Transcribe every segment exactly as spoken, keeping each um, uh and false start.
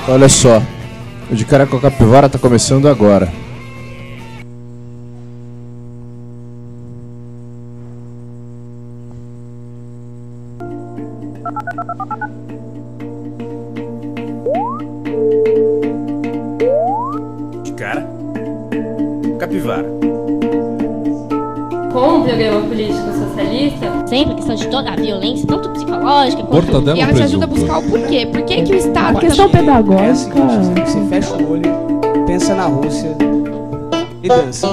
Olha só, o De Cara com a Capivara tá começando agora. De Cara Capivara. Com o programa político socialista, sempre questão de toda a violência, tanto psicológica quanto... Mortadela E ela te ajuda a buscar o porquê. Por que que o Estado... A questão pedagógica... É assim, você fecha o olho, pensa na Rússia e dança.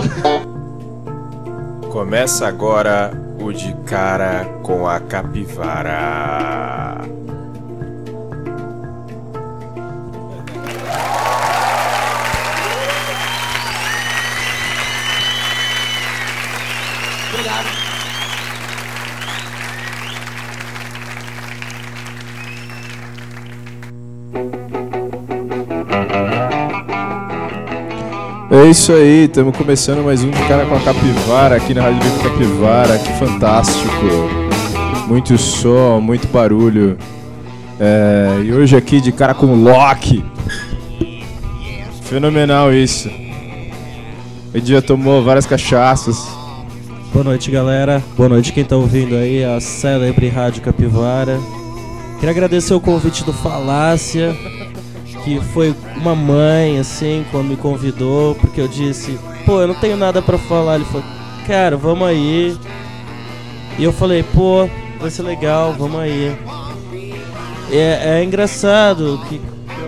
Começa agora o De Cara com a Capivara. Obrigado. É isso aí, estamos começando mais um De Cara com a Capivara aqui na Rádio Livre Capivara. Que fantástico, muito som, muito barulho. É, e hoje aqui de cara com o Loki. Fenomenal isso. Ele já tomou várias cachaças. Boa noite, galera. Boa noite quem tá ouvindo aí a Célebre Rádio Capivara. Queria agradecer o convite do Falácia, que foi uma mãe, assim, quando me convidou, porque eu disse, pô, eu não tenho nada pra falar. Ele falou, cara, vamos aí. E eu falei, pô, vai ser legal, vamos aí. É, é engraçado que...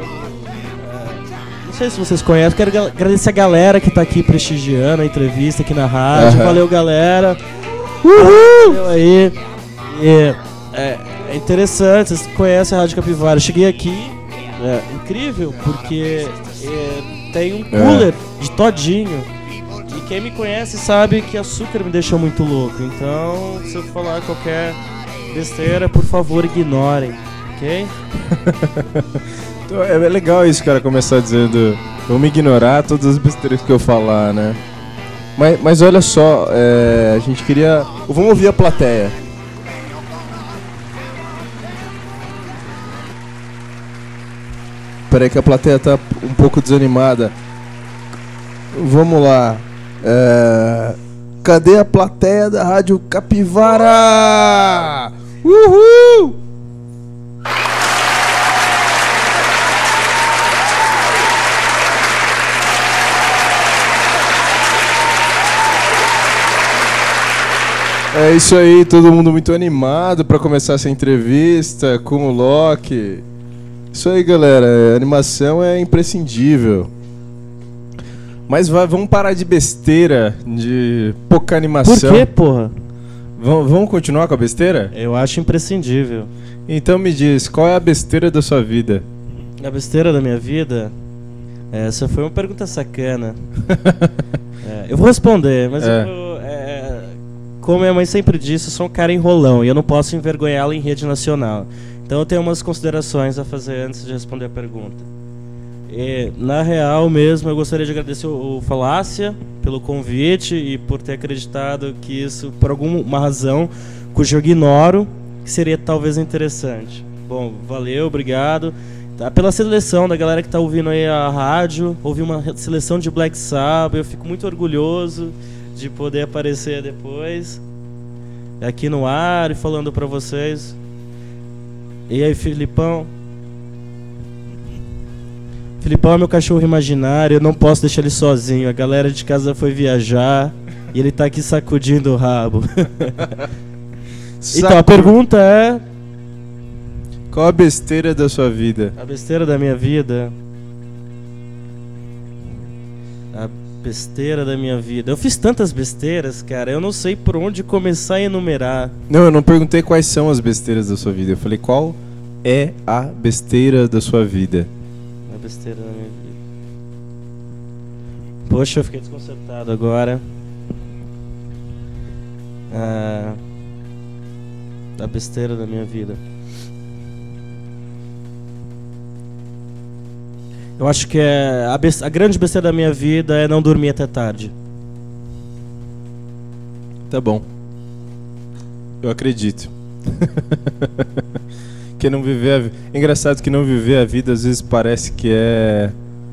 Não sei se vocês conhecem, quero agradecer a galera que tá aqui prestigiando a entrevista aqui na rádio. Uhum. Valeu, galera. Uhul! Valeu aí. E, é, é interessante, vocês conhecem a Rádio Capivara. Eu cheguei aqui, é incrível, porque é, tem um cooler é. de todinho. E quem me conhece sabe que açúcar me deixa muito louco. Então, se eu falar qualquer besteira, por favor, ignorem, ok? É legal isso, cara, começar dizendo vamos ignorar todas as besteiras que eu falar, né? Mas, mas olha só, é, a gente queria... Vamos ouvir a plateia. Peraí que a plateia tá um pouco desanimada. Vamos lá. É... Cadê a plateia da Rádio Capivara? Uhul! É isso aí, todo mundo muito animado para começar essa entrevista com o Loki. Isso aí, galera, a animação é imprescindível. Mas vai, vamos parar de besteira, de pouca animação. Por quê, porra? Vamos, vamos continuar com a besteira? Eu acho imprescindível. Então me diz, qual é a besteira da sua vida? A besteira da minha vida? Essa foi uma pergunta sacana. é, eu vou responder, mas é. eu vou... Como minha mãe sempre disse, eu sou um cara enrolão e eu não posso envergonhá-la em rede nacional. Então eu tenho umas considerações a fazer antes de responder a pergunta. E, na real mesmo, eu gostaria de agradecer o, o Falácia pelo convite e por ter acreditado que isso, por alguma razão, cujo eu ignoro, que seria talvez interessante. Bom, valeu, obrigado. Tá, pela seleção da galera que está ouvindo aí a rádio, ouvi uma seleção de Black Sabbath, eu fico muito orgulhoso de poder aparecer depois aqui no ar e falando pra vocês. E aí, Filipão? Filipão é meu cachorro imaginário, eu não posso deixar ele sozinho. A galera de casa foi viajar e ele tá aqui sacudindo o rabo. Então, a pergunta é... Qual a besteira da sua vida? A besteira da minha vida... A besteira da minha vida. Eu fiz tantas besteiras, cara, eu não sei por onde começar a enumerar. Não, eu não perguntei quais são as besteiras da sua vida. Eu falei qual é a besteira da sua vida. A besteira da minha vida. Poxa, eu fiquei desconcertado agora. Ah, a besteira da minha vida. Eu acho que é a, be- a grande besteira da minha vida é não dormir até tarde. Tá bom. Eu acredito. Porque não viver a vida... É engraçado que não viver a vida às vezes parece que é...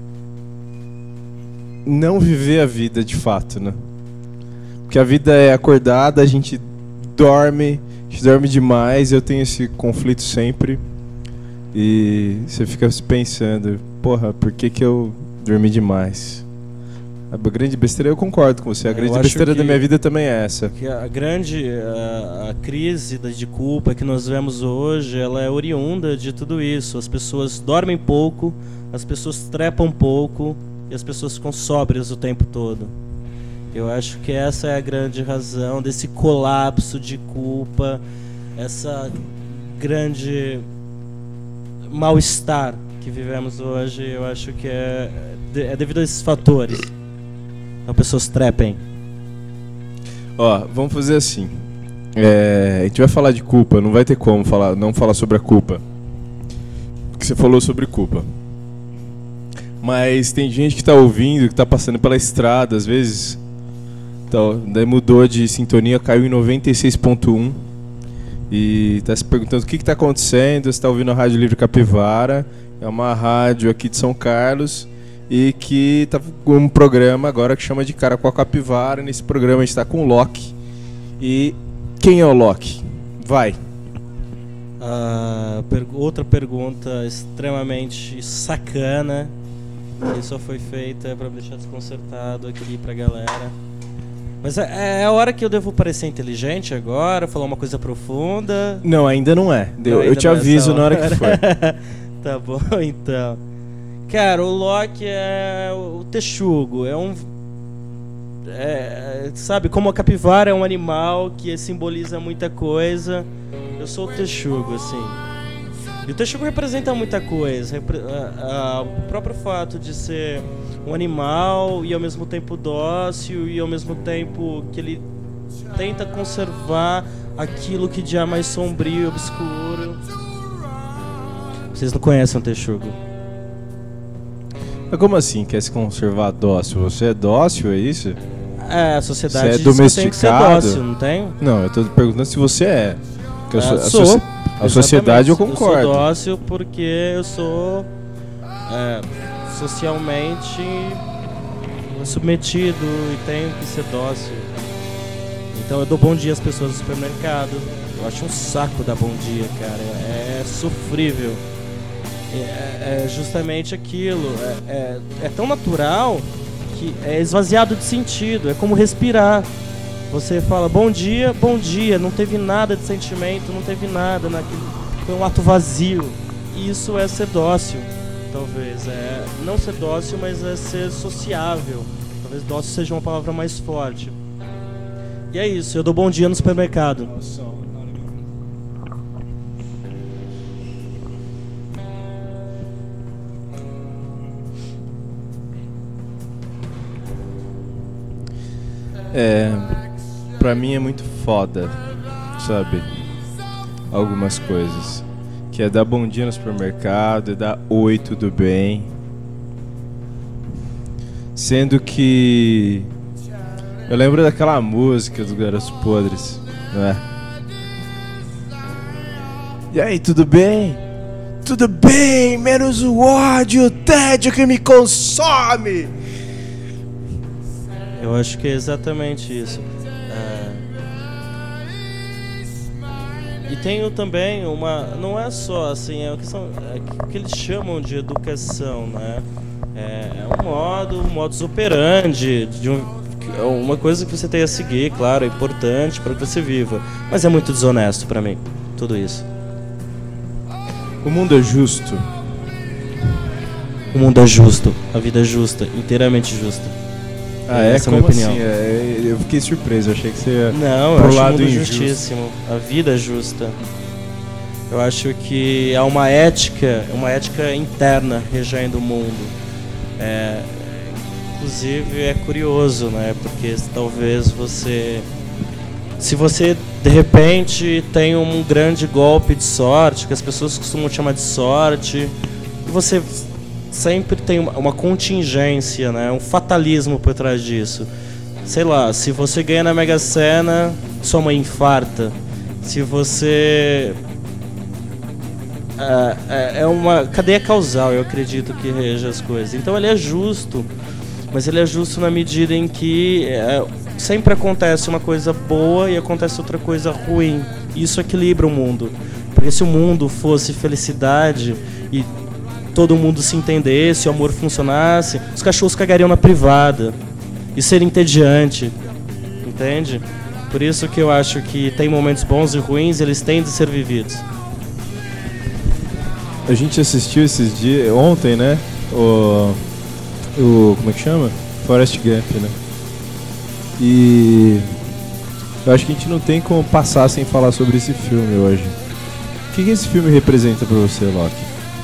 Não viver a vida de fato, né? Porque a vida é acordada, a gente dorme, a gente dorme demais, eu tenho esse conflito sempre. E você fica pensando, porra, por que que eu dormi demais? A grande besteira, eu concordo com você, a grande besteira da minha vida também é essa. Que a grande a, a crise de culpa que nós vemos hoje, ela é oriunda de tudo isso. As pessoas dormem pouco, as pessoas trepam pouco e as pessoas ficam sóbrias o tempo todo. Eu acho que essa é a grande razão desse colapso de culpa, essa grande mal-estar que vivemos hoje. Eu acho que é, é devido a esses fatores. As pessoas trepem. Ó, vamos fazer assim. É, a gente vai falar de culpa, não vai ter como falar, não falar sobre a culpa. Porque você falou sobre culpa. Mas tem gente que tá ouvindo, que tá passando pela estrada, às vezes. Então, daí mudou de sintonia, caiu em noventa e seis ponto um. E tá se perguntando o que que tá acontecendo. Você tá ouvindo a Rádio Livre Capivara. É uma rádio aqui de São Carlos. E que tá com um programa agora que chama de Cara com a Capivara. Nesse programa a gente tá com o Loki. E quem é o Loki? Vai. Uh, per- outra pergunta extremamente sacana, que só foi feita para me deixar desconcertado aqui pra galera. Mas é, é a hora que eu devo parecer inteligente agora, falar uma coisa profunda? Não, ainda não é. Não, eu te aviso na hora que for. Tá bom, então. Cara, o Loki é o texugo, é um... É, sabe, como a capivara é um animal que simboliza muita coisa, eu sou o texugo, assim. E o texugo representa muita coisa. Repre- a, a, o próprio fato de ser um animal e ao mesmo tempo dócil e ao mesmo tempo que ele tenta conservar aquilo que de há mais sombrio e obscuro. Vocês não conhecem o texugo? Mas como assim, quer se conservar dócil? Você é dócil, é isso? É, a sociedade Você é diz que eu tenho que ser domesticado? dócil, não tem? Não, eu tô perguntando se você é. Porque eu Ah, sou, a, sou. soci- a sociedade eu Exatamente. concordo. Eu sou dócil porque eu sou é, socialmente submetido e tenho que ser dócil. Então eu dou bom dia às pessoas do supermercado. Eu acho um saco dar bom dia, cara. É sofrível. É, é justamente aquilo. É, é, é tão natural que é esvaziado de sentido. É como respirar. Você fala bom dia, bom dia. Não teve nada de sentimento, não teve nada naquilo. Foi um ato vazio. Isso é ser dócil, talvez. É não ser dócil, mas é ser sociável. Talvez dócil seja uma palavra mais forte. E é isso. Eu dou bom dia no supermercado. É, pra mim é muito foda, sabe? Algumas coisas. Que é dar bom dia no supermercado, é dar oi, tudo bem. Sendo que... Eu lembro daquela música dos Garotos Podres, não é? E aí, tudo bem? Tudo bem, menos o ódio e o tédio que me consome! Eu acho que é exatamente isso. É... E tenho também uma... Não é só assim, é o que, são... é o que eles chamam de educação, né? É um modo, um modus operandi, de um... uma coisa que você tem a seguir, claro, é importante para que você viva. Mas é muito desonesto para mim, tudo isso. O mundo é justo. O mundo é justo, a vida é justa, inteiramente justa. Ah, é? Essa é a Como minha opinião. assim? É, eu fiquei surpreso, eu achei que você ia Não, pro eu acho lado o mundo injusto. justíssimo. A vida é justa. Eu acho que há uma ética, uma ética interna regendo o mundo. É, inclusive é curioso, né? Porque talvez você, se você de repente tem um grande golpe de sorte, que as pessoas costumam chamar de sorte, e você sempre tem uma, uma contingência, né? Um fatalismo por trás disso. Sei lá, se você ganha na Mega Sena, sua mãe infarta. Se você é, é uma cadeia causal, eu acredito, que rege as coisas. Então ele é justo, mas ele é justo na medida em que é, sempre acontece uma coisa boa e acontece outra coisa ruim. E isso equilibra o mundo. Porque se o mundo fosse felicidade e todo mundo se entendesse, o amor funcionasse, os cachorros cagariam na privada. Isso seria entediante, entende? Por isso que eu acho que tem momentos bons e ruins, eles têm de ser vividos. A gente assistiu esses dias, ontem, né? O, o como é que chama? Forrest Gump, né? E eu acho que a gente não tem como passar sem falar sobre esse filme hoje. O que, que esse filme representa pra você, Loki?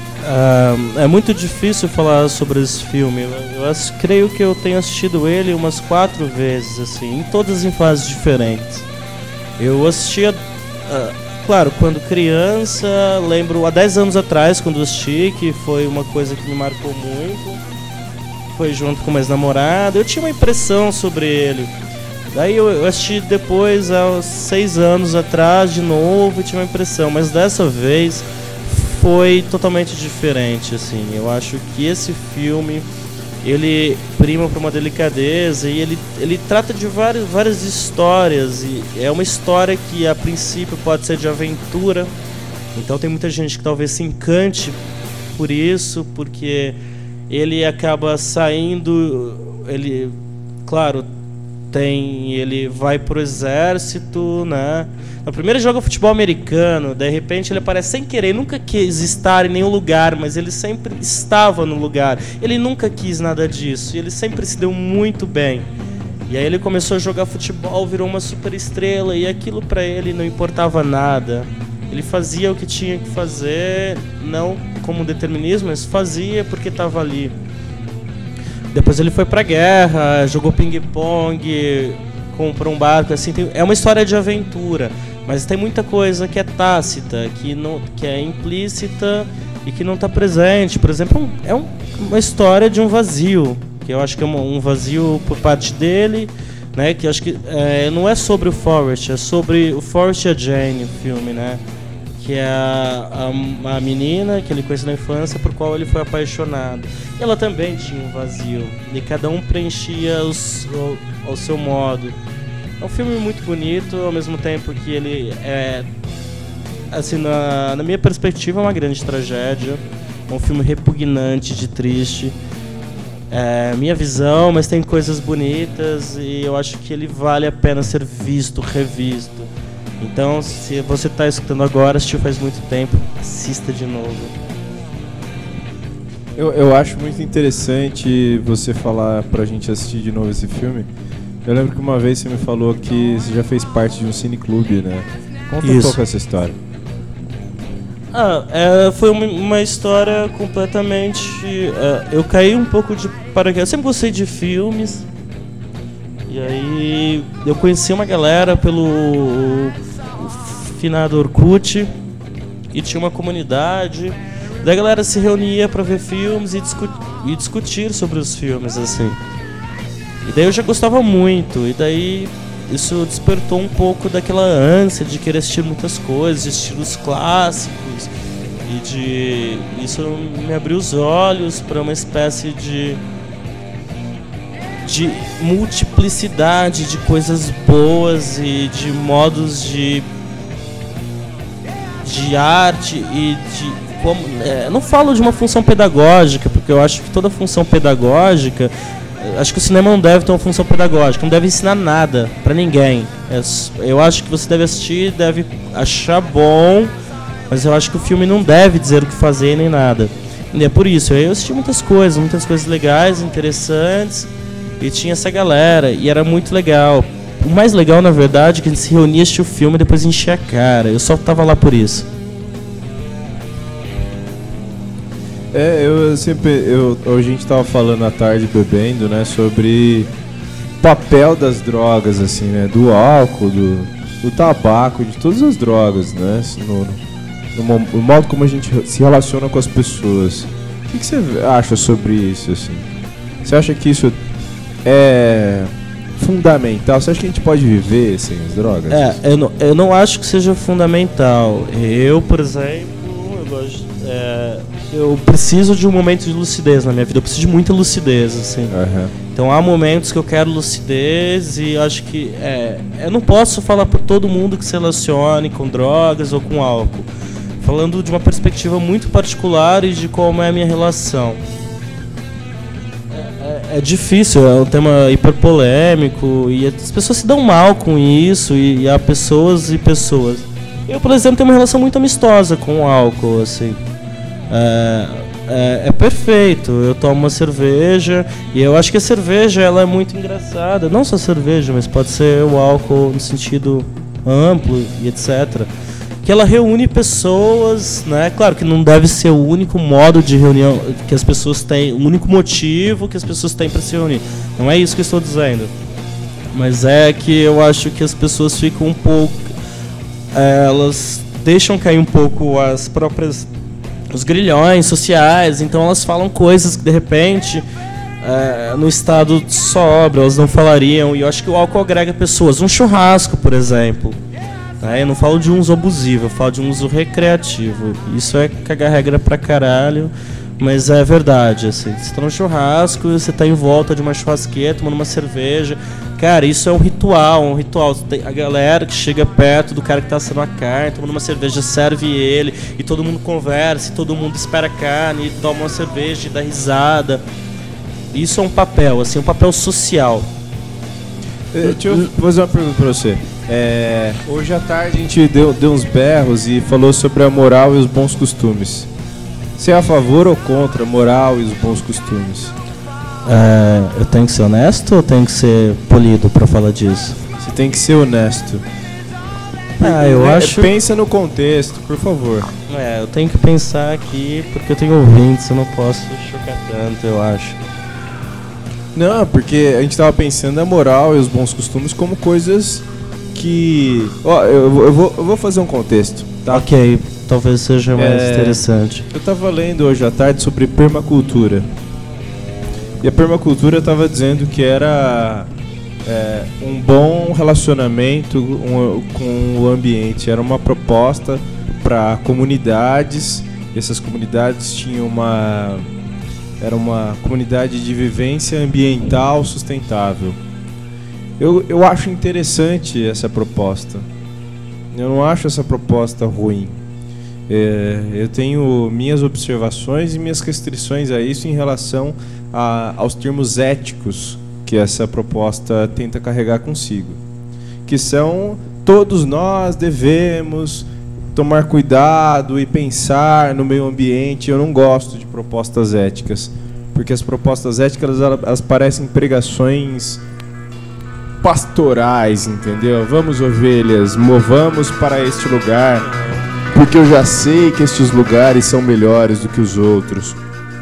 Uh, é muito difícil falar sobre esse filme. Eu, eu acho, creio que eu tenho assistido ele umas quatro vezes, assim, em todas em fases diferentes. Eu assistia, uh, claro, quando criança, lembro há dez anos atrás, quando assisti, que foi uma coisa que me marcou muito. Foi junto com uma ex-namorada. Eu tinha uma impressão sobre ele. Daí eu assisti depois, há seis anos atrás, de novo, e tinha uma impressão. Mas dessa vez foi totalmente diferente, assim. Eu acho que esse filme, ele prima para uma delicadeza e ele, ele trata de várias, várias histórias. E é uma história que, a princípio, pode ser de aventura. Então tem muita gente que talvez se encante por isso, porque ele acaba saindo... Ele, claro... Tem, ele vai pro exército, né? No primeiro ele joga futebol americano, de repente ele aparece sem querer, nunca quis estar em nenhum lugar, mas ele sempre estava no lugar. Ele nunca quis nada disso, e ele sempre se deu muito bem. E aí ele começou a jogar futebol, virou uma super estrela, e aquilo pra ele não importava nada. Ele fazia o que tinha que fazer, não como determinismo, mas fazia porque estava ali. Depois ele foi pra guerra, jogou ping-pong, comprou um barco, assim, tem, é uma história de aventura, mas tem muita coisa que é tácita, que, não, que é implícita e que não está presente. Por exemplo, um, é um, uma história de um vazio, que eu acho que é um, um vazio por parte dele, né, que eu acho que é, não é sobre o Forrest, é sobre o Forrest e a Jane, o filme, né? Que é a, a, a menina que ele conheceu na infância, por qual ele foi apaixonado. E ela também tinha um vazio, e cada um preenchia os, o, ao seu modo. É um filme muito bonito, ao mesmo tempo que ele é, assim, na, na minha perspectiva, é uma grande tragédia. É um filme repugnante, de triste. É minha visão, mas tem coisas bonitas, e eu acho que ele vale a pena ser visto, revisto. Então, se você está escutando agora, assistiu faz muito tempo, assista de novo. Eu, eu acho muito interessante você falar pra gente assistir de novo esse filme. Eu lembro que uma vez você me falou que você já fez parte de um cineclube, né? Conta um pouco essa história. Ah, é, foi uma, uma história completamente... É, eu caí um pouco de paraquedas. Eu sempre gostei de filmes. E aí eu conheci uma galera pelo finado Orkut, e tinha uma comunidade. Daí a galera se reunia pra ver filmes e, discu e discutir sobre os filmes, assim. E daí eu já gostava muito, e daí isso despertou um pouco daquela ânsia de querer assistir muitas coisas, assistir os clássicos, e de isso me abriu os olhos para uma espécie de de multiplicidade de coisas boas e de modos de de arte e de como, é, não falo de uma função pedagógica, porque eu acho que toda função pedagógica, acho que o cinema não deve ter uma função pedagógica, não deve ensinar nada pra ninguém. É, eu acho que você deve assistir, deve achar bom, mas eu acho que o filme não deve dizer o que fazer nem nada. E é por isso, eu assisti muitas coisas, muitas coisas legais, interessantes, e tinha essa galera, e era muito legal. O mais legal, na verdade, é que a gente se reunia, assistia o filme e depois enchia a cara. Eu só tava lá por isso. É, eu sempre... Eu, hoje a gente tava falando à tarde, bebendo, né, sobre o papel das drogas, assim, né, do álcool, do, do tabaco, de todas as drogas, né, no, no, no modo como a gente se relaciona com as pessoas. O que, que você acha sobre isso, assim? Você acha que isso é fundamental? Você acha que a gente pode viver sem as drogas? É, eu não, eu não acho que seja fundamental. Eu, por exemplo, eu gosto. É, eu preciso de um momento de lucidez na minha vida. Eu preciso de muita lucidez, assim. Aham. Então há momentos que eu quero lucidez e eu acho que é, eu não posso falar por todo mundo que se relacione com drogas ou com álcool. Falando de uma perspectiva muito particular e de como é a minha relação. É, é, é difícil, é um tema hiperpolêmico e as pessoas se dão mal com isso e, e há pessoas e pessoas. Eu, por exemplo, tenho uma relação muito amistosa com o álcool, assim. É, é, é perfeito, eu tomo uma cerveja e eu acho que a cerveja ela é muito engraçada. Não só cerveja, mas pode ser o álcool no sentido amplo e etcétera. Que ela reúne pessoas, né? Claro que não deve ser o único modo de reunião que as pessoas têm, o único motivo que as pessoas têm para se reunir. Não é isso que eu estou dizendo. Mas é que eu acho que as pessoas ficam um pouco... É, elas deixam cair um pouco as próprias... os grilhões sociais, então elas falam coisas que de repente... É, no estado sóbrio, elas não falariam. E eu acho que o álcool agrega pessoas. Um churrasco, por exemplo... Eu não falo de um uso abusivo, eu falo de um uso recreativo. Isso é cagar regra pra caralho, mas é verdade, assim. Você tá no churrasco, você tá em volta de uma churrasqueira, tomando uma cerveja. Cara, isso é um ritual, um ritual. Tem a galera que chega perto do cara que tá assando a carne, tomando uma cerveja, serve ele, e todo mundo conversa, e todo mundo espera a carne, e toma uma cerveja e dá risada. Isso é um papel, assim, um papel social. Deixa eu fazer uma pergunta pra você. É, hoje à tarde a gente deu, deu uns berros e falou sobre a moral e os bons costumes. Você é a favor ou contra a moral e os bons costumes? É, eu tenho que ser honesto ou tenho que ser polido pra falar disso? Você tem que ser honesto. Ah, eu é, acho... Pensa no contexto, por favor. É, eu tenho que pensar aqui porque eu tenho ouvintes, eu não posso chocar tanto, eu acho. Não, porque a gente tava pensando a moral e os bons costumes como coisas que... Ó, eu, eu, vou, eu vou fazer um contexto, tá? Ok, talvez seja mais É, interessante. Eu tava lendo hoje à tarde sobre permacultura. E a permacultura tava dizendo que era é, um bom relacionamento um, com o ambiente. Era uma proposta para comunidades. E essas comunidades tinham uma... Era uma comunidade de vivência ambiental sustentável. Eu, eu acho interessante essa proposta. Eu não acho essa proposta ruim. É, eu tenho minhas observações e minhas restrições a isso em relação a, aos termos éticos que essa proposta tenta carregar consigo. Que são, todos nós devemos tomar cuidado e pensar no meio ambiente. Eu não gosto de propostas éticas, porque as propostas éticas elas, elas parecem pregações pastorais, entendeu? Vamos, ovelhas, movamos para este lugar, porque eu já sei que estes lugares são melhores do que os outros.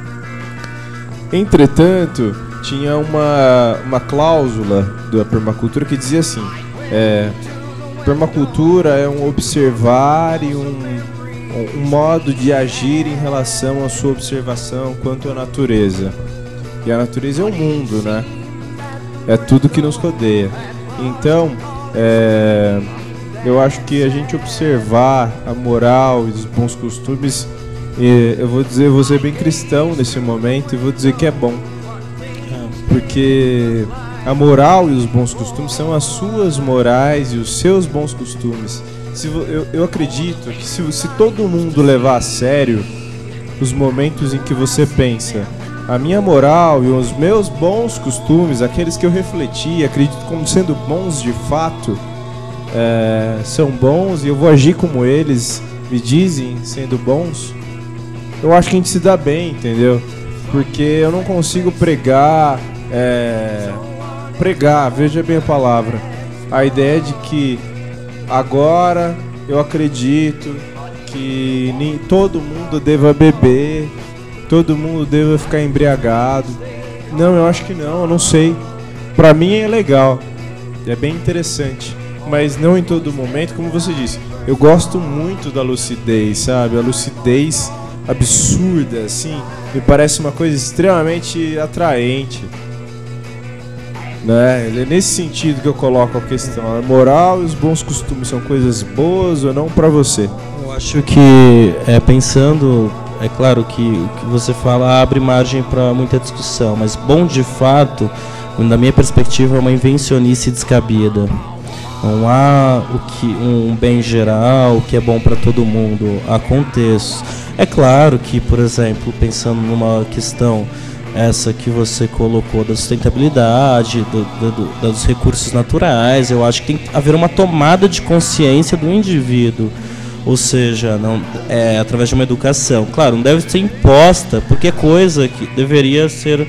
Entretanto, tinha uma, uma cláusula da permacultura que dizia assim: é, permacultura é um observar e um, um modo de agir em relação à sua observação quanto à natureza. E a natureza é o mundo, né? É tudo que nos rodeia. Então, é, eu acho que a gente observar a moral e os bons costumes, e eu vou dizer, eu vou ser bem cristão nesse momento e vou dizer que é bom. Porque a moral e os bons costumes são as suas morais e os seus bons costumes. Se, eu, eu acredito que se, se todo mundo levar a sério os momentos em que você pensa, a minha moral e os meus bons costumes, aqueles que eu refleti, acredito como sendo bons de fato, é, são bons e eu vou agir como eles me dizem sendo bons, eu acho que a gente se dá bem, entendeu? Porque eu não consigo pregar, é, pregar, veja bem a palavra, a ideia de que agora eu acredito que nem todo mundo deva beber, todo mundo deva ficar embriagado. Não, eu acho que não, eu não sei. Pra mim é legal, é bem interessante, mas não em todo momento, como você disse. Eu gosto muito da lucidez, sabe? A lucidez absurda, assim, me parece uma coisa extremamente atraente. Né? É nesse sentido que eu coloco a questão. A moral e os bons costumes são coisas boas ou não pra você? Eu acho que, é, pensando, é claro que o que você fala abre margem para muita discussão, mas bom de fato, na minha perspectiva, é uma invencionice descabida. Não há o que, um bem geral, o que é bom para todo mundo, há contextos. É claro que, por exemplo, pensando numa questão essa que você colocou da sustentabilidade, do, do, do, dos recursos naturais, eu acho que tem que haver uma tomada de consciência do indivíduo, ou seja, não, é, através de uma educação. Claro, não deve ser imposta, porque é coisa que deveria ser,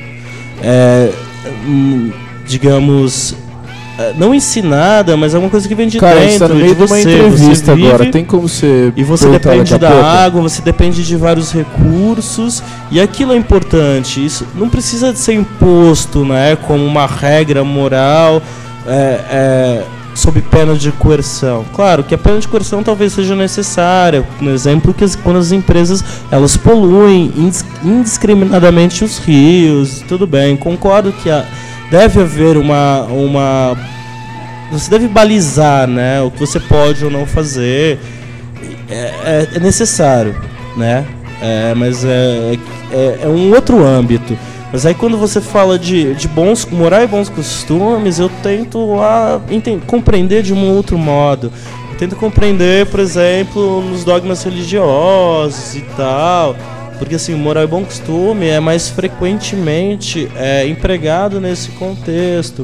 é, hum, digamos, não ensinada, mas é uma coisa que vem de Cara, dentro. Cara, tá no meio de de uma você. entrevista você agora, tem como você... E você depende da água, você depende de vários recursos, e aquilo é importante. Isso não precisa de ser imposto, né, como uma regra moral, é, é, sob pena de coerção. Claro que a pena de coerção talvez seja necessária, no exemplo que as, quando as empresas elas poluem indiscriminadamente os rios, tudo bem, concordo que a deve haver uma, uma... Você deve balizar, né, o que você pode ou não fazer. É, é, é necessário, né? É, mas é, é, é um outro âmbito. Mas aí quando você fala de, de bons, moral e bons costumes, eu tento lá entender, compreender de um outro modo. Eu tento compreender, por exemplo, nos dogmas religiosos e tal. Porque assim, moral e bom costume é mais frequentemente é, empregado nesse contexto.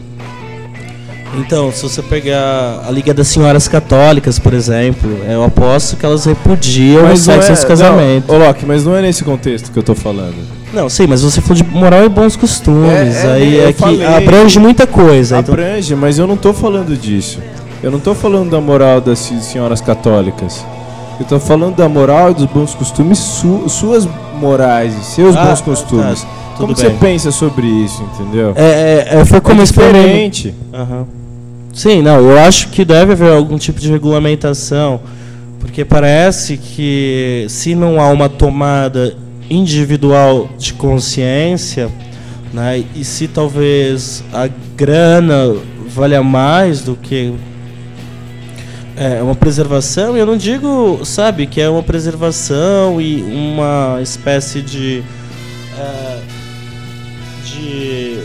Então, se você pegar a Liga das Senhoras Católicas, por exemplo, eu aposto que elas repudiam mas o sexo aos casamentos. Ô, Loki, mas não é nesse contexto que eu tô falando. Não, sim, mas você falou de moral e bons costumes. É, é, aí é que falei, abrange muita coisa. Abrange, então... mas eu não tô falando disso. Eu não tô falando da moral das senhoras católicas. Eu tô falando da moral e dos bons costumes, su- suas morais e seus ah, bons costumes. Tá, como bem. Você pensa sobre isso, entendeu? É, é, é foi como é diferente. Uhum. Sim, não, eu acho que deve haver algum tipo de regulamentação, porque parece que se não há uma tomada individual de consciência, né, e se talvez a grana valha mais do que é uma preservação, eu não digo, sabe, que é uma preservação e uma espécie de uh, de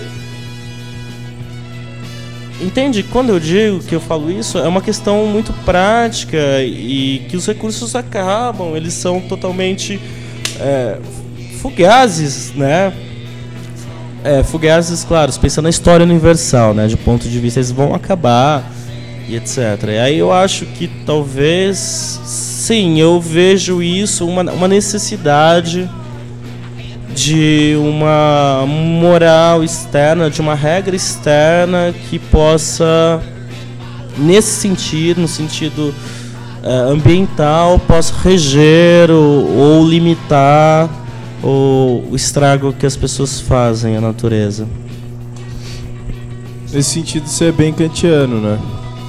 entende? Quando eu digo que eu falo isso, é uma questão muito prática e que os recursos acabam, eles são totalmente é, fugazes, né? É, fugazes, claro, pensando na história universal, né? De ponto de vista, eles vão acabar e etcétera. E aí eu acho que talvez, sim, eu vejo isso, uma, uma necessidade de uma moral externa, de uma regra externa que possa, nesse sentido, no sentido uh, ambiental, possa reger ou, ou limitar o, o estrago que as pessoas fazem à natureza. Nesse sentido, você é bem kantiano, né?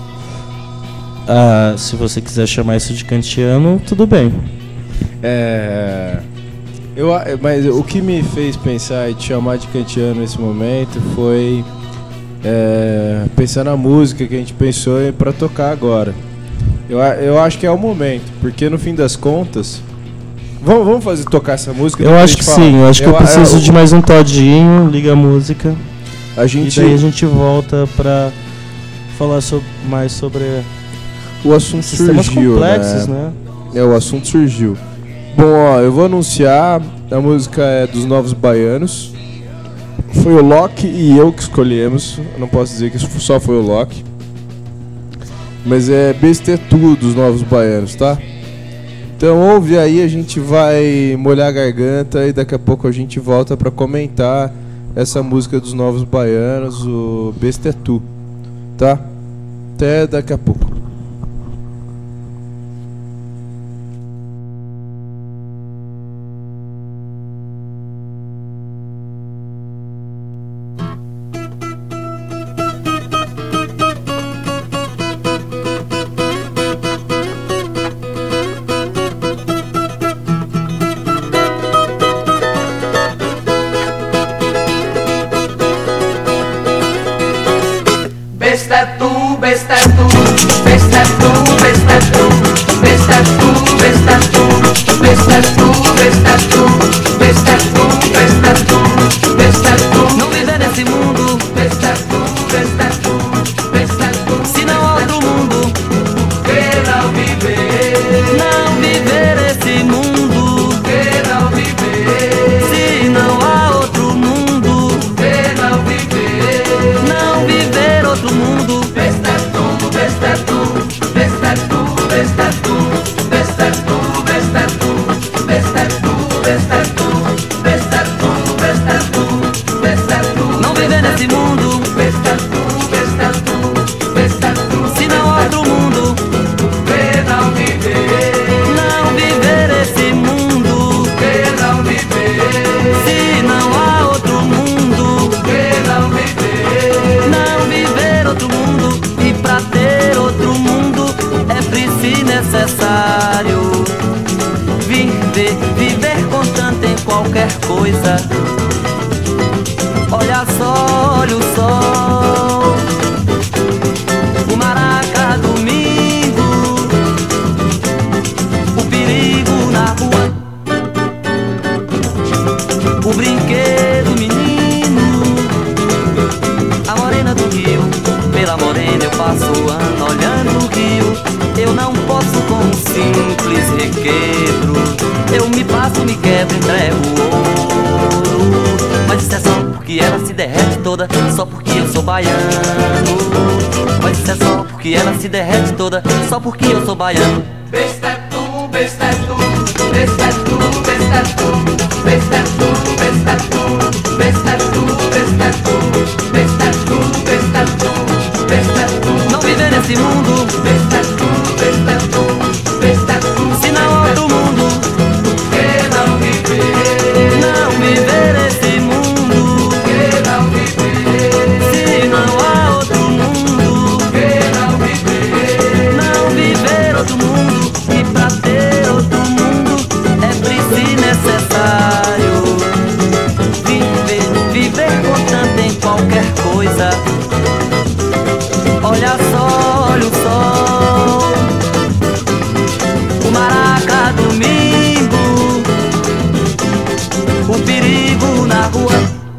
Ah, se você quiser chamar isso de kantiano, tudo bem. É... Eu, mas o que me fez pensar e te chamar de kantiano nesse momento foi é, pensar na música que a gente pensou para tocar agora. Eu, eu acho que é o momento, porque no fim das contas... Vamos, vamos fazer tocar essa música? Eu acho que fala. sim, eu acho que eu, eu preciso eu, de mais um todinho, liga a música. A gente... E daí a gente volta para falar sobre, mais sobre... O assunto sistemas surgiu, complexos, né? né? É, o assunto surgiu. Bom, ó, eu vou anunciar, a música é dos Novos Baianos. Foi o Loki e eu que escolhemos, eu não posso dizer que só foi o Loki. Mas é Bestetu dos Novos Baianos, tá? Então ouve aí, a gente vai molhar a garganta e daqui a pouco a gente volta pra comentar essa música dos Novos Baianos, o Bestetu, tá? Até daqui a pouco. qualquer coisa. Olha só, olha o sol, o maraca domingo, o perigo na rua, o brinquedo menino, a morena do rio. Pela morena eu passo o ano olhando o rio. Eu não posso com um simples requebro. Eu me passo, me quebro, entrego o ouro. Mas isso é só porque ela se derrete toda, só porque eu sou baiano. Mas isso é só porque ela se derrete toda, só porque eu sou baiano. Besta é tu, besta é tu, besta é tu, besta é tu, besta é tu, besta é tu, besta é tu, besta é tu, besta é tu, besta é tu, besta é tu. Não viver nesse mundo, besta é tu, besta é tu, besta é tu. Se não há outro mundo, que não viver, não viver nesse mundo, que não viver, se não há outro mundo, que não viver, não viver outro mundo. E pra ter outro mundo é preciso necessário viver, viver contando em qualquer coisa. Olha só, olha o sol, o maraca domingo, o perigo na rua,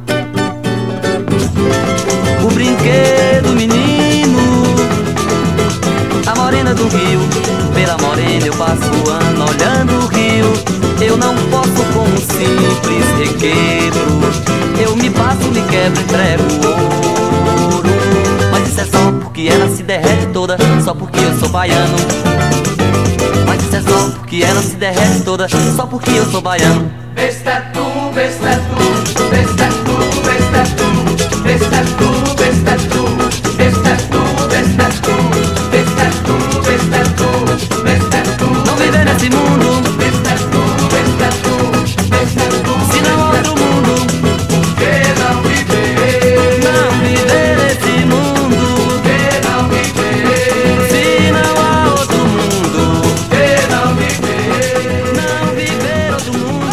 o brinquedo menino, a morena do rio. Pela morena eu passo o ano olhando o rio. Eu não posso com um simples requebro. Eu me passo, me quebro, entrego o ouro. Mas isso é só porque ela se derrete toda, só porque eu sou baiano. Mas isso é só porque ela se derrete toda, só porque eu sou baiano. besta é tu, besta é tu, besta é tu, besta é tu, besta é tu, besta é tu, besta é tu, besta é tu, besta é tu, besta é tu, besta é tu. Não viver nesse mundo, besta é tu, besta é tu, besta é tu. se não há outro mundo, que não viver, não viver nesse mundo, que não viver, se não há outro mundo, que não viver, não viver outro mundo.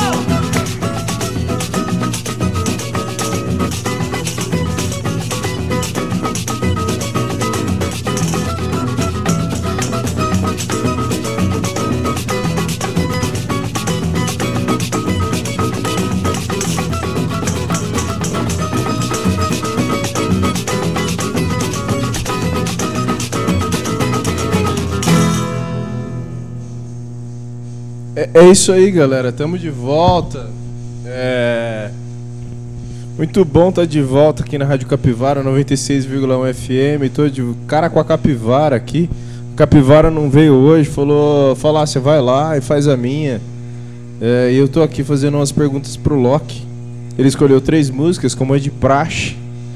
É, é isso aí, galera. Tamo de volta. É... Muito bom estar de volta aqui na Rádio Capivara noventa e seis vírgula um F M. Tô de cara com a Capivara aqui. A Capivara não veio hoje, falou, falar, você vai lá e faz a minha. É, e eu tô aqui fazendo umas perguntas pro Loki. Ele escolheu três músicas, como é de praxe.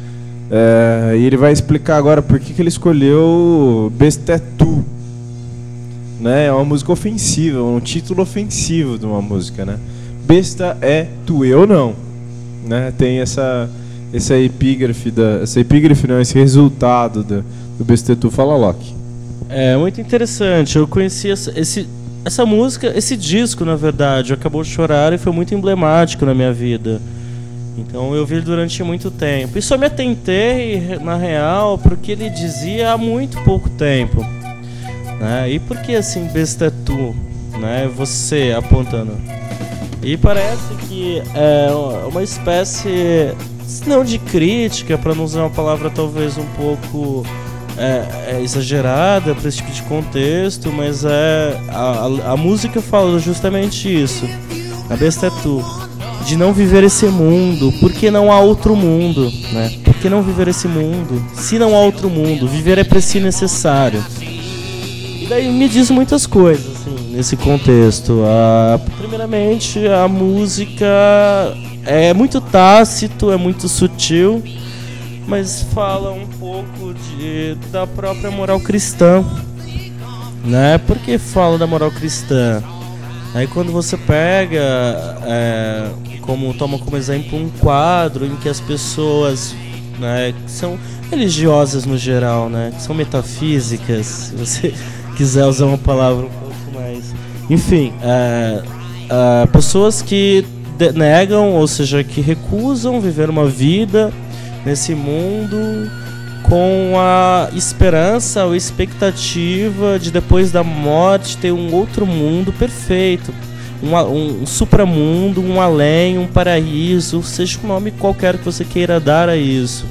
É, e ele vai explicar agora por que, que ele escolheu Besta é Tu. Né? É uma música ofensiva, um título ofensivo de uma música, né? Besta é tu, eu não, né? Tem essa essa epígrafe da, essa epígrafe não, esse resultado da, do Besta é tu. Fala, Loki. É muito interessante. Eu conheci essa, esse, essa música, esse disco, na verdade, o Acabou de Chorar, e foi muito emblemático na minha vida. Então eu vi durante muito tempo. E só me atentei, na real, porque ele dizia há muito pouco tempo. Né? E por que assim, besta é tu, né? Você apontando. E parece que é uma espécie, não de crítica, para não usar uma palavra talvez um pouco é, é exagerada para esse tipo de contexto, mas é a, a, a música fala justamente isso. A besta é tu, de não viver esse mundo, porque não há outro mundo, né? Por que não viver esse mundo? Se não há outro mundo, viver é preciso necessário. E daí me diz muitas coisas, assim, nesse contexto. Ah, primeiramente, a música é muito tácito, é muito sutil, mas fala um pouco de, da própria moral cristã, né? Por que fala da moral cristã? Aí quando você pega, é, como toma como exemplo um quadro em que as pessoas, né, que são religiosas no geral, né, que são metafísicas, se você quiser usar uma palavra um pouco mais, enfim, é, é, pessoas que de- negam, ou seja, que recusam viver uma vida nesse mundo com a esperança ou expectativa de depois da morte ter um outro mundo perfeito, um, a- um, um supramundo, um além, um paraíso, seja o nome qualquer que você queira dar a isso.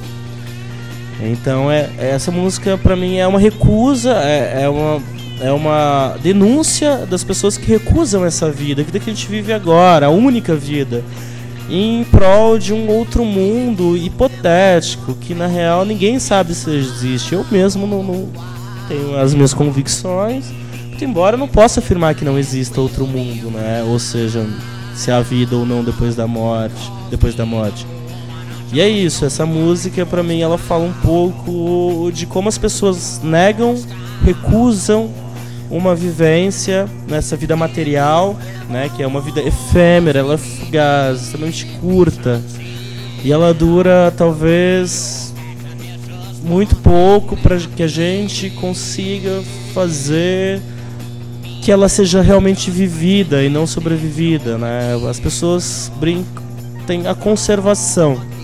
Então é, essa música pra mim é uma recusa, é, é, uma, é uma denúncia das pessoas que recusam essa vida, a vida que a gente vive agora, a única vida, em prol de um outro mundo hipotético, que na real ninguém sabe se existe. Eu mesmo não, não tenho as minhas convicções, muito embora eu não possa afirmar que não exista outro mundo, né? Ou seja, se há vida ou não depois da morte, depois da morte. E é isso, essa música pra mim ela fala um pouco de como as pessoas negam, recusam uma vivência nessa vida material, né, que é uma vida efêmera, ela é fugaz, extremamente curta, e ela dura talvez muito pouco para que a gente consiga fazer que ela seja realmente vivida e não sobrevivida, né? As pessoas brincam, tem a conservação.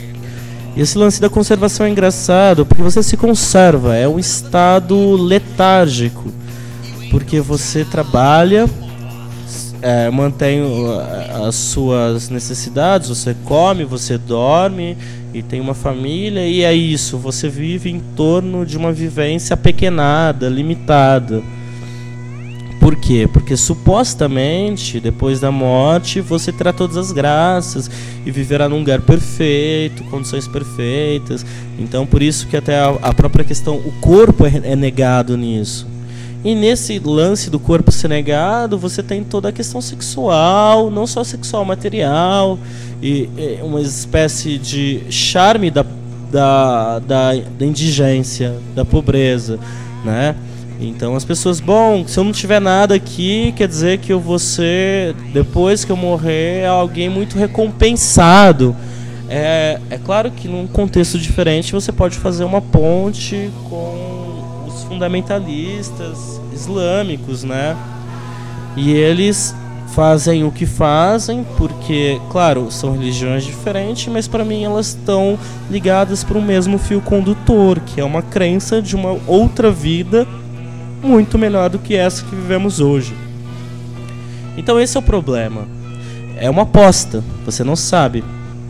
E esse lance da conservação é engraçado porque você se conserva, é um estado letárgico, porque você trabalha, é, mantém uh, as suas necessidades, você come, você dorme e tem uma família, e é isso, você vive em torno de uma vivência apequenada, limitada. Por quê? Porque supostamente, depois da morte, você terá todas as graças e viverá num lugar perfeito, condições perfeitas. Então, por isso que até a, a própria questão, o corpo é, é negado nisso. E nesse lance do corpo ser negado, você tem toda a questão sexual, não só sexual, material, e, e uma espécie de charme da, da, da, da indigência, da pobreza, né? Então as pessoas, bom, se eu não tiver nada aqui, quer dizer que eu vou ser, depois que eu morrer, alguém muito recompensado. É, é claro que num contexto diferente você pode fazer uma ponte com os fundamentalistas islâmicos, né? E eles fazem o que fazem porque, claro, são religiões diferentes, mas para mim elas estão ligadas para o mesmo fio condutor, que é uma crença de uma outra vida muito melhor do que essa que vivemos hoje. Então esse é o problema. É uma aposta, você não sabe.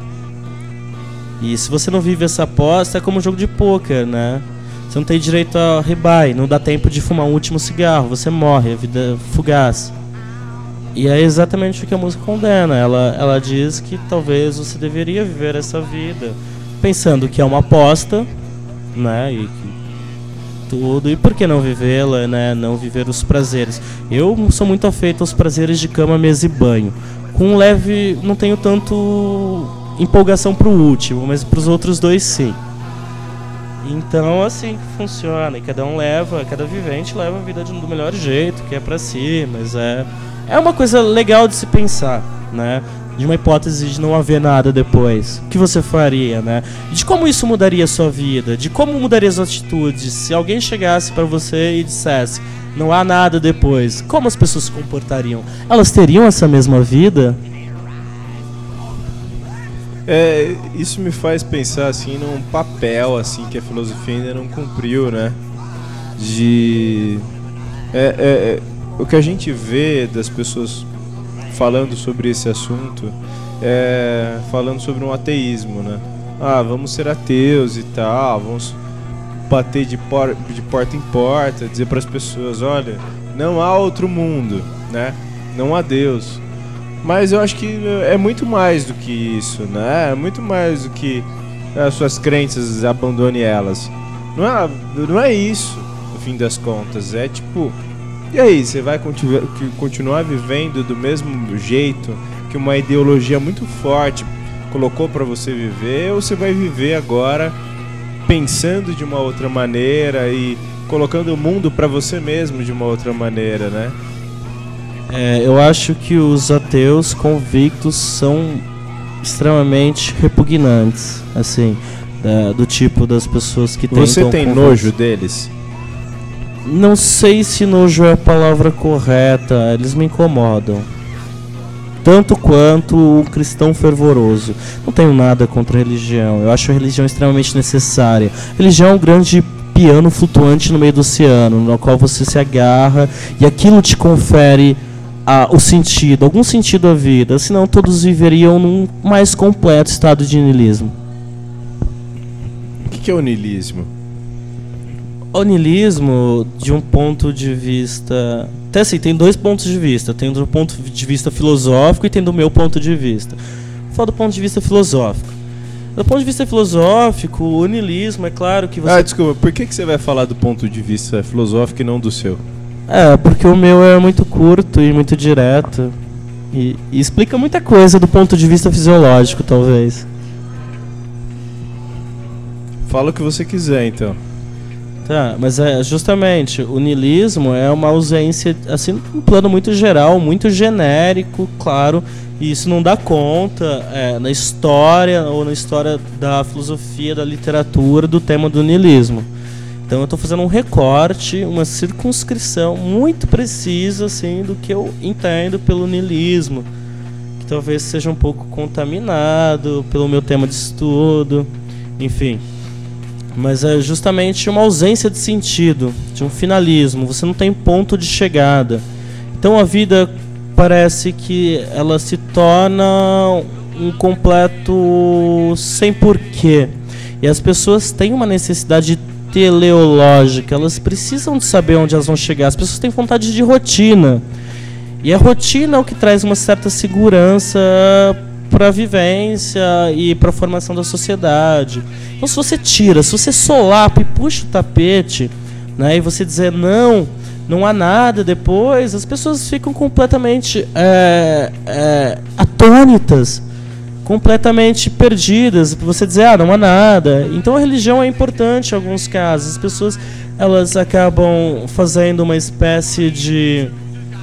E se você não vive essa aposta, é como um jogo de pôquer, né? Você não tem direito a rebuy, não dá tempo de fumar um último cigarro, você morre, a vida é fugaz. E é exatamente o que a música condena. Ela, ela diz que talvez você deveria viver essa vida pensando que é uma aposta, né? E que tudo, e por que não vivê-la, né? Não viver os prazeres. Eu sou muito afeito aos prazeres de cama, mesa e banho. Com um leve, não tenho tanto empolgação pro último, mas pros outros dois sim. Então assim que funciona, e cada um leva, cada vivente leva a vida de, do melhor jeito, que é pra si, mas é, é uma coisa legal de se pensar, né? De uma hipótese de não haver nada depois. O que você faria, né? De como isso mudaria a sua vida, de como mudaria as atitudes. Se alguém chegasse pra você e dissesse, não há nada depois, como as pessoas se comportariam? Elas teriam essa mesma vida? É, isso me faz pensar assim num papel assim que a filosofia ainda não cumpriu, né? De é, é, é, o que a gente vê das pessoas falando sobre esse assunto, é, falando sobre um ateísmo, né? Ah, vamos ser ateus e tal, vamos bater de, por, de porta em porta, dizer para as pessoas, olha, não há outro mundo, né? Não há Deus. Mas eu acho que é muito mais do que isso, né? É muito mais do que as suas crenças, abandone elas. Não é, não é isso, no fim das contas. É tipo, e aí, você vai continu- continuar vivendo do mesmo jeito que uma ideologia muito forte colocou pra você viver, ou você vai viver agora pensando de uma outra maneira e colocando o mundo pra você mesmo de uma outra maneira, né? É, eu acho que os ateus convictos são extremamente repugnantes, assim, da, do tipo das pessoas que tentam... Você tem convencer. nojo deles? Não sei se nojo é a palavra correta, eles me incomodam. tanto quanto um cristão fervoroso. Não tenho nada contra a religião, eu acho a religião extremamente necessária. A religião é um grande piano flutuante no meio do oceano, no qual você se agarra e aquilo te confere ah, o sentido, algum sentido à vida, senão todos viveriam num mais completo estado de niilismo. O que, que é o niilismo? O niilismo, de um ponto de vista... Até assim, tem dois pontos de vista. Tem do ponto de vista filosófico e tem do meu ponto de vista. Vou falar do ponto de vista filosófico. Do ponto de vista filosófico, o niilismo, é claro que você... Ah, desculpa, por que, que você vai falar do ponto de vista filosófico e não do seu? É, porque o meu é muito curto e muito direto. E, e explica muita coisa do ponto de vista fisiológico, talvez. Fala o que você quiser, então. Tá, mas é justamente, o niilismo é uma ausência, assim, num plano muito geral, muito genérico, claro, e isso não dá conta é, na história ou na história da filosofia, da literatura, do tema do niilismo. Então eu estou fazendo um recorte, uma circunscrição muito precisa, assim, do que eu entendo pelo niilismo, que talvez seja um pouco contaminado pelo meu tema de estudo, enfim. Mas é justamente uma ausência de sentido, de um finalismo. Você não tem ponto de chegada. Então a vida parece que ela se torna um completo sem porquê. E as pessoas têm uma necessidade teleológica. Elas precisam de saber onde elas vão chegar. As pessoas têm vontade de rotina. E a rotina é o que traz uma certa segurança para a vivência e para a formação da sociedade. Então, se você tira, se você solapa e puxa o tapete, né, e você dizer não, não há nada depois, as pessoas ficam completamente é, é, atônitas, completamente perdidas. Você dizer, ah, não há nada. Então, a religião é importante em alguns casos. As pessoas, elas acabam fazendo uma espécie de...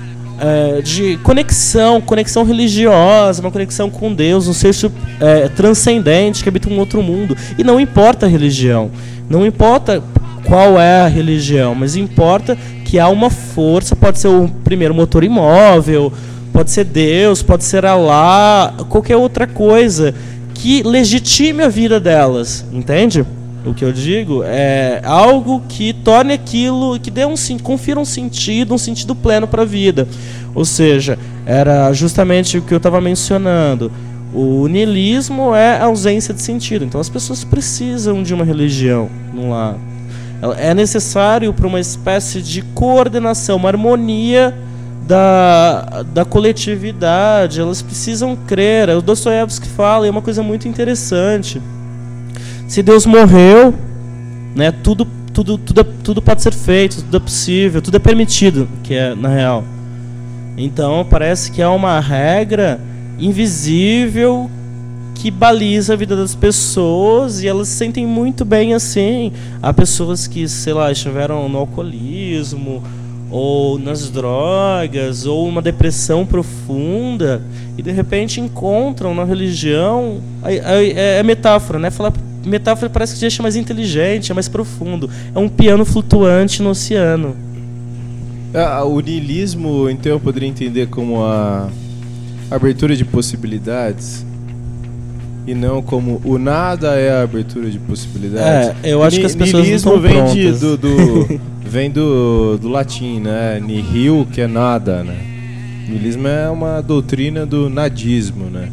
É, de conexão, conexão religiosa, uma conexão com Deus, um ser é, transcendente que habita um outro mundo. E não importa a religião, não importa qual é a religião, mas importa que há uma força, pode ser o primeiro motor imóvel, pode ser Deus, pode ser Alá, qualquer outra coisa que legitime a vida delas, entende? O que eu digo é algo que torne aquilo, que dê um, confira um sentido, um sentido pleno para a vida. Ou seja, era justamente o que eu estava mencionando. O niilismo é a ausência de sentido. Então as pessoas precisam de uma religião. Vamos lá. É necessário para uma espécie de coordenação, uma harmonia da, da coletividade. Elas precisam crer. O Dostoiévski fala, e é uma coisa muito interessante. Se Deus morreu, né, tudo, tudo, tudo, tudo pode ser feito, tudo é possível, tudo é permitido, que é na real. Então parece que há uma regra invisível que baliza a vida das pessoas e elas se sentem muito bem assim. Há pessoas que, sei lá, estiveram no alcoolismo ou nas drogas ou uma depressão profunda e de repente encontram na religião, é, é metáfora, né? Falar metáfora parece que deixa mais inteligente, é mais profundo. É um piano flutuante no oceano. Ah, o niilismo, então, eu poderia entender como a abertura de possibilidades e não como o nada é a abertura de possibilidades. É, eu acho que as pessoas niilismo não estão vem prontas. de, do, do, vem do, do latim, né? Nihil, que é nada, né? Niilismo é uma doutrina do nadismo, né?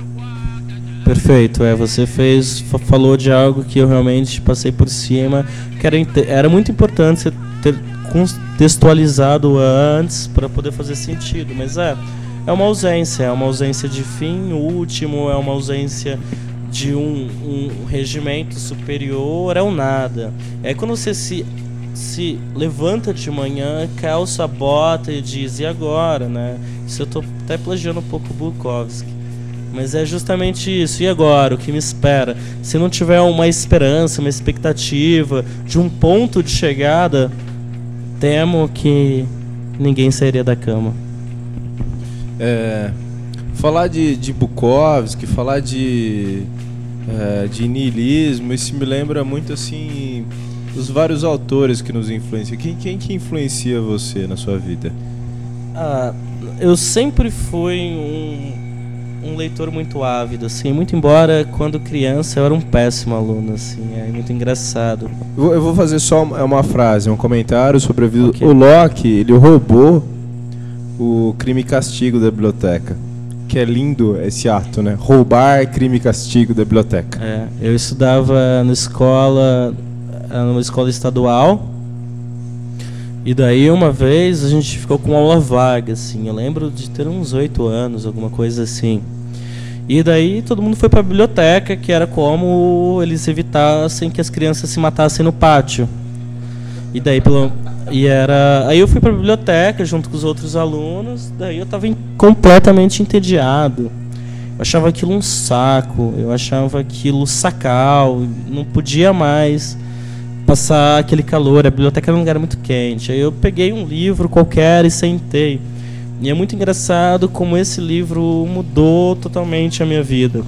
Perfeito, é, você fez, falou de algo que eu realmente passei por cima, que era, era muito importante você ter contextualizado antes para poder fazer sentido, mas é, é uma ausência, é uma ausência de fim último, é uma ausência de um, um regimento superior, é um nada. É quando você se, se levanta de manhã, calça a bota e diz, e agora, né? Isso eu tô até plagiando um pouco o Bukowski. Mas é justamente isso. E agora? O que me espera? Se não tiver uma esperança, uma expectativa de um ponto de chegada, temo que ninguém sairia da cama. É, falar de, de Bukowski, falar de, é, de niilismo, isso me lembra muito assim os vários autores que nos influenciam. Quem, quem que influencia você na sua vida? Ah, eu sempre fui um um leitor muito ávido, assim, muito embora quando criança eu era um péssimo aluno, assim, é muito engraçado. Eu vou fazer só uma, uma frase, um comentário sobre a vida. Okay. O Locke, ele roubou o Crime e Castigo da biblioteca. Que é lindo esse ato, né? Roubar Crime e Castigo da biblioteca. É, eu estudava na escola, numa escola estadual. E daí uma vez a gente ficou com aula vaga, assim, eu lembro de ter uns oito anos, alguma coisa assim. E daí todo mundo foi para a biblioteca, que era como eles evitassem que as crianças se matassem no pátio. E daí pelo e era, aí eu fui para a biblioteca junto com os outros alunos, daí eu estava completamente entediado. Eu achava aquilo um saco, eu achava aquilo sacal, não podia mais passar aquele calor, a biblioteca era um lugar muito quente. Aí eu peguei um livro qualquer e sentei. E é muito engraçado como esse livro mudou totalmente a minha vida.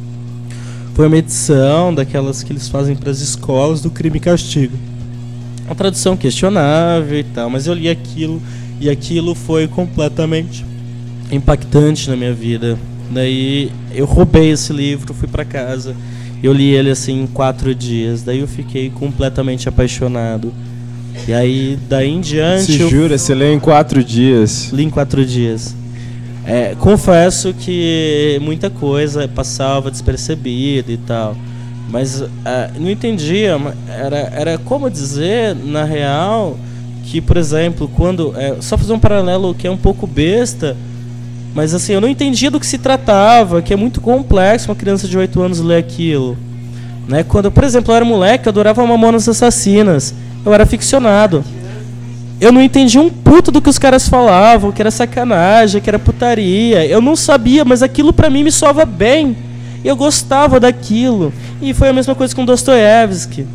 Foi uma edição daquelas que eles fazem para as escolas do Crime e Castigo. Uma tradução questionável e tal, mas eu li aquilo e aquilo foi completamente impactante na minha vida. Daí eu roubei esse livro, fui para casa. Eu li ele assim em quatro dias, daí eu fiquei completamente apaixonado. E aí, daí em diante... Se eu... jura, você leu em quatro dias? Li em quatro dias. É, confesso que muita coisa passava despercebida e tal. Mas uh, não entendia, era, era como dizer, na real, que, por exemplo, quando... É, só fazer um paralelo que é um pouco besta... Mas assim, eu não entendia do que se tratava, que é muito complexo uma criança de oito anos ler aquilo. Né? Quando, por exemplo, eu era moleque, eu adorava Mamonas Assassinas. Eu era ficcionado. Eu não entendia um puto do que os caras falavam, que era sacanagem, que era putaria. Eu não sabia, mas aquilo pra mim me soava bem. Eu gostava daquilo. E foi a mesma coisa com Dostoiévski.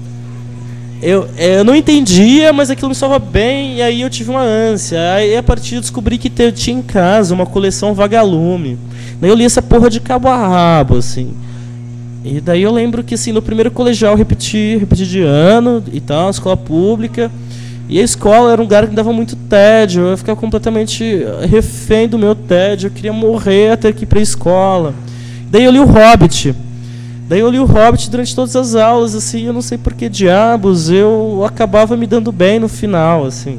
Eu, eu não entendia, mas aquilo me soava bem, e aí eu tive uma ânsia. Aí a partir eu descobri que eu tinha em casa uma coleção Vagalume. Daí eu li essa porra de cabo a rabo, assim. E daí eu lembro que assim, no primeiro colegial eu repeti, repeti de ano e tal, escola pública. E a escola era um lugar que me dava muito tédio, eu ficava completamente refém do meu tédio, eu queria morrer até que ir pra escola. Daí eu li o Hobbit. Daí eu li o Hobbit durante todas as aulas, assim, eu não sei por que diabos, eu acabava me dando bem no final, assim.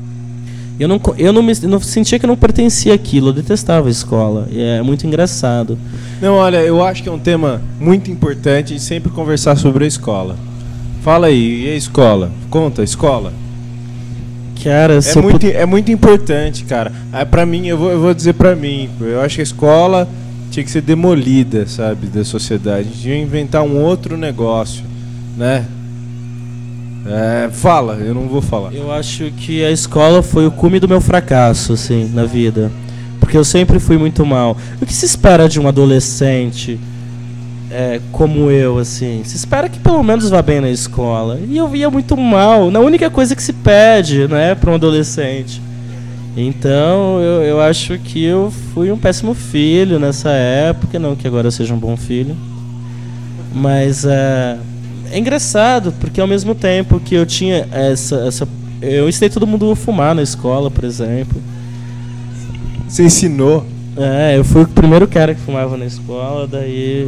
Eu não, eu não, me, não sentia que eu não pertencia àquilo, eu detestava a escola, e é muito engraçado. Não, olha, eu acho que é um tema muito importante de sempre conversar sobre a escola. Fala aí, e a escola? Conta, a escola. Cara, é, muito, put... é muito importante, cara. Ah, pra mim, eu vou, eu vou dizer pra mim, eu acho que a escola... tinha que ser demolida, sabe, da sociedade. A gente ia inventar um outro negócio, né? É, fala, eu não vou falar. Eu acho que a escola foi o cume do meu fracasso, assim, na vida. Porque eu sempre fui muito mal. O que se espera de um adolescente é, como eu, assim? Se espera que pelo menos vá bem na escola. E eu ia muito mal. Na única coisa que se pede, né, para um adolescente. Então, eu, eu acho que eu fui um péssimo filho nessa época, não que agora eu seja um bom filho. Mas é, é engraçado, porque ao mesmo tempo que eu tinha essa, essa... Eu ensinei todo mundo a fumar na escola, por exemplo. Você ensinou? É, eu fui o primeiro cara que fumava na escola, daí...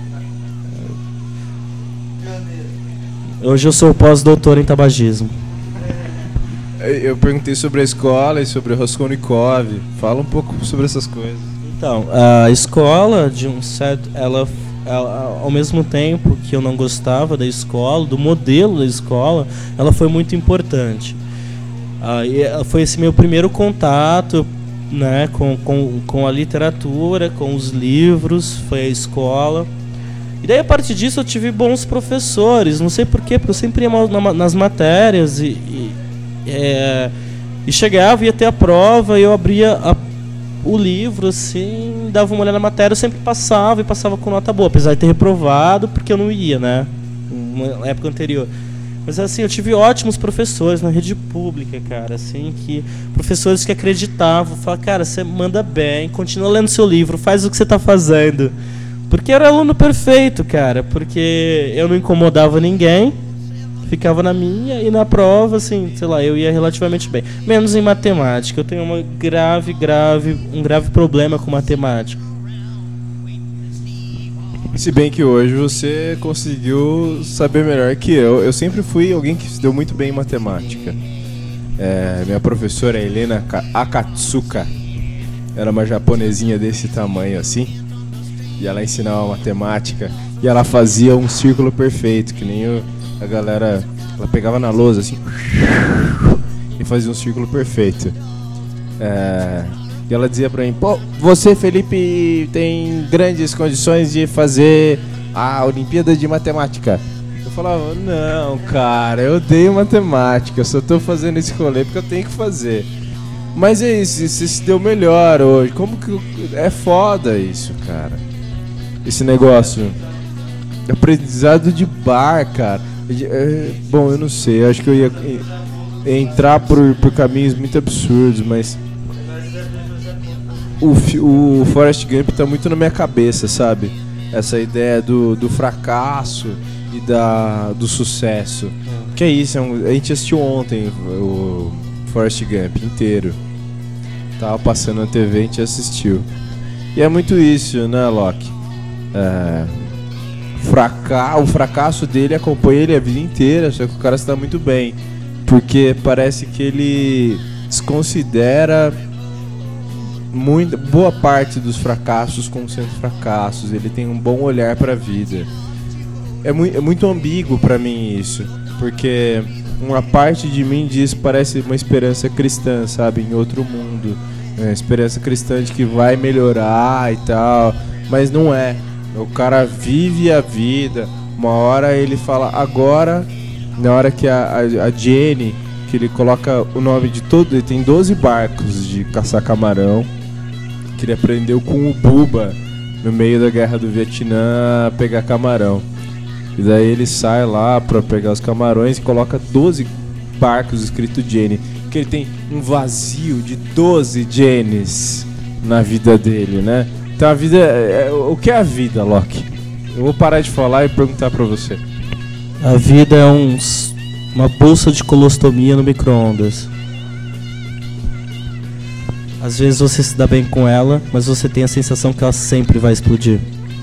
Eu... Hoje eu sou pós-doutor em tabagismo. Eu perguntei sobre a escola e sobre o Raskolnikov. Fala um pouco sobre essas coisas. Então, a escola, de um certo, ela, ela, ao mesmo tempo que eu não gostava da escola, do modelo da escola, ela foi muito importante. Ah, e foi esse meu primeiro contato, né, com, com, com a literatura, com os livros, foi a escola. E daí, a partir disso, eu tive bons professores. Não sei porquê, porque eu sempre ia na, nas matérias e... e É, e chegava, ia ter a prova, e eu abria a, o livro, assim, dava uma olhada na matéria, eu sempre passava, e passava com nota boa, apesar de ter reprovado, porque eu não ia, né, na época anterior. Mas assim, eu tive ótimos professores na rede pública, cara, assim, que professores que acreditavam, falavam, cara, você manda bem, continua lendo seu livro, faz o que você tá fazendo. Porque eu era aluno perfeito, cara, porque eu não incomodava ninguém, ficava na minha, e na prova, assim, sei lá, eu ia relativamente bem. Menos em matemática. Eu tenho uma grave, grave, um grave problema com matemática. Se bem que hoje você conseguiu saber melhor que eu. Eu sempre fui alguém que se deu muito bem em matemática. É, minha professora Helena Akatsuka era uma japonesinha desse tamanho assim. E ela ensinava matemática. E ela fazia um círculo perfeito, que nem o, a galera... Ela pegava na lousa assim... E fazia um círculo perfeito. É, e ela dizia pra mim... Pô, você, Felipe, tem grandes condições de fazer a Olimpíada de Matemática. Eu falava... Não, cara, eu odeio matemática. Eu só tô fazendo esse rolê porque eu tenho que fazer. Mas é isso, você se deu melhor hoje. Como que... É foda isso, cara. Esse negócio... Aprendizado de bar, cara. É, bom, eu não sei. Eu acho que eu ia entrar por, por caminhos muito absurdos, mas... O, o Forrest Gump tá muito na minha cabeça, sabe? Essa ideia do, do fracasso e da, do sucesso. É. Que é isso, é um, a gente assistiu ontem o Forrest Gump inteiro. Tava passando na T V, a gente assistiu. E é muito isso, né, Loki? É, fraca- o fracasso dele acompanha ele a vida inteira, só que o cara está muito bem. Porque parece que ele desconsidera muito, boa parte dos fracassos como sendo fracassos. Ele tem um bom olhar para a vida. É, mu- é muito ambíguo para mim isso, porque uma parte de mim diz parece uma esperança cristã, sabe, em outro mundo, é, esperança cristã de que vai melhorar e tal, mas não é. O cara vive a vida. Uma hora ele fala agora, na hora que a, a, a Jenny, que ele coloca o nome de todo, ele tem doze barcos de caçar camarão, que ele aprendeu com o Buba no meio da guerra do Vietnã a pegar camarão. E daí ele sai lá pra pegar os camarões e coloca doze barcos escrito Jenny. Que ele tem um vazio de doze Jennys na vida dele, né? Então a vida... É, é, o que é a vida, Loki? Eu vou parar de falar e perguntar pra você. A vida é um, uma bolsa de colostomia no micro-ondas. Às vezes você se dá bem com ela, mas você tem a sensação que ela sempre vai explodir.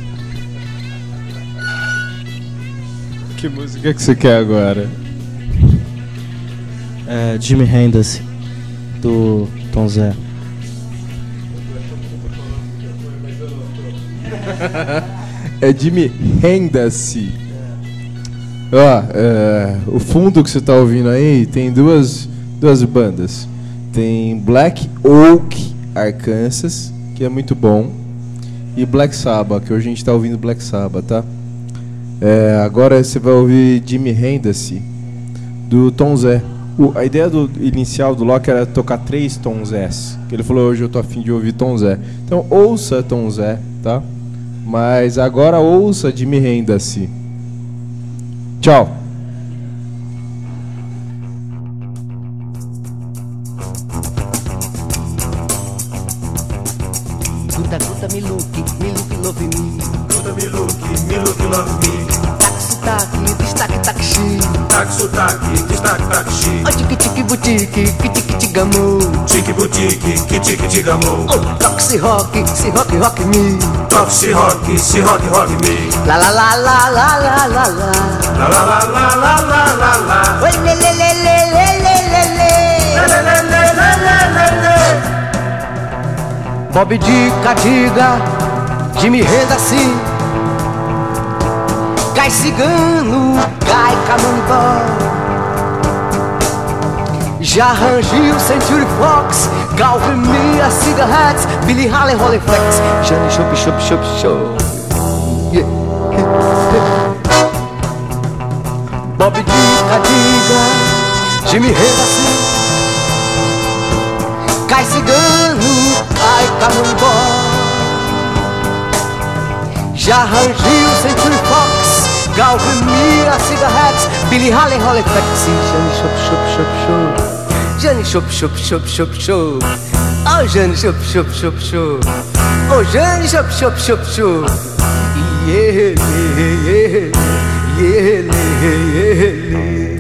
Que música que você quer agora? É Jimi Hendrix, do Tom Zé. É Jimi Hendrix. Ó, é, o fundo que você tá ouvindo aí tem duas, duas bandas. Tem Black Oak Arkansas, que é muito bom, e Black Sabbath, que hoje a gente tá ouvindo Black Sabbath, tá? É, agora você vai ouvir Jimi Hendrix, do Tom Zé. O, a ideia do, inicial do Loki era tocar três Tom Zés, que ele falou, hoje eu tô afim de ouvir Tom Zé. Então ouça Tom Zé, tá? Mas agora ouça Jimi Hendrix. Tchau. Guta, guta, me look, me look, love me. Guta, me look, me look, love me. Taxi, taxi, destaque, taxi. Taxi, taxi, destaque, taxi. Oh, tique, tique, boutique, que tique, tigamo. Tique, boutique, que tique, tigamo. Oh, toxi, rock, se rock, rock me. Toxi, rock, se rock, rock me. La la la la la la la la. La la la la la la la la. Oi, le le le le le le le le. Le le le le le le le. Bob Dica, diga, Jimi Hendrix. Cai cigano, cai canombó. Já arrangiu Century Fox, Calvin Mia, Cigarettes, Billy Haley, Holly Flex, Johnny Shop, Shop, Shop, Shop. Yeah. Bob Dica, diga, Jimi Hendrix. Cai cigano, cai canombó. Já arrangiu Century Fox, Calvin Mia, Cigarettes, Billy Haley, Holly Flex, Johnny Shop, Shop, Shop, Shop. Johnny Shop, Shop, Shop, Shop, Shop. Oh, Johnny Shop, Shop, Shop, Shop. Oh, Johnny Shop, Shop, Shop, Shop. Yeah, yeah, yeah, yeah, yeah.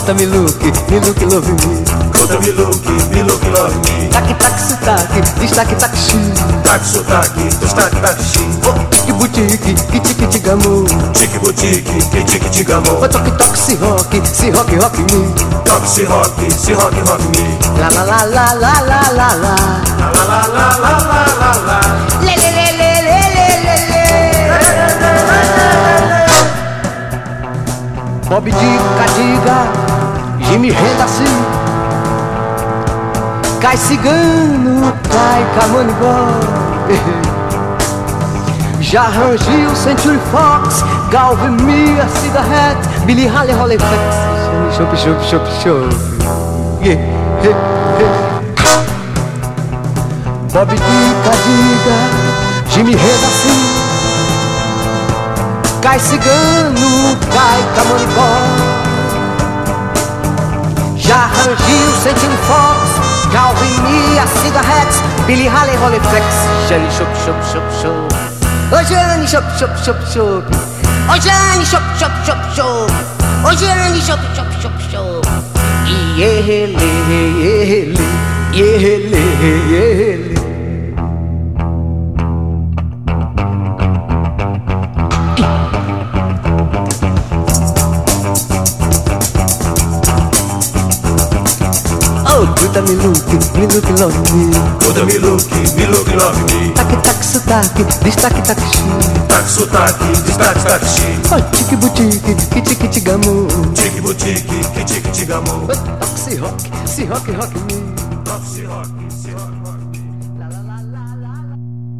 Conta me look, me look, love me. Conta me look, me look, love me. Tac, tac, sotaque, destaque, taxi. Tac, sotaque, destaque, taxi. Oh, tique, boutique, que tique, tigamo. Tique, boutique, que tique, tigamo. Oh, toque, toque, se rock, se rock, rock me. Toque, se rock, se rock, rock me. La la la la la la la la. La la la la la la la. Le le le le le le le le. Bob Dica, diga, Jimmy Henderson. Cai cigano, cai camonibó. Já rangiu Century Fox, Galvin Mia, Cigarette, Billy Holly, Holly Flex. Chope, chope, chope, chope. Yeah, yeah, yeah. Bob Dica, diga, Jimmy Henderson. Cai cigano, cai camonibó. Já rangiu Century Fox, Calvin Mia, Cigarettes, Billy Holly, Holly Flex. Jane, chop, chop, chop, chop. Oh, Jane, chop, chop, chop, chop. Oh, Jane, chop, chop, chop, chop. Oh, Jane, chop, chop, chop, chop. Yele, yele, yele, yele. Conta me look, me look, love me. Conta me look, me look, love me. Tac, tac, sotaque, destaque, taxi. Tac, sotaque, destaque, taxi. Oh, tique, boutique, que tique, tigamo. Tique, boutique, que tique, tigamo. Oh, toque, se rock, se rock, rock me. Toque, se rock, se rock, rock me. La la la la la la.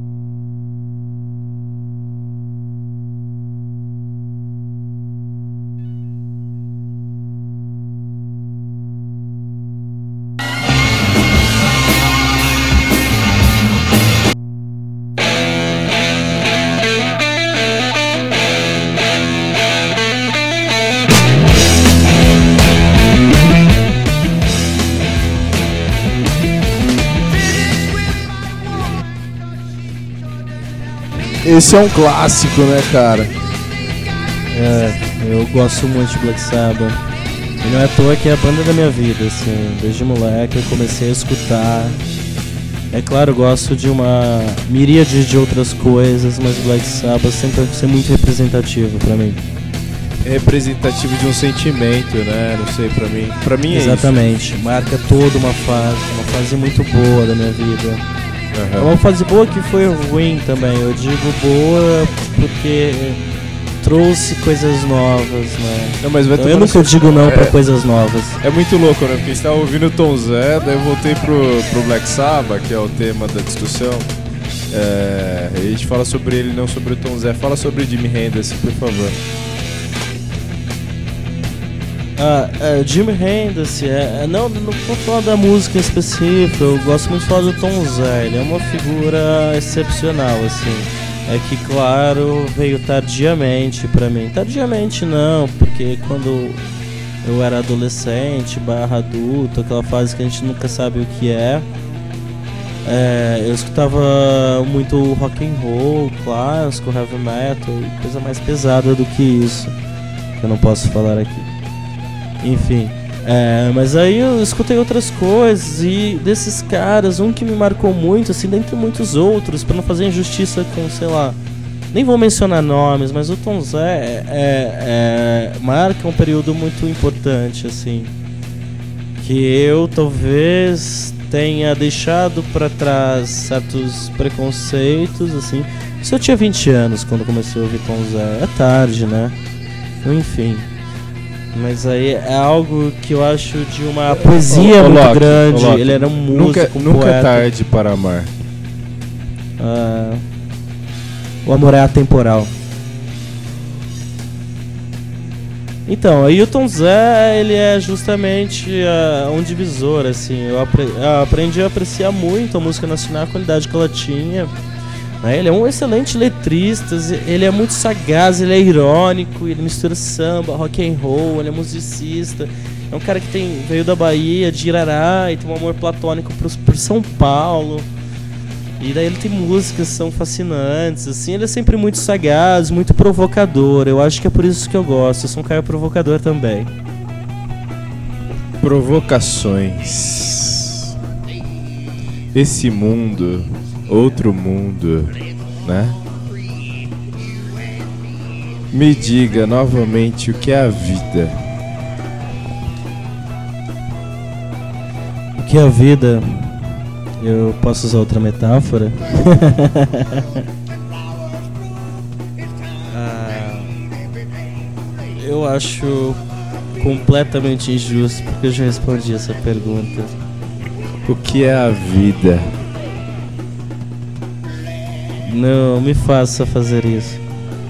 Esse é um clássico, né, cara? É, eu gosto muito de Black Sabbath. E não é à toa que é a banda da minha vida, assim. Desde moleque eu comecei a escutar. É claro, eu gosto de uma miríade de outras coisas, mas Black Sabbath sempre vai ser muito representativo pra mim. Representativo de um sentimento, né? Não sei, pra mim. Pra mim é Exatamente. Isso. Marca toda uma fase, uma fase muito boa da minha vida. Uhum. É uma fase boa que foi ruim também. Eu digo boa porque trouxe coisas novas, né? Não, mas vai então, eu nunca digo não é, pra coisas novas. É muito louco, né? Porque a gente tava ouvindo o Tom Zé, daí eu voltei pro, pro Black Sabbath, que é o tema da discussão. É, a gente fala sobre ele, não sobre o Tom Zé. Fala sobre Jimi Hendrix, por favor. Ah, é, Jimi Hendrix, é, não, não vou falar da música em específico, eu gosto muito de falar do Tom Zé, ele é uma figura excepcional, assim. É que, claro, veio tardiamente pra mim. Tardiamente não, porque quando eu era adolescente, barra adulto, aquela fase que a gente nunca sabe o que é, é eu escutava muito rock and roll, clássico, heavy metal, e coisa mais pesada do que isso, que eu não posso falar aqui. Enfim, é, mas aí eu escutei outras coisas e desses caras, um que me marcou muito, assim, dentre muitos outros, pra não fazer injustiça com, sei lá, nem vou mencionar nomes, mas o Tom Zé é, é, marca um período muito importante, assim, que eu talvez tenha deixado pra trás certos preconceitos, assim. Isso eu tinha vinte anos quando comecei a ouvir Tom Zé, é tarde, né? Enfim. Mas aí é algo que eu acho de uma poesia ô, ô, muito Loki, grande. ô, Loki, ele era um músico, Nunca, nunca poeta. é tarde para amar. Ah, o amor é atemporal. Então, aí o Tom Zé, ele é justamente uh, um divisor, assim. Eu, apre eu aprendi a apreciar muito a música nacional, a qualidade que ela tinha. Ele é um excelente letrista, ele é muito sagaz, ele é irônico, ele mistura samba, rock and roll, ele é musicista. É um cara que tem, veio da Bahia, de Irará, e tem um amor platônico por, por São Paulo. E daí ele tem músicas que são fascinantes, assim, ele é sempre muito sagaz, muito provocador. Eu acho que é por isso que eu gosto, eu sou um cara provocador também. Provocações. Esse mundo, outro mundo, né? Me diga novamente o que é a vida. O que é a vida? Eu posso usar outra metáfora? ah, eu acho completamente injusto, porque eu já respondi essa pergunta. O que é a vida? Não me faça fazer isso.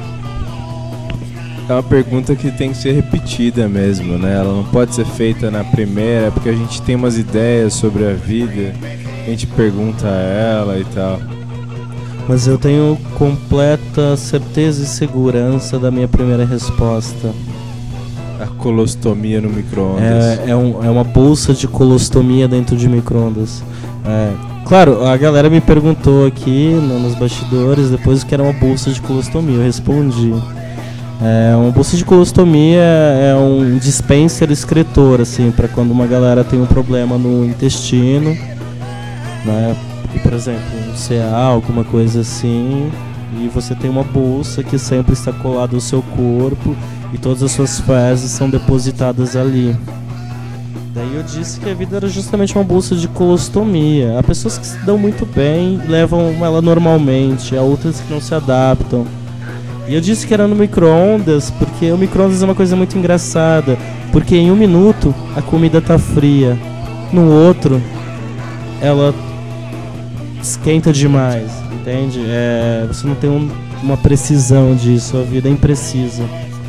É uma pergunta que tem que ser repetida mesmo, né? Ela não pode ser feita na primeira, porque a gente tem umas ideias sobre a vida, a gente pergunta a ela e tal. Mas eu tenho completa certeza e segurança da minha primeira resposta. A colostomia no micro-ondas. É, é, um, é uma bolsa de colostomia dentro de micro-ondas. É, claro, a galera me perguntou aqui no, nos bastidores depois o que era uma bolsa de colostomia. Eu respondi. É, uma bolsa de colostomia é um dispenser excretor, assim, para quando uma galera tem um problema no intestino, né? Por exemplo, um C A, alguma coisa assim, e você tem uma bolsa que sempre está colada ao seu corpo e todas as suas fezes são depositadas ali. Daí eu disse que a vida era justamente uma bolsa de colostomia. Há pessoas que se dão muito bem, levam ela normalmente, há outras que não se adaptam. E eu disse que era no micro-ondas porque o micro-ondas é uma coisa muito engraçada, porque em um minuto a comida tá fria, no outro ela esquenta demais, entende? É, você não tem um, uma precisão disso, a vida é imprecisa.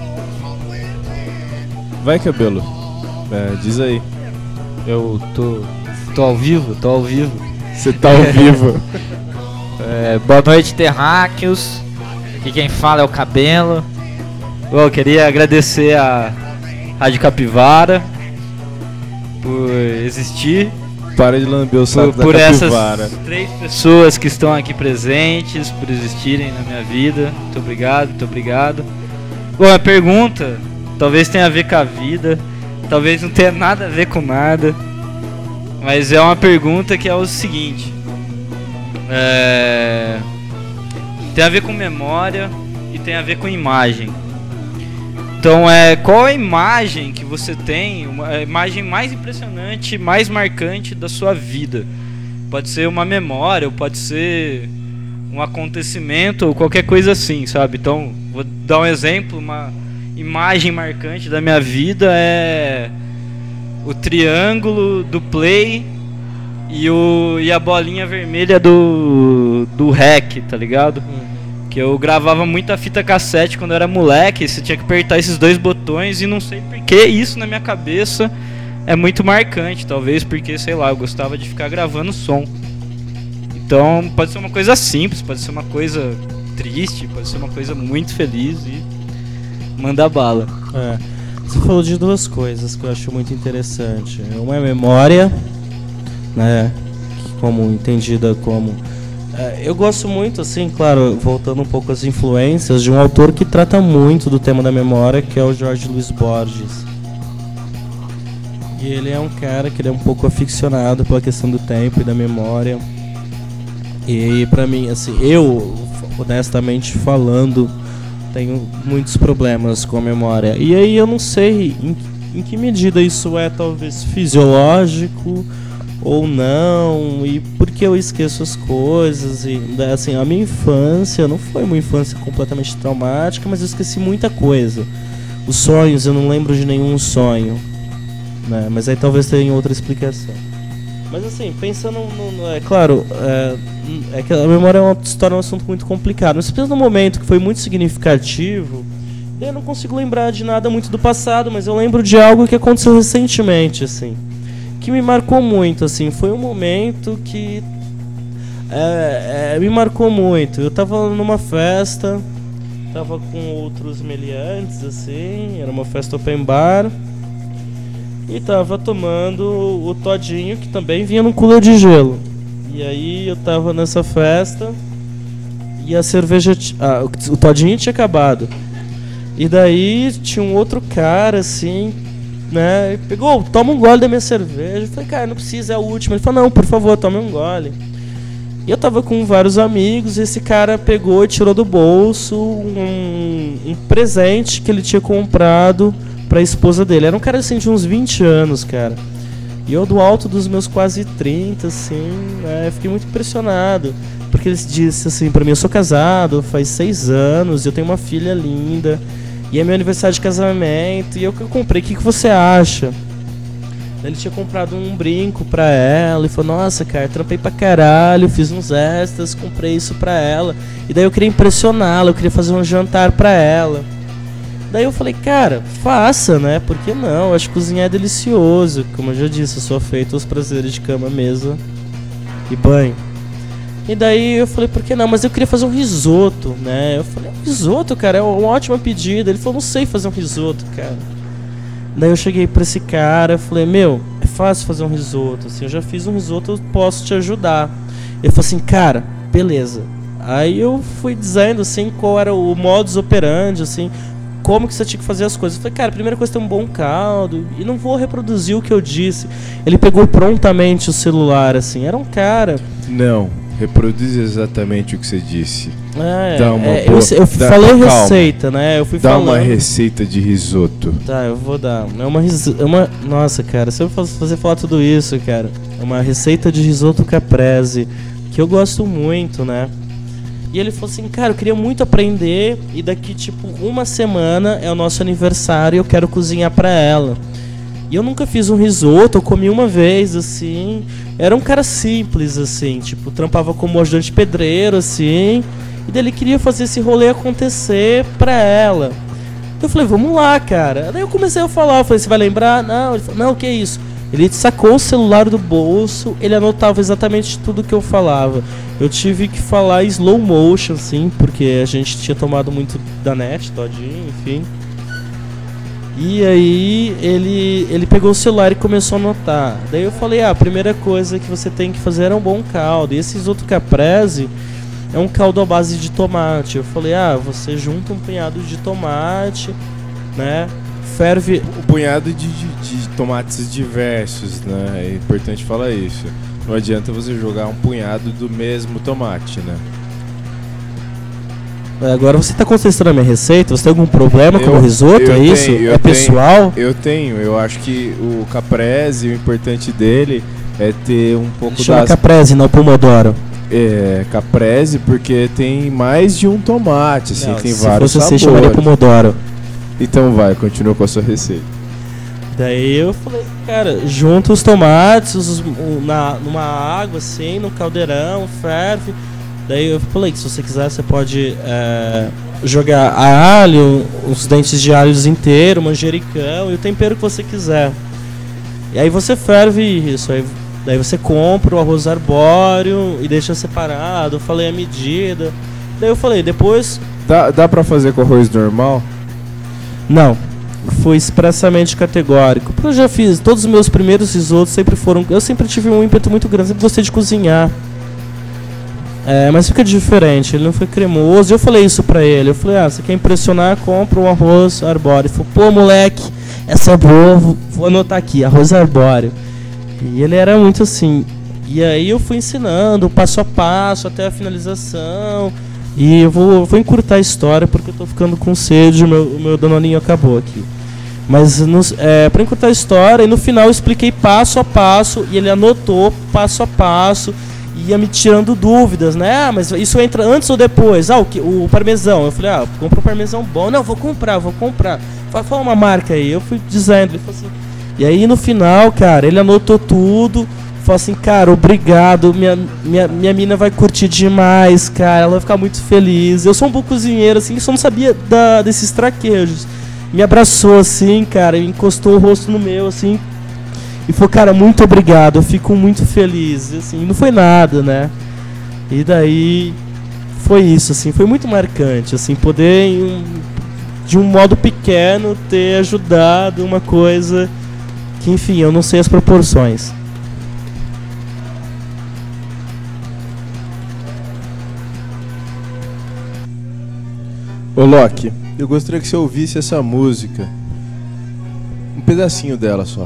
Vai, Cabelo, é, diz aí. Eu tô, tô ao vivo, tô ao vivo. Você tá ao vivo. É, boa noite, terráqueos. Aqui quem fala é o Cabelo. Bom, eu queria agradecer a Rádio Capivara por existir. Para de lamber o saco por, da por Capivara. Essas três pessoas que estão aqui presentes, por existirem na minha vida. Muito obrigado, muito obrigado. Bom, a pergunta talvez tenha a ver com a vida, talvez não tenha nada a ver com nada, mas é uma pergunta que é o seguinte. É... Tem a ver com memória e tem a ver com imagem. Então, é, qual a imagem que você tem, uma, a imagem mais impressionante, mais marcante da sua vida? Pode ser uma memória, ou pode ser um acontecimento, ou qualquer coisa assim, sabe? Então, vou dar um exemplo, uma imagem marcante da minha vida é o triângulo do play e, o, e a bolinha vermelha do, do rec, tá ligado? Uhum. Que eu gravava muita fita cassete quando eu era moleque, você tinha que apertar esses dois botões e não sei por que isso na minha cabeça é muito marcante, talvez porque, sei lá, eu gostava de ficar gravando som. Então pode ser uma coisa simples, pode ser uma coisa triste, pode ser uma coisa muito feliz e manda bala. É, você falou de duas coisas que eu acho muito interessante. Uma é memória, né, como entendida como... É, eu gosto muito, assim, claro, voltando um pouco às influências, de um autor que trata muito do tema da memória, que é o Jorge Luis Borges. E ele é um cara que ele é um pouco aficionado pela questão do tempo e da memória. E pra mim, assim, eu, honestamente falando, tenho muitos problemas com a memória. E aí eu não sei em, em que medida isso é talvez fisiológico ou não, e porque eu esqueço as coisas. E assim, a minha infância não foi uma infância completamente traumática, mas eu esqueci muita coisa. Os sonhos, eu não lembro de nenhum sonho, né? Mas aí talvez tenha outra explicação. Mas assim, pensando no, no, é claro, é, é que a memória é uma história, é um assunto muito complicado. Mas pensa num momento que foi muito significativo, eu não consigo lembrar de nada muito do passado, mas eu lembro de algo que aconteceu recentemente, assim, que me marcou muito, assim. Foi um momento que é, é, me marcou muito. Eu tava numa festa, tava com outros meliantes, assim, era uma festa open bar, e tava tomando o todinho, que também vinha num cooler de gelo. E aí eu tava nessa festa e a cerveja... T... Ah, o todinho tinha acabado. E daí tinha um outro cara, assim, né? Pegou, toma um gole da minha cerveja. Eu falei, cara, não precisa, é a última. Ele falou, não, por favor, tome um gole. E eu tava com vários amigos, e esse cara pegou e tirou do bolso um, um presente que ele tinha comprado pra esposa dele. Era um cara assim de uns vinte anos, cara. E eu do alto dos meus quase trinta, assim, né, eu fiquei muito impressionado. Porque ele disse assim pra mim, eu sou casado faz seis anos, eu tenho uma filha linda, e é meu aniversário de casamento, e eu que eu comprei, o que, que você acha? Ele tinha comprado um brinco pra ela e falou, nossa, cara, trampei pra caralho, fiz uns extras, comprei isso pra ela. E daí eu queria impressioná-la, eu queria fazer um jantar pra ela. Daí eu falei, cara, faça, né? Por que não? Eu acho que cozinhar é delicioso. Como eu já disse, eu sou feito aos prazeres de cama, mesa e banho. E daí eu falei, por que não? Mas eu queria fazer um risoto, né? Eu falei, risoto, cara, é uma ótima pedida. Ele falou, não sei fazer um risoto, cara. Daí eu cheguei pra esse cara, falei, meu, é fácil fazer um risoto, assim, eu já fiz um risoto, eu posso te ajudar. Ele falou assim, cara, beleza. Aí eu fui dizendo, assim, qual era o modus operandi, assim, como que você tinha que fazer as coisas. Eu falei, cara, a primeira coisa é ter um bom caldo, e não vou reproduzir o que eu disse. Ele pegou prontamente o celular, assim, era um cara... Não, reproduz exatamente o que você disse. É, dá uma é, boa, eu, eu dá, falei calma, receita, né? Eu fui dá falando. uma receita de risoto. Tá, eu vou dar. É uma, riso... é uma... Nossa, cara, se eu fazer falar tudo isso, cara, é uma receita de risoto caprese, que eu gosto muito, né? E ele falou assim, cara, eu queria muito aprender, e daqui, tipo, uma semana é o nosso aniversário e eu quero cozinhar pra ela. E eu nunca fiz um risoto, eu comi uma vez, assim. Era um cara simples, assim, tipo, trampava como ajudante pedreiro, assim. E daí ele queria fazer esse rolê acontecer pra ela. Eu falei, vamos lá, cara. Daí eu comecei a falar, eu falei, você vai lembrar? Não, ele falou, não, que isso? Ele sacou o celular do bolso, ele anotava exatamente tudo que eu falava. Eu tive que falar slow motion, assim, porque a gente tinha tomado muito da net, todinho, enfim. E aí ele, ele pegou o celular e começou a anotar. Daí eu falei, ah, a primeira coisa que você tem que fazer é um bom caldo. E esse risoto caprese é um caldo à base de tomate. Eu falei, ah, você junta um punhado de tomate, né? Ferve... Um punhado de, de, de tomates diversos, né? É importante falar isso. Não adianta você jogar um punhado do mesmo tomate, né? Agora você está contestando a minha receita? Você tem algum problema eu, com o risoto? É tenho, isso? É tenho, pessoal? Eu tenho. Eu acho que o caprese, o importante dele é ter um pouco Chama das... caprese, não pomodoro. É, caprese porque tem mais de um tomate, assim, não, tem se vários fosse sabores. assim, chamaria pomodoro. Então vai, continua com a sua receita. Daí eu falei, cara, junta os tomates os, na, numa água, assim, no caldeirão, ferve. Daí eu falei que se você quiser, você pode é, jogar a alho, os dentes de alhos inteiros, manjericão e o tempero que você quiser. E aí você ferve isso, aí, daí você compra o arroz arbóreo e deixa separado. Eu falei a medida. Daí eu falei, depois... Dá, dá pra fazer com arroz normal? Não, foi expressamente categórico. Porque eu já fiz, todos os meus primeiros risotos sempre foram... Eu sempre tive um ímpeto muito grande, sempre gostei de cozinhar. É, mas fica diferente, ele não foi cremoso. Eu falei isso pra ele, eu falei, ah, você quer impressionar, compra um arroz arbóreo. Ele falou, pô, moleque, essa boa, vou, vou anotar aqui, arroz arbóreo. E ele era muito assim. E aí eu fui ensinando, passo a passo, até a finalização. E eu vou, vou encurtar a história, porque eu tô ficando com sede, o meu, o meu danoninho acabou aqui. Mas nos, é, pra encurtar a história, e no final eu expliquei passo a passo, e ele anotou passo a passo, ia me tirando dúvidas, né? Ah, mas isso entra antes ou depois? Ah, o, que, o parmesão. Eu falei, ah, compra um parmesão bom. Não, vou comprar, vou comprar. Fala, fala uma marca aí. Eu fui dizendo. Ele falou assim. E aí no final, cara, ele anotou tudo. Falou assim, cara, obrigado. Minha, minha, minha mina vai curtir demais, cara. Ela vai ficar muito feliz. Eu sou um bom cozinheiro, assim, só não sabia da, desses traquejos. Me abraçou assim, cara, e encostou o rosto no meu, assim. E falou, cara, muito obrigado, eu fico muito feliz. E, assim, não foi nada, né? E daí foi isso, assim, foi muito marcante, assim, poder em um, de um modo pequeno ter ajudado uma coisa que, enfim, eu não sei as proporções. Ô Loki, eu gostaria que você ouvisse essa música um pedacinho dela só.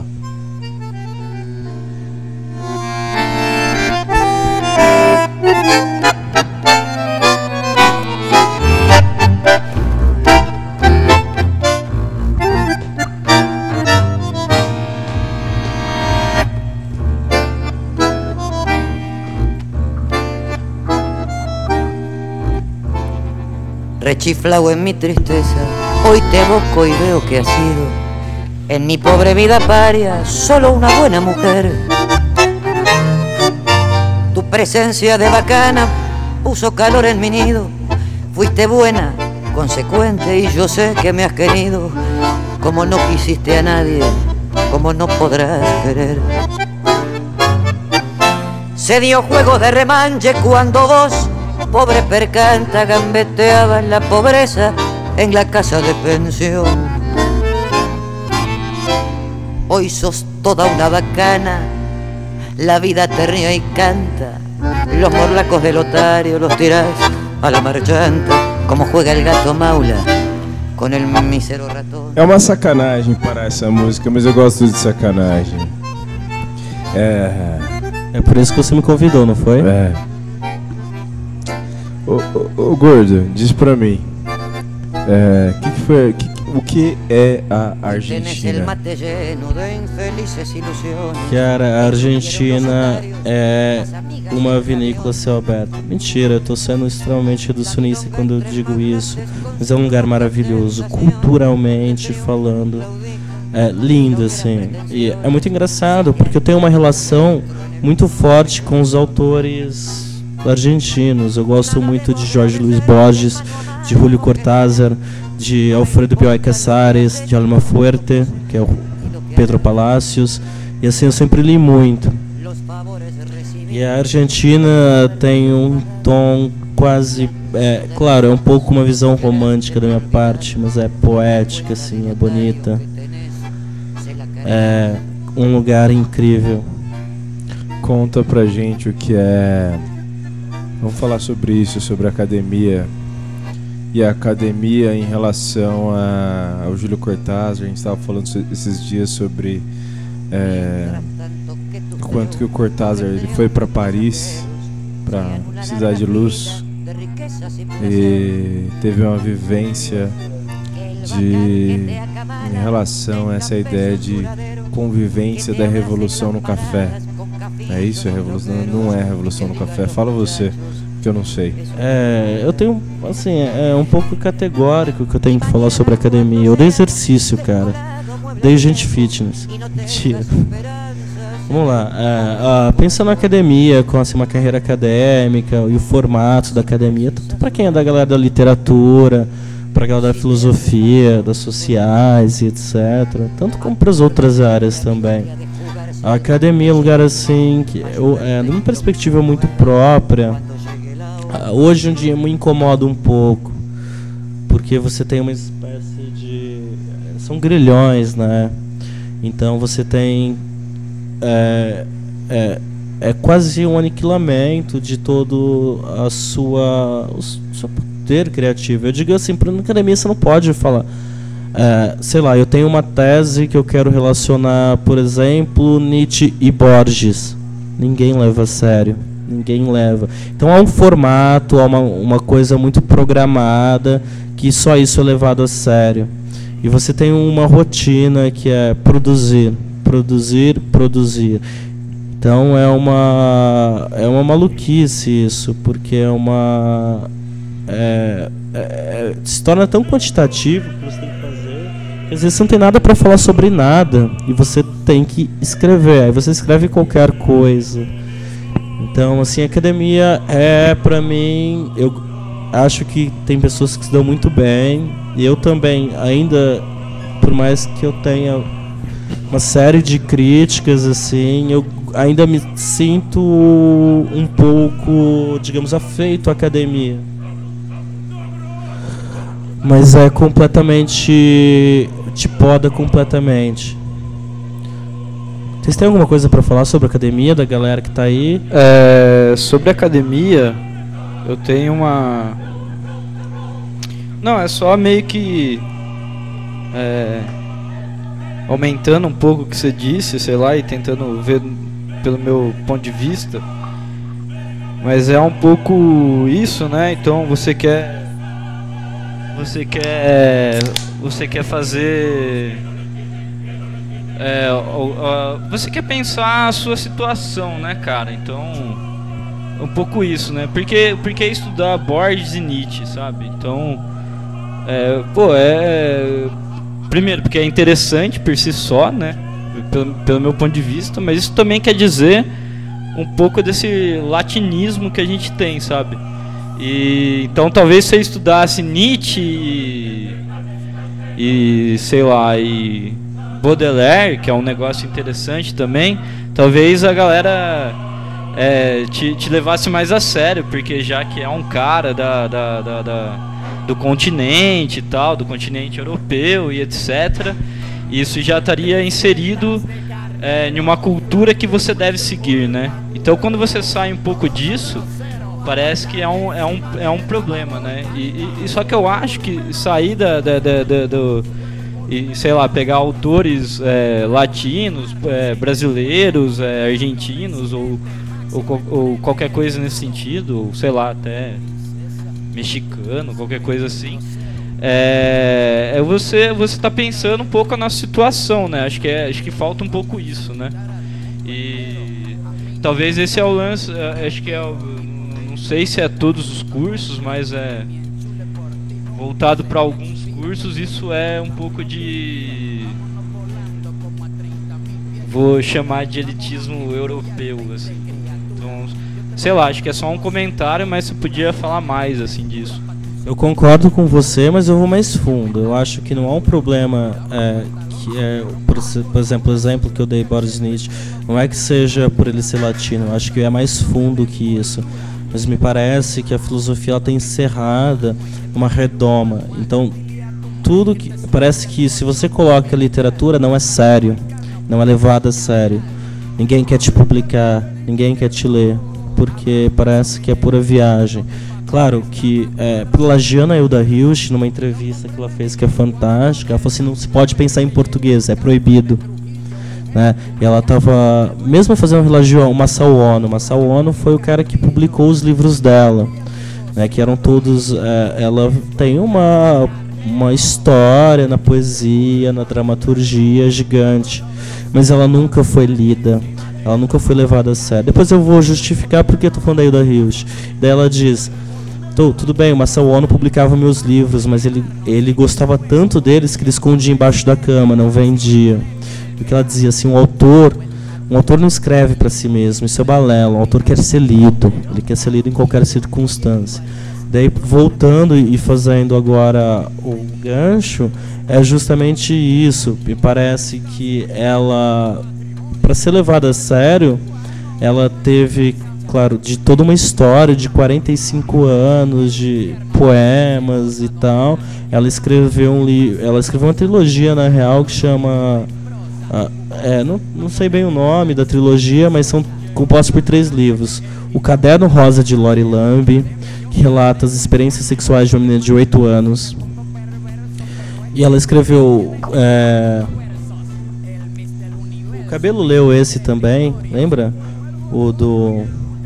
Rechiflao en mi tristeza, hoy te evoco y veo que has sido en mi pobre vida paria solo una buena mujer. Tu presencia de bacana puso calor en mi nido, fuiste buena, consecuente y yo sé que me has querido. Como no quisiste a nadie, como no podrás querer. Se dio juego de remanche cuando vos, pobre percanta, gambeteaba en la pobreza en la casa de pensión. Hoy sos toda una bacana, la vida te ríe y canta. Los morlacos del otario los tirás a la marchanta, como juega el gato Maula com o mísero ratão. É uma sacanagem parar essa música, mas eu gosto de sacanagem. É. É por isso que você me convidou, não foi? É. Ô, ô, ô gordo, diz pra mim. É, que que foi, que, o que é a Argentina? Cara, a Argentina é uma vinícola a céu aberto. Mentira, eu tô sendo extremamente reducionista quando eu digo isso. Mas é um lugar maravilhoso, culturalmente falando. É lindo, assim. E é muito engraçado, porque eu tenho uma relação muito forte com os autores argentinos. Eu gosto muito de Jorge Luis Borges, de Julio Cortázar, de Alfredo Bioy Casares, de Almafuerte, que é o Pedro Palacios, e assim eu sempre li muito. E a Argentina tem um tom quase, é, claro, é um pouco uma visão romântica da minha parte, mas é poética, assim, é bonita. É um lugar incrível. Conta pra gente o que é. Vamos falar sobre isso, sobre a academia. E a academia em relação a, ao Júlio Cortázar. A gente estava falando esses dias sobre é, o quanto que o Cortázar ele foi para Paris, para Cidade de Luz, e teve uma vivência de, em relação a essa ideia de convivência da revolução no café. É isso? É revolução? Não é revolução no café. Fala você, que eu não sei. É, eu tenho, assim, é um pouco categórico que eu tenho que falar sobre a academia. Eu odeio exercício, cara. Odeio gente fitness. Mentira. Vamos lá. É, é, pensa na academia, com assim, uma carreira acadêmica e o formato da academia, tanto para quem é da galera da literatura, para a galera da filosofia, das sociais e etcétera. Tanto como para as outras áreas também. A academia é um lugar assim que, eu, é, numa perspectiva muito própria. Hoje em dia me incomoda um pouco, porque você tem uma espécie de... são grilhões, né? Então você tem... É, é, é quase um aniquilamento de todo a sua, o seu poder criativo. Eu digo assim, para a academia você não pode falar... É, sei lá, eu tenho uma tese que eu quero relacionar, por exemplo, Nietzsche e Borges. Ninguém leva a sério. Ninguém leva. Então há um formato, há uma, uma coisa muito programada, que só isso é levado a sério. E você tem uma rotina que é produzir, produzir, produzir. Então é uma, é uma maluquice isso, porque é uma... É, é, se torna tão quantitativo que você tem que fazer, que às vezes você não tem nada para falar sobre nada, e você tem que escrever. Aí você escreve qualquer coisa. Então, assim, a academia é, pra mim, eu acho que tem pessoas que se dão muito bem. E eu também, ainda, por mais que eu tenha uma série de críticas, assim, eu ainda me sinto um pouco, digamos, afeito à academia. Mas é completamente... te poda completamente. Vocês têm alguma coisa pra falar sobre a academia, da galera que tá aí? É, sobre a academia, eu tenho uma... Não, é só meio que... É, aumentando um pouco o que você disse, sei lá, e tentando ver pelo meu ponto de vista. Mas é um pouco isso, né? Então você quer você quer você quer fazer é, você quer pensar a sua situação, né, cara? Então um pouco isso, né? Porque porque estudar Borges e Nietzsche, sabe? Então é, pô, é primeiro porque é interessante por si só, né? Pelo, pelo meu ponto de vista, mas isso também quer dizer um pouco desse latinismo que a gente tem, sabe? E então talvez se você estudasse Nietzsche e, e sei lá, e Baudelaire, que é um negócio interessante também, talvez a galera é, te, te levasse mais a sério, porque já que é um cara da, da, da, da, do continente e tal, do continente europeu e etcétera, isso já estaria inserido É, em uma cultura que você deve seguir, né? Então quando você sai um pouco disso, parece que é um, é um, é um problema, né? E, e, e só que eu acho que sair da, da, da, da do, e sei lá, pegar autores é, latinos, é, brasileiros, é, argentinos ou, ou, ou qualquer coisa nesse sentido, ou sei lá, até mexicano, qualquer coisa assim. É, é você você tá pensando um pouco a nossa situação, né? Acho que é, acho que falta um pouco isso, né? E talvez esse é o lance, acho que é o, não sei se é todos os cursos, mas é voltado para alguns cursos, isso é um pouco de, vou chamar de elitismo europeu, assim. Então, sei lá, acho que é só um comentário, mas você podia falar mais assim disso. Eu concordo com você, mas eu vou mais fundo. Eu acho que não há um problema é, que é, por, por exemplo, o exemplo que eu dei, Boris Nietzsche, não é que seja por ele ser latino, eu acho que é mais fundo que isso. Mas me parece que a filosofia está encerrada numa redoma. Então, tudo que parece que se você coloca a literatura não é sério, não é levado a sério. Ninguém quer te publicar, ninguém quer te ler, porque parece que é pura viagem. Claro que, é, plagiando a Hilda Hilst, numa entrevista que ela fez que é fantástica, ela falou assim, não se pode pensar em português, é proibido. Né? E ela estava, mesmo fazendo um relógio, o Masao Ono. O Masao Ono foi o cara que publicou os livros dela, né, que eram todos, é, ela tem uma, uma história na poesia, na dramaturgia gigante, mas ela nunca foi lida. Ela nunca foi levada a sério. Depois eu vou justificar porque eu tô falando da Hilda Hilst. Daí ela diz, Tô, tudo bem, o Masao Ono publicava meus livros, mas ele, ele gostava tanto deles que ele escondia embaixo da cama, não vendia. Porque ela dizia assim, um autor, um autor não escreve para si mesmo, isso é balela, o autor quer ser lido, ele quer ser lido em qualquer circunstância. Daí, voltando e fazendo agora o gancho, é justamente isso. Me parece que ela, para ser levada a sério, ela teve, claro, de toda uma história de quarenta e cinco anos de poemas e tal. Ela escreveu um li- ela escreveu uma trilogia, na real, que chama uh, é, não, não sei bem o nome da trilogia, mas são compostos por três livros. O Caderno Rosa de Lori Lambe, que relata as experiências sexuais de uma menina de oito anos. E ela escreveu é... o Cabelo leu esse também, lembra? O do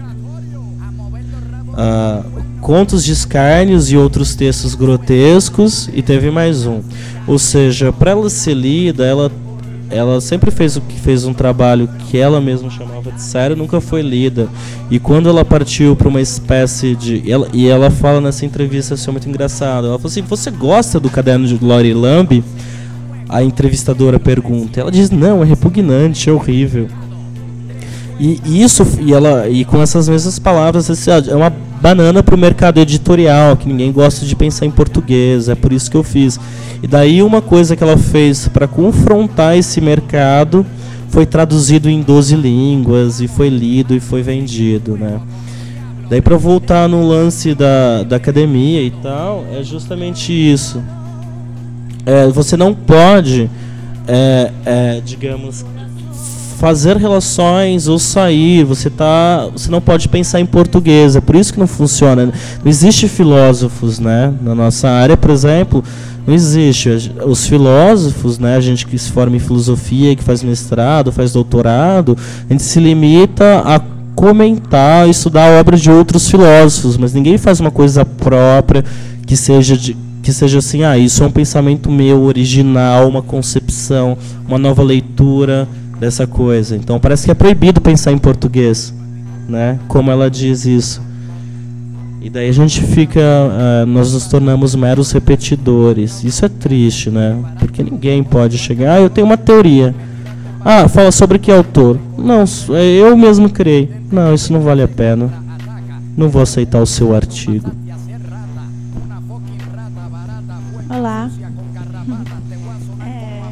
Uh, Contos de Escárnios e Outros Textos Grotescos, e teve mais um. Ou seja, para ela ser lida, ela, ela sempre fez, o que fez um trabalho que ela mesma chamava de sério, nunca foi lida. E quando ela partiu para uma espécie de... Ela, e ela fala nessa entrevista, assim, muito engraçado. Ela falou assim, você gosta do Caderno de Lori Lambe? A entrevistadora pergunta. Ela diz, não, é repugnante, é horrível. E, e isso, e ela, e com essas mesmas palavras, assim, é uma banana para o mercado editorial, que ninguém gosta de pensar em português, é por isso que eu fiz. E daí uma coisa que ela fez para confrontar esse mercado foi traduzido em doze línguas, e foi lido e foi vendido, né? Daí, para voltar no lance da, da academia e tal, é justamente isso. É, você não pode, é, é, digamos, fazer relações ou sair, você tá, você não pode pensar em português, é por isso que não funciona. Não existe filósofos, né? Na nossa área, por exemplo, não existe. Os filósofos, né, a gente que se forma em filosofia, que faz mestrado, faz doutorado, a gente se limita a comentar, estudar a obra de outros filósofos, mas ninguém faz uma coisa própria que seja de, que seja assim, ah, isso é um pensamento meu, original, uma concepção, uma nova leitura dessa coisa. Então parece que é proibido pensar em português, né? Como ela diz isso. E daí a gente fica, uh, nós nos tornamos meros repetidores. Isso é triste, né? Porque ninguém pode chegar, ah, eu tenho uma teoria. Ah, fala sobre que autor? Não, eu mesmo criei. Não, isso não vale a pena. Não vou aceitar o seu artigo. Olá. É...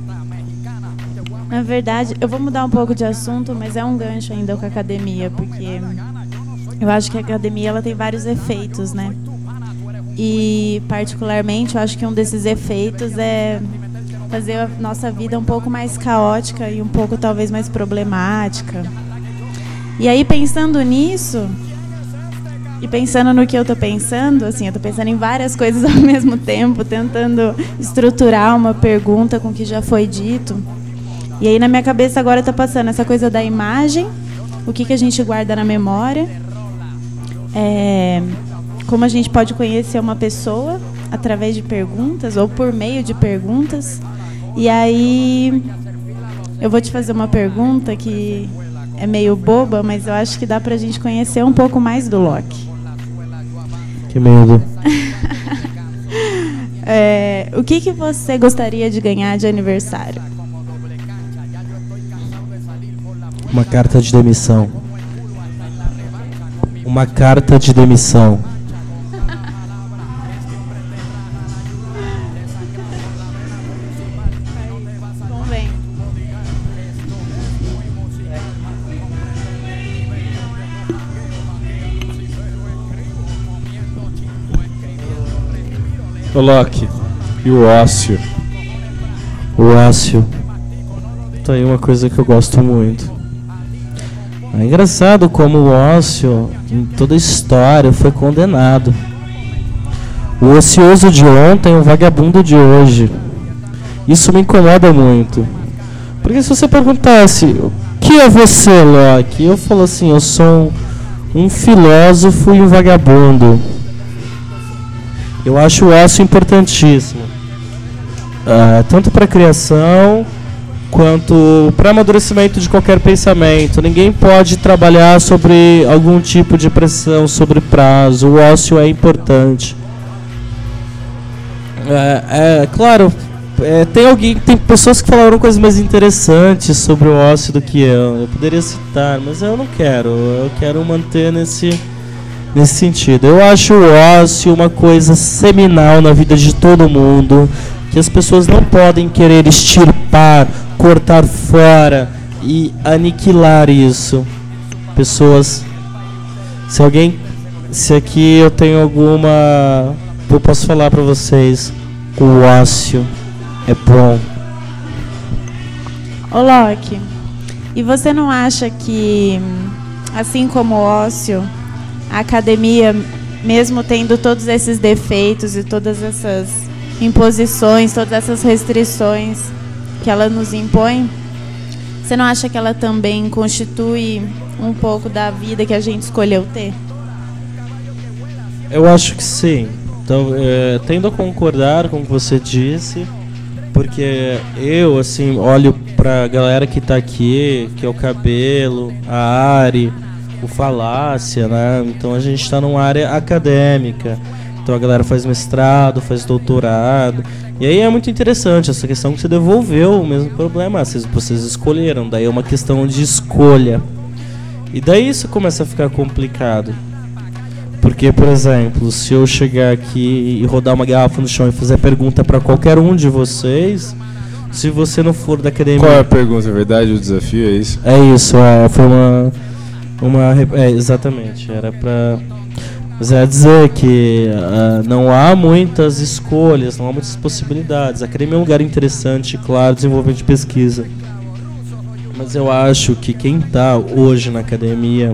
Na verdade, eu vou mudar um pouco de assunto, mas é um gancho ainda com a academia, porque eu acho que a academia ela tem vários efeitos, né? E, particularmente, eu acho que um desses efeitos é fazer a nossa vida um pouco mais caótica e um pouco, talvez, mais problemática. E aí, pensando nisso, e pensando no que eu tô pensando, assim, eu tô pensando em várias coisas ao mesmo tempo, tentando estruturar uma pergunta com o que já foi dito. E aí, na minha cabeça, agora tá passando essa coisa da imagem, o que, que a gente guarda na memória, é, como a gente pode conhecer uma pessoa através de perguntas ou por meio de perguntas. E aí eu vou te fazer uma pergunta que é meio boba, mas eu acho que dá pra gente conhecer um pouco mais do Locke. Que medo. É, o que, que você gostaria de ganhar de aniversário? Uma carta de demissão. Uma carta de demissão. Convém. Ô Locke, e o ócio? O ócio. Tá aí uma coisa que eu gosto muito. É engraçado como o ócio, em toda a história, foi condenado. O ocioso de ontem é o vagabundo de hoje. Isso me incomoda muito. Porque se você perguntasse, o que é você, Locke? Eu falo assim, eu sou um, um filósofo e um vagabundo. Eu acho o ócio importantíssimo. Uh, tanto para a criação quanto para amadurecimento de qualquer pensamento. Ninguém pode trabalhar sobre algum tipo de pressão, sobre prazo. O ócio é importante. É, é claro, é, tem alguém, tem pessoas que falaram coisas mais interessantes sobre o ócio do que eu. Eu poderia citar, mas eu não quero. Eu quero manter nesse nesse sentido. Eu acho o ócio uma coisa seminal na vida de todo mundo, que as pessoas não podem querer extirpar, cortar fora e aniquilar isso. Pessoas, se alguém, se aqui eu tenho alguma, eu posso falar para vocês, o ócio é bom. Ô Locke, e você não acha que, assim como o ócio, a academia, mesmo tendo todos esses defeitos e todas essas imposições, todas essas restrições que ela nos impõe, você não acha que ela também constitui um pouco da vida que a gente escolheu ter? Eu acho que sim. Então, é, tendo a concordar com o que você disse, porque eu, assim, olho pra galera que tá aqui, que é o Cabelo, a Ari, o Falácia, né? Então a gente tá numa área acadêmica. Então a galera faz mestrado, faz doutorado. E aí é muito interessante essa questão que você devolveu o mesmo problema. Vocês, vocês escolheram, daí é uma questão de escolha. E daí isso começa a ficar complicado. Porque, por exemplo, se eu chegar aqui e rodar uma garrafa no chão e fazer pergunta para qualquer um de vocês, se você não for da academia... Qual é a pergunta? É verdade? O desafio é isso? É isso, é, foi uma... uma é, exatamente, era para... Mas é dizer que uh, não há muitas escolhas, não há muitas possibilidades. A academia é um lugar interessante, claro, desenvolvimento de pesquisa. Mas eu acho que quem tá hoje na academia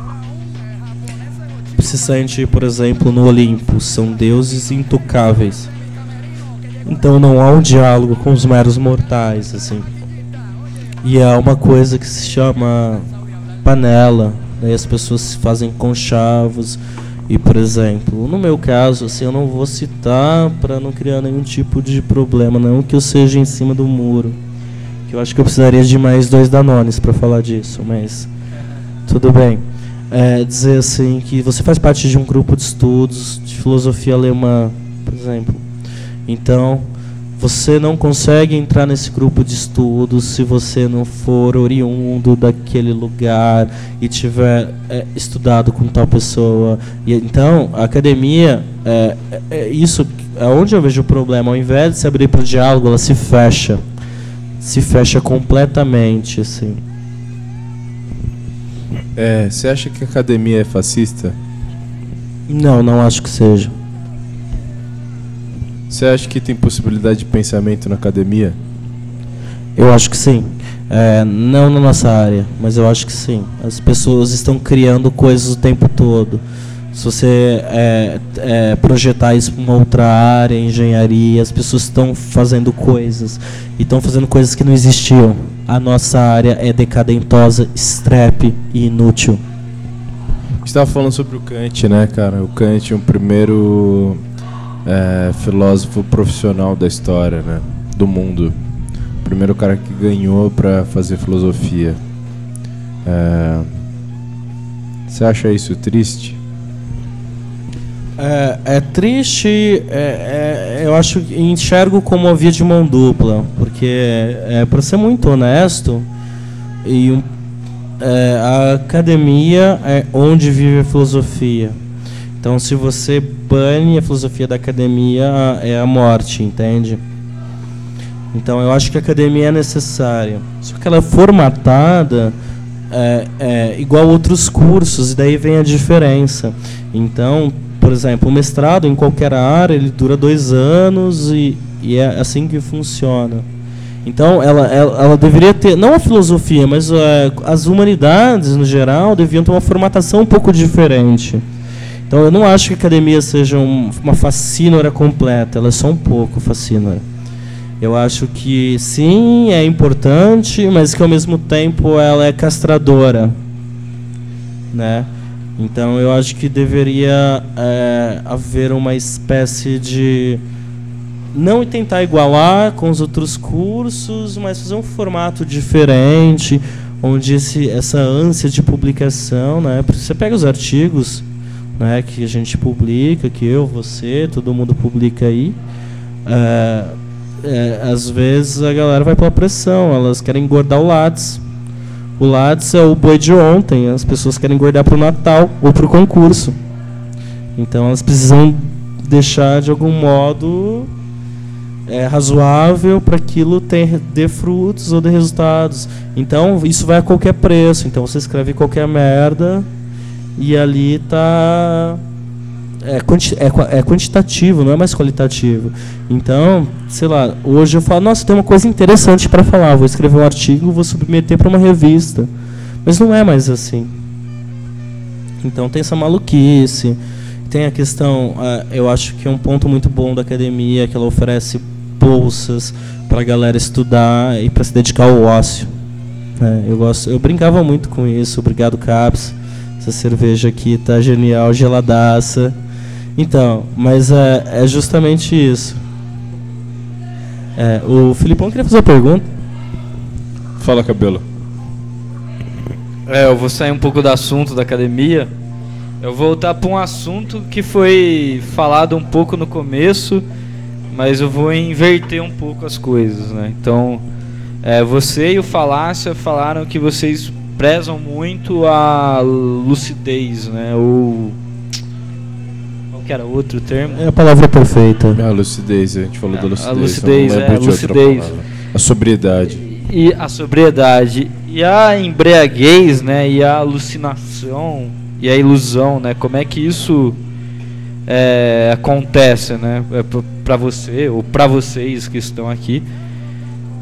se sente, por exemplo, no Olimpo. São deuses intocáveis. Então não há um diálogo com os meros mortais, assim. E é uma coisa que se chama panela. Daí as pessoas se fazem conchavos. E, por exemplo, no meu caso, assim, eu não vou citar para não criar nenhum tipo de problema, não que eu seja em cima do muro. Que eu acho que eu precisaria de mais dois Danones para falar disso, mas tudo bem. É, dizer assim que você faz parte de um grupo de estudos de filosofia alemã, por exemplo. Então, você não consegue entrar nesse grupo de estudos se você não for oriundo daquele lugar e tiver é, estudado com tal pessoa. E então, a academia, é, é, é isso é onde eu vejo o problema. Ao invés de se abrir para o diálogo, ela se fecha. Se fecha completamente, assim. É, você acha que a academia é fascista? Não, não acho que seja. Você acha que tem possibilidade de pensamento na academia? Eu acho que sim. É, não na nossa área, mas eu acho que sim. As pessoas estão criando coisas o tempo todo. Se você é, é, projetar isso para uma outra área, engenharia, as pessoas estão fazendo coisas. E estão fazendo coisas que não existiam. A nossa área é decadentosa, estrepe e inútil. A gente estava falando sobre o Kant, né, cara? O Kant é o primeiro... É, filósofo profissional da história, né, do mundo. O primeiro cara que ganhou pra fazer filosofia. É, você acha isso triste? É, é triste, é, é, eu acho que enxergo como uma via de mão dupla, porque, é, para ser muito honesto, e, um, é, a academia é onde vive a filosofia. Então, se você bane a filosofia da academia, é a morte, entende? Então, eu acho que a academia é necessária. Só que ela é formatada é, é, igual a outros cursos, e daí vem a diferença. Então, por exemplo, o mestrado em qualquer área, ele dura dois anos e, e é assim que funciona. Então, ela, ela, ela deveria ter, não a filosofia, mas é, as humanidades, no geral, deviam ter uma formatação um pouco diferente. Então, eu não acho que a academia seja um, uma facínora completa, ela é só um pouco facínora. Eu acho que, sim, é importante, mas que, ao mesmo tempo, ela é castradora, né? Então, eu acho que deveria é, haver uma espécie de... Não tentar igualar com os outros cursos, mas fazer um formato diferente, onde esse, essa ânsia de publicação, né? Porque você pega os artigos... Né, que a gente publica, que eu, você, todo mundo publica aí, é, é, às vezes a galera vai pela pressão, elas querem engordar o Lattes. O Lattes é o boi de ontem, as pessoas querem engordar para o Natal ou para o concurso. Então elas precisam deixar de algum modo é, razoável para aquilo ter, dê frutos ou dê resultados. Então isso vai a qualquer preço, então você escreve qualquer merda. E ali está é, quanti é, é quantitativo, não é mais qualitativo. Então, sei lá, hoje eu falo, nossa, tem uma coisa interessante para falar, vou escrever um artigo, vou submeter para uma revista. Mas não é mais assim. Então tem essa maluquice, tem a questão, uh, eu acho que é um ponto muito bom da academia, que ela oferece bolsas para a galera estudar e para se dedicar ao ócio. É, eu, gosto, eu brincava muito com isso, obrigado, Cabs. Essa cerveja aqui tá genial, geladaça. Então, mas é, é justamente isso. É, o Filipão queria fazer uma pergunta. Fala, Cabelo. É, eu vou sair um pouco do assunto da academia. Eu vou voltar para um assunto que foi falado um pouco no começo, mas eu vou inverter um pouco as coisas, né? Então, é, você e o Falácia falaram que vocês prezam muito a lucidez, né? Ou qual que era outro termo? É a palavra perfeita. A lucidez, a gente falou é, da lucidez. A lucidez, é, a lucidez. A sobriedade. E a sobriedade e a embriaguez, né? E a alucinação e a ilusão, né? Como é que isso é, acontece, né? É para você ou para vocês que estão aqui.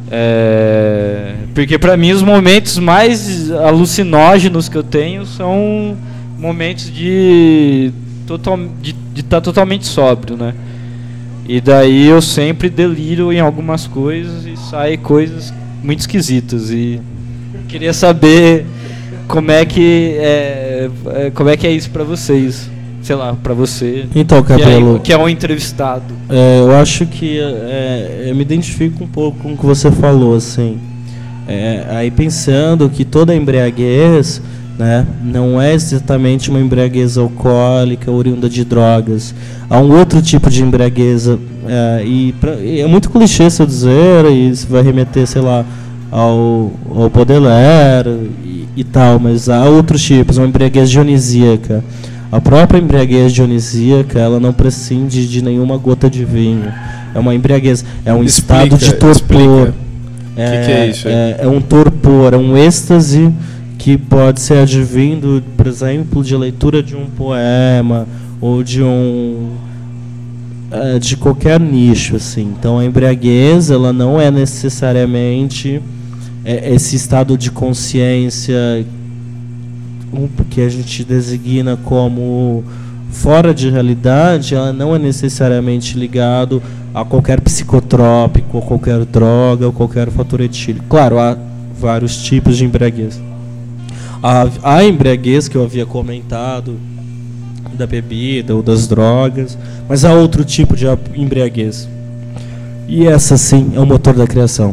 É, porque pra mim os momentos mais alucinógenos que eu tenho são momentos de total, de estar totalmente sóbrio, né? E daí eu sempre deliro em algumas coisas e sai coisas muito esquisitas. E queria saber como é que é, é, como é que é isso pra vocês. Sei lá, pra você. Então, Cabelo, que é, que é um entrevistado. É, eu acho que é, eu me identifico um pouco com o que você falou, assim. É, aí pensando que toda embriaguez, né, não é exatamente uma embriaguez alcoólica oriunda de drogas. Há um outro tipo de embriaguez, é, e, pra, e é muito clichê se eu dizer, e isso vai remeter, sei lá, ao, ao Baudelaire e, e tal, mas há outros tipos, uma embriaguez dionisíaca. A própria embriaguez dionisíaca, ela não prescinde de nenhuma gota de vinho. É uma embriaguez, é um explica, estado de torpor. O é, que, que é isso aí? É, é um torpor, é um êxtase que pode ser advindo, por exemplo, de leitura de um poema ou de um é, de qualquer nicho, assim. Então a embriaguez, ela não é necessariamente é, esse estado de consciência que a gente designa como fora de realidade. Ela não é necessariamente ligado a qualquer psicotrópico, a qualquer droga, ou qualquer fator etílico. Claro, há vários tipos de embriaguez. A, a embriaguez que eu havia comentado, da bebida ou das drogas, mas há outro tipo de embriaguez. E essa sim é o motor da criação.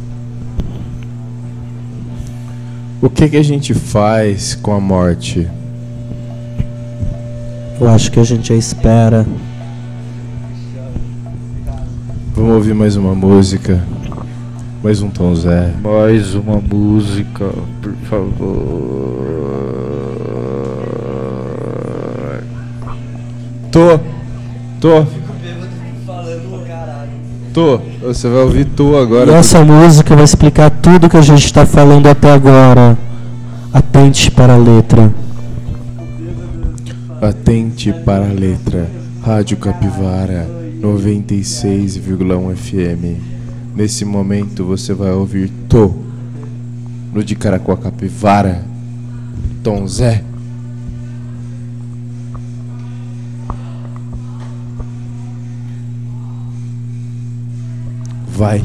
O que, que a gente faz com a morte? Eu acho que a gente a espera. Vamos ouvir mais uma música. Mais um Tom Zé. Mais uma música, por favor. Tô. Tô. Tô. Você vai ouvir Tô agora. E essa música vai explicar tudo que a gente está falando até agora. Atente para a letra. Atente para a letra. Rádio Capivara noventa e seis vírgula um F M. Nesse momento você vai ouvir Tô no de cara com a Capivara. Tom Zé. Vai.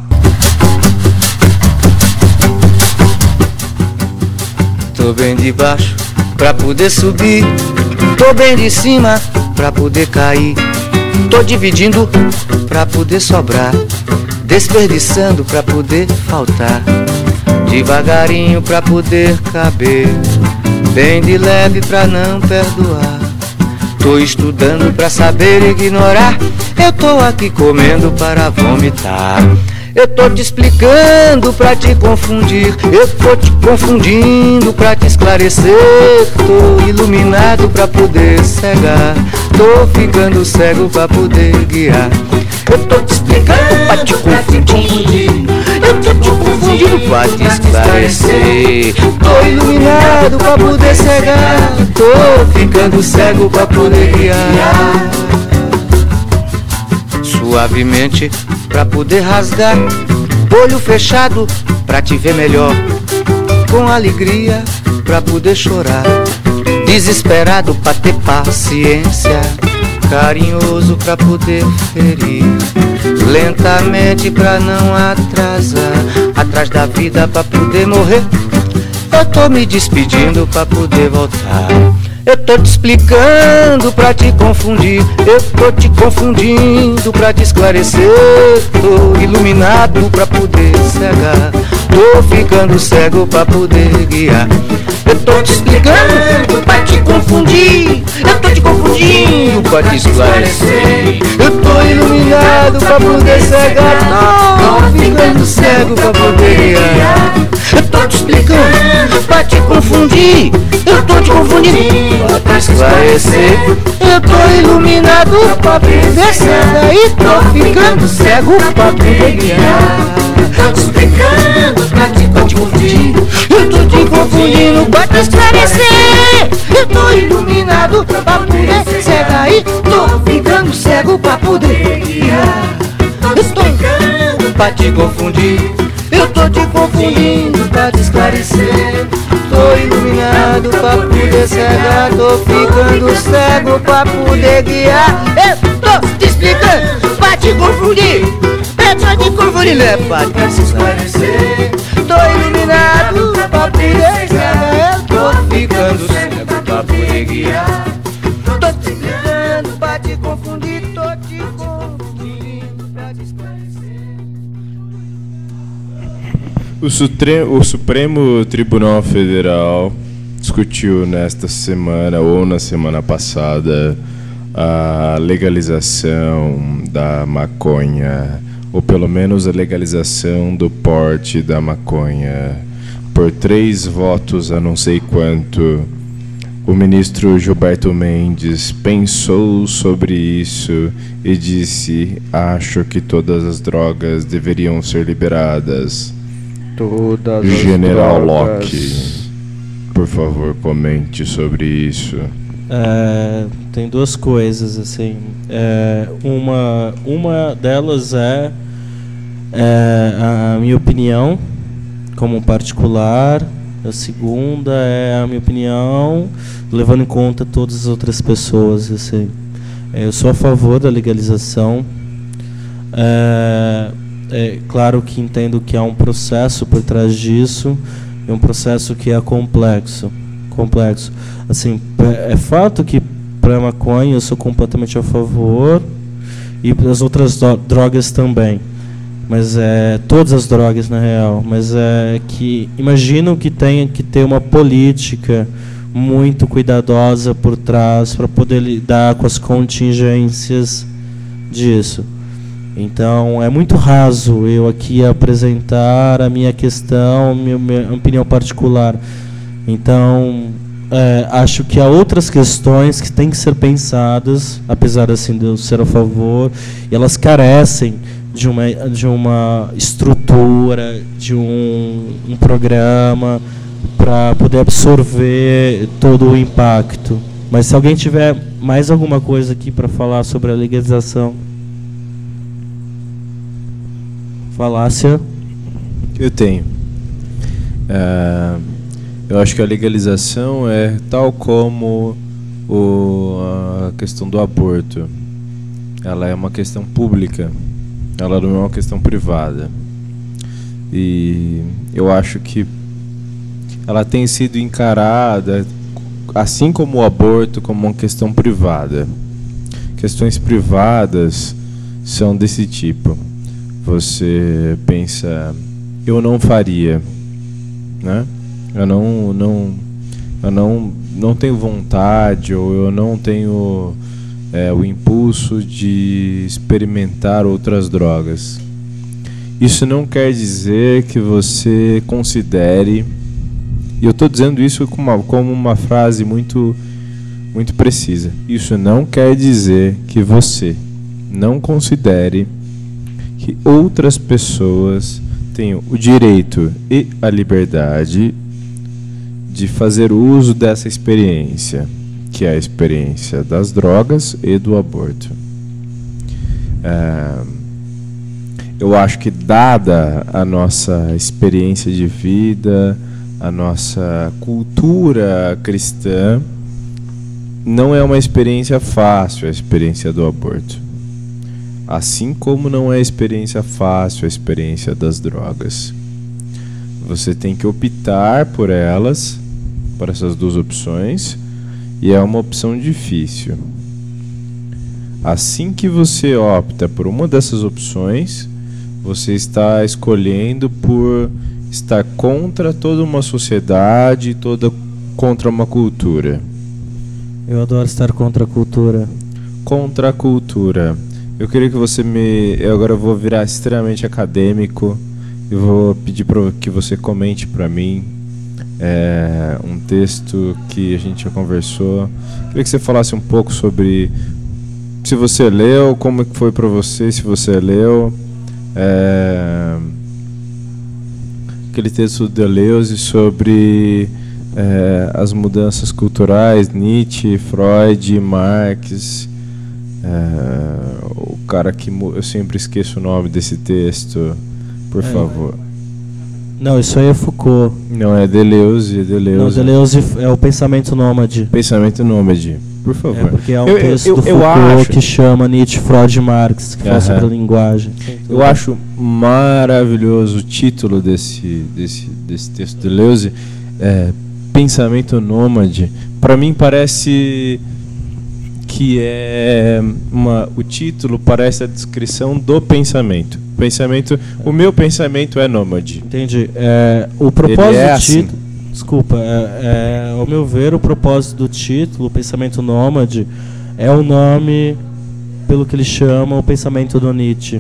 Tô bem de baixo pra poder subir, tô bem de cima pra poder cair, tô dividindo pra poder sobrar, desperdiçando pra poder faltar, devagarinho pra poder caber, bem de leve pra não perdoar. Tô estudando pra saber ignorar, eu tô aqui comendo para vomitar. Eu tô te explicando pra te confundir, eu tô te confundindo pra te esclarecer. Tô iluminado pra poder cegar, tô ficando cego pra poder guiar. Eu tô te explicando pra te confundir, eu tô te confundindo pra te esclarecer. Tô iluminado pra poder cegar, tô ficando cego pra poder guiar. Suavemente pra poder rasgar, olho fechado pra te ver melhor, com alegria pra poder chorar, desesperado pra ter paciência, carinhoso pra poder ferir, lentamente pra não atrasar, atrás da vida pra poder morrer. Eu tô me despedindo pra poder voltar. Eu tô te explicando pra te confundir, eu tô te confundindo pra te esclarecer. Tô iluminado pra poder cegar, tô ficando cego pra poder guiar. Eu tô te explicando pra te confundir, eu tô te confundindo pra te esclarecer. Eu tô iluminado pra poder cegar, tô ficando cego pra poder guiar. Eu tô te explicando pra te confundir, eu tô te confundindo pra te esclarecer. Eu tô iluminado pra poder cegar e tô ficando cego pra poder guiar. Tô te explicando pra te confundir, eu tô te confundindo pra te esclarecer. Eu tô iluminado pra poder cegar e tô ficando cego pra poder guiar. Tô te explicando pra te confundir, Eu tô te confundindo pra te esclarecer. Tô iluminado pra poder cegar. Tô ficando cego pra poder guiar. Eu tô te explicando pra te confundir. Eu tô te confundindo é pra te esclarecer. Tô iluminado pra poder cegar. Eu tô ficando cego pra poder guiar. Tô te explicando pra te confundir. Tô te confundindo pra te esclarecer. O, Sutre- o Supremo Tribunal Federal discutiu nesta semana ou na semana passada a legalização da maconha, ou pelo menos a legalização do porte da maconha. Por três votos a não sei quanto, o ministro Gilberto Mendes pensou sobre isso e disse: acho que todas as drogas deveriam ser liberadas. Todas General as Locke, por favor, comente sobre isso. É, tem duas coisas assim. É, uma, uma delas é, é a minha opinião como particular. A segunda é a minha opinião levando em conta todas as outras pessoas. Assim. Eu sou a favor da legalização. É, É claro que entendo que há um processo por trás disso, é um processo que é complexo, complexo. Assim, é fato que para a maconha eu sou completamente a favor e para as outras drogas também, mas é todas as drogas na real, mas é que imagino que tenha que ter uma política muito cuidadosa por trás para poder lidar com as contingências disso. Então, é muito raso eu aqui apresentar a minha questão, minha, minha opinião particular. Então, é, acho que há outras questões que têm que ser pensadas, apesar assim, de eu ser a favor, e elas carecem de uma, de uma estrutura, de um, um programa para poder absorver todo o impacto. Mas se alguém tiver mais alguma coisa aqui para falar sobre a legalização... Falácia. Eu tenho. Uh, eu acho que a legalização é tal como o, a questão do aborto. Ela é uma questão pública. Ela não é uma questão privada. E eu acho que ela tem sido encarada, assim como o aborto, como uma questão privada. Questões privadas são desse tipo. Você pensa, eu não faria, né? Eu não, não, eu não, não tenho vontade, ou eu não tenho é, o impulso de experimentar outras drogas. Isso não quer dizer que você considere, e eu estou dizendo isso como uma, como uma frase muito, muito precisa. Isso não quer dizer que você não considere que outras pessoas tenham o direito e a liberdade de fazer uso dessa experiência, que é a experiência das drogas e do aborto. É, eu acho que, dada a nossa experiência de vida, a nossa cultura cristã, não é uma experiência fácil a experiência do aborto. Assim como não é experiência fácil a experiência das drogas. Você tem que optar por elas, por essas duas opções, e é uma opção difícil. Assim que você opta por uma dessas opções, você está escolhendo por estar contra toda uma sociedade, toda contra uma cultura. Eu adoro estar contra a cultura. Contra a cultura. Eu queria que você me... Eu agora vou virar extremamente acadêmico e vou pedir para que você comente para mim é, um texto que a gente já conversou. Queria que você falasse um pouco sobre se você leu, como foi para você, se você leu é, aquele texto de Deleuze sobre é, as mudanças culturais, Nietzsche, Freud, Marx. É, o cara que... Eu sempre esqueço o nome desse texto. Por é, favor. Não, isso aí é Foucault. Não, é Deleuze, Deleuze. Não, Deleuze é o pensamento nômade. Pensamento nômade, por favor. É porque é um eu, texto eu, do eu, Foucault eu acho... que chama Nietzsche, Freud e Marx, que fala sobre a linguagem. Eu acho maravilhoso o título desse, desse, desse texto de Deleuze, é, Pensamento Nômade. Para mim parece que é uma, o título parece a descrição do pensamento. Pensamento, o meu pensamento é nômade. Entendi. É, o propósito é do assim. título, desculpa, é, é, ao meu ver, o propósito do título, o pensamento nômade, é o nome pelo que ele chama o pensamento do Nietzsche.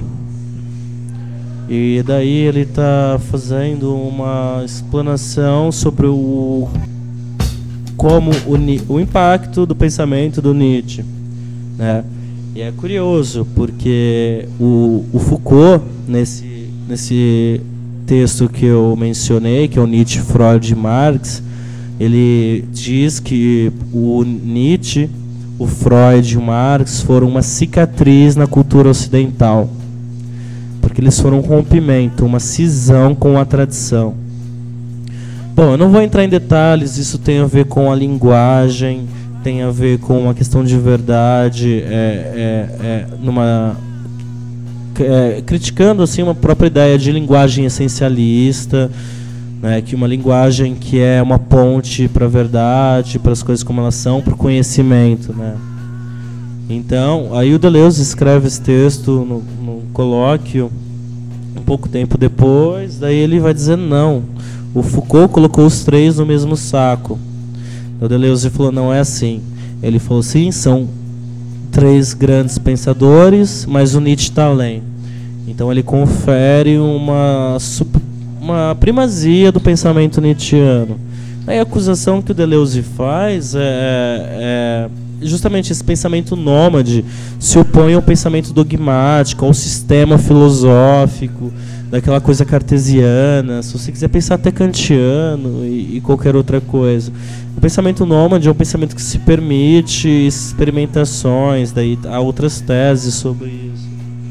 E daí ele está fazendo uma explanação sobre o como o, o impacto do pensamento do Nietzsche, né? E é curioso porque o, o Foucault, nesse, nesse texto que eu mencionei, que é o Nietzsche, Freud e Marx, ele diz que o Nietzsche, o Freud e o Marx foram uma cicatriz na cultura ocidental, porque eles foram um rompimento, uma cisão com a tradição. Bom, eu não vou entrar em detalhes, isso tem a ver com a linguagem, tem a ver com uma questão de verdade, é, é, é, numa, é, criticando assim, uma própria ideia de linguagem essencialista, né, que uma linguagem que é uma ponte para a verdade, para as coisas como elas são, para o conhecimento, né? Então, aí o Deleuze escreve esse texto no, no colóquio um pouco tempo depois, daí ele vai dizer não, o Foucault colocou os três no mesmo saco. O Deleuze falou, não é assim. Ele falou, sim, são três grandes pensadores, mas o Nietzsche está além. Então ele confere uma, uma primazia do pensamento nietzschiano. Aí a acusação que o Deleuze faz é, é justamente esse pensamento nômade se opõe ao pensamento dogmático, ao sistema filosófico, daquela coisa cartesiana, se você quiser pensar até kantiano e, e qualquer outra coisa. O pensamento nômade é um pensamento que se permite experimentações, daí há outras teses sobre isso.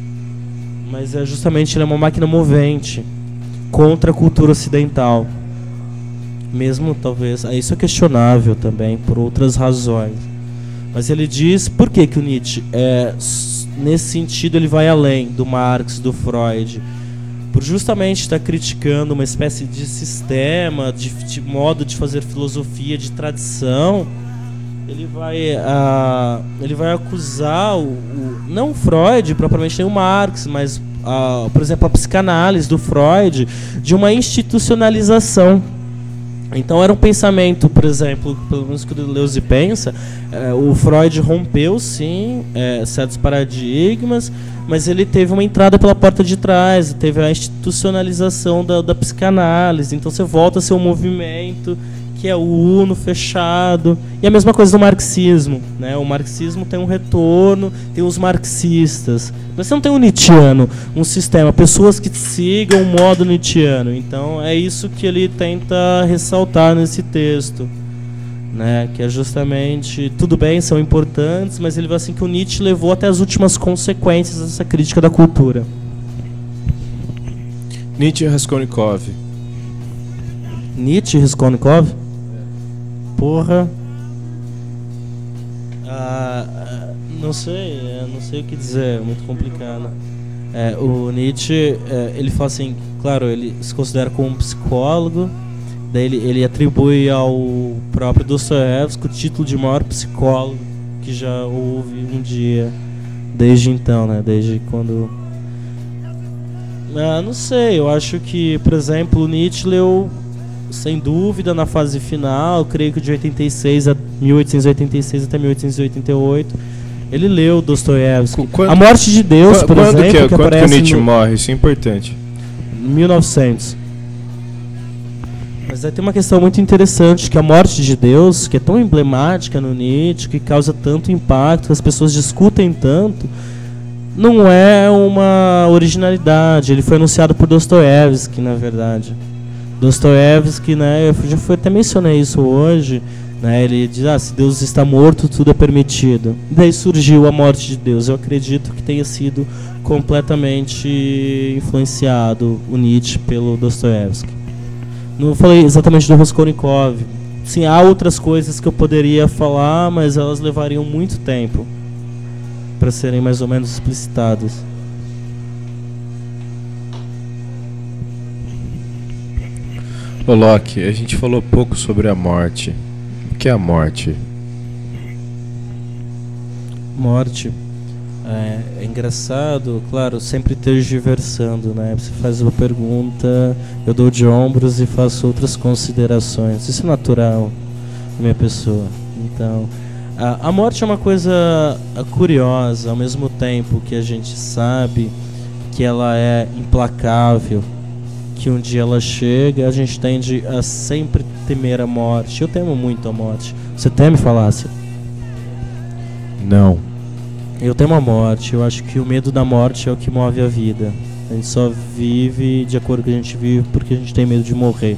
Mas é justamente ele é uma máquina movente contra a cultura ocidental. Mesmo talvez, isso é questionável também por outras razões. Mas ele diz por que que o Nietzsche é, nesse sentido ele vai além do Marx, do Freud, por justamente estar criticando uma espécie de sistema, de, de modo de fazer filosofia, de tradição. Ele vai, a, ele vai acusar, o, o, não o Freud, propriamente nem o Marx, mas, a, por exemplo, a psicanálise do Freud, de uma institucionalização. Então era um pensamento, por exemplo, pelo menos que o Deleuze pensa, é, o Freud rompeu, sim, é, certos paradigmas, mas ele teve uma entrada pela porta de trás, teve a institucionalização da, da psicanálise. Então você volta a ser um movimento que é uno, fechado. E a mesma coisa do marxismo, né? O marxismo tem um retorno, tem os marxistas. Mas você não tem um nietzschiano, um sistema, pessoas que sigam o modo nietzschiano. Então é isso que ele tenta ressaltar nesse texto, né? Que é justamente, tudo bem, são importantes, mas ele vai assim que o Nietzsche levou até as últimas consequências dessa crítica da cultura. Nietzsche e Raskolnikov. Nietzsche e Raskolnikov? Porra. Ah, não sei, não sei o que dizer, é muito complicado. É, o Nietzsche, é, ele fala assim, claro, ele se considera como um psicólogo, daí ele, ele atribui ao próprio Dostoiévski o título de maior psicólogo que já houve um dia, desde então, né, desde quando... Ah, não sei, eu acho que, por exemplo, o Nietzsche leu, sem dúvida, na fase final, creio que de oitenta e seis a mil oitocentos e oitenta e seis até mil oitocentos e oitenta e oito, ele leu Dostoiévski. A Morte de Deus, por quando exemplo, que, que quando aparece que o Nietzsche no... morre? Isso é importante. mil e novecentos. Mas aí tem uma questão muito interessante, que a Morte de Deus, que é tão emblemática no Nietzsche, que causa tanto impacto, que as pessoas discutem tanto, não é uma originalidade. Ele foi anunciado por Dostoiévski, na verdade. Dostoiévski, né, eu já foi, até mencionei isso hoje, né, ele diz, ah, se Deus está morto, tudo é permitido. Daí surgiu a Morte de Deus. Eu acredito que tenha sido completamente influenciado o Nietzsche pelo Dostoiévski. Não falei exatamente do Raskolnikov. Sim, há outras coisas que eu poderia falar, mas elas levariam muito tempo para serem mais ou menos explicitadas. Ô Loki, a gente falou pouco sobre a morte. O que é a morte? Morte. É, é engraçado, claro, sempre tergiversando, né? Você faz uma pergunta, eu dou de ombros e faço outras considerações. Isso é natural da minha pessoa. Então, a, a morte é uma coisa curiosa, ao mesmo tempo que a gente sabe que ela é implacável, que um dia ela chega, a gente tende a sempre temer a morte. Eu temo muito a morte. Você teme, Falácia? Não. Eu temo a morte. Eu acho que o medo da morte é o que move a vida. A gente só vive de acordo com o que a gente vive porque a gente tem medo de morrer.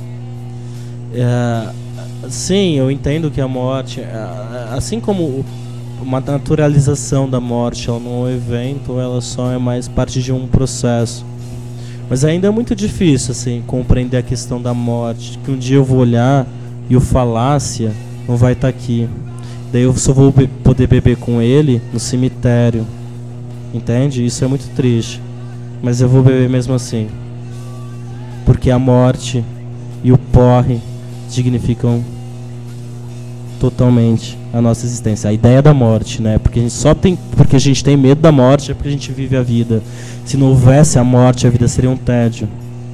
É, sim, eu entendo que a morte, assim como uma naturalização da morte, ela não é um evento, ela só é mais parte de um processo. Mas ainda é muito difícil assim compreender a questão da morte, que um dia eu vou olhar e o Falácia não vai estar aqui. Daí eu só vou be- poder beber com ele no cemitério. Entende? Isso é muito triste. Mas eu vou beber mesmo assim. Porque a morte e o porre significam totalmente a nossa existência. A ideia da morte, né? Porque a gente só tem, porque a gente tem medo da morte é porque a gente vive a vida. Se não houvesse a morte, a vida seria um tédio.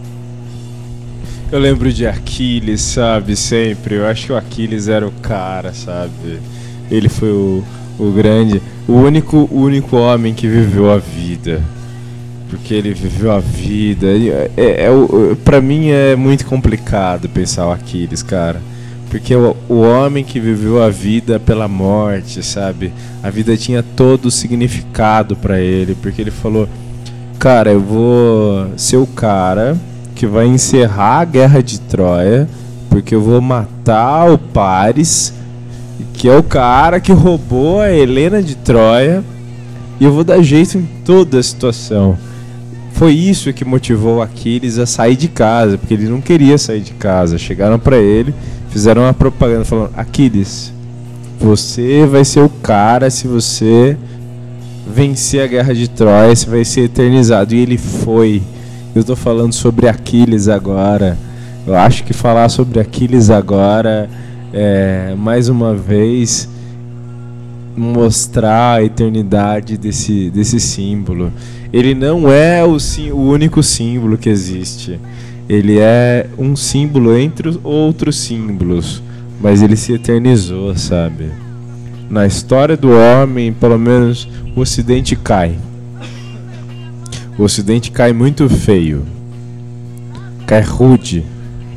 Eu lembro de Aquiles, sabe? Sempre. Eu acho que o Aquiles era o cara, sabe? Ele foi o, o grande, o único, o único homem que viveu a vida. Porque ele viveu a vida. É, é, é, pra mim é muito complicado pensar o Aquiles, cara. Porque o, o homem que viveu a vida pela morte, sabe? A vida tinha todo o significado pra ele. Porque ele falou: cara, eu vou ser o cara que vai encerrar a guerra de Troia, porque eu vou matar o Paris, que é o cara que roubou a Helena de Troia, e eu vou dar jeito em toda a situação. Foi isso que motivou Aquiles a sair de casa, porque ele não queria sair de casa. Chegaram pra ele, fizeram uma propaganda falando: Aquiles, você vai ser o cara, se você vencer a guerra de Troia, você vai ser eternizado. E ele foi. Eu tô falando sobre Aquiles agora. Eu acho que falar sobre Aquiles agora é, mais uma vez, mostrar a eternidade desse, desse símbolo. Ele não é o, sim, o único símbolo que existe. Ele é um símbolo entre os outros símbolos, mas ele se eternizou, sabe? Na história do homem, pelo menos, o Ocidente cai. O Ocidente cai muito feio. Cai rude.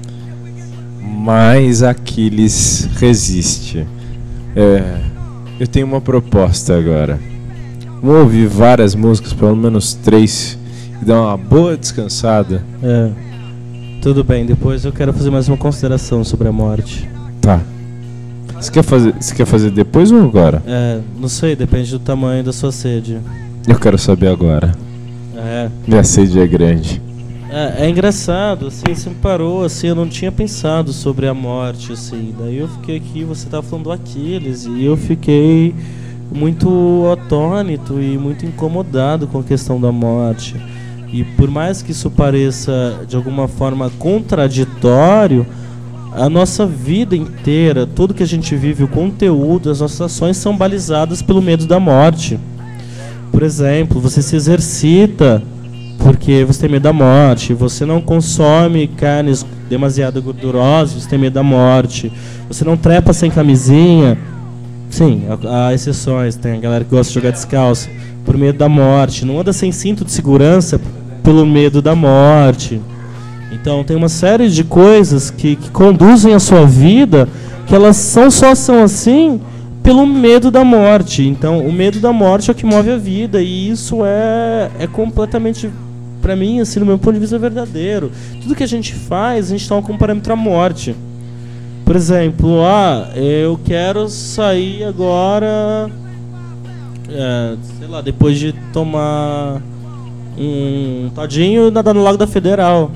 Mas Aquiles resiste. É, eu tenho uma proposta agora. Vamos ouvir várias músicas, pelo menos três, e dar uma boa descansada. É. Tudo bem, depois eu quero fazer mais uma consideração sobre a morte. Tá. Você quer fazer, você quer fazer depois ou agora? É, não sei, depende do tamanho da sua sede. Eu quero saber agora. É. Minha sede é grande. É, é engraçado, assim, você me parou, assim, eu não tinha pensado sobre a morte, assim. Daí eu fiquei aqui, você tava falando do Aquiles, e eu fiquei muito atônito e muito incomodado com a questão da morte. E por mais que isso pareça de alguma forma contraditório, a nossa vida inteira, tudo que a gente vive, o conteúdo, as nossas ações são balizadas pelo medo da morte. Por exemplo, você se exercita porque você tem medo da morte, você não consome carnes demasiado gordurosas, você tem medo da morte, você não trepa sem camisinha. Sim, há exceções, tem a galera que gosta de jogar descalço por medo da morte, não anda sem cinto de segurança pelo medo da morte. Então tem uma série de coisas que, que conduzem a sua vida, que elas são, só são assim pelo medo da morte. Então o medo da morte é o que move a vida, e isso é, é completamente, pra mim, assim, no meu ponto de vista, verdadeiro. Tudo que a gente faz, a gente toma como parâmetro a morte. Por exemplo, ah, eu quero sair agora, é, sei lá, depois de tomar um todinho e nadar no Lago da Federal.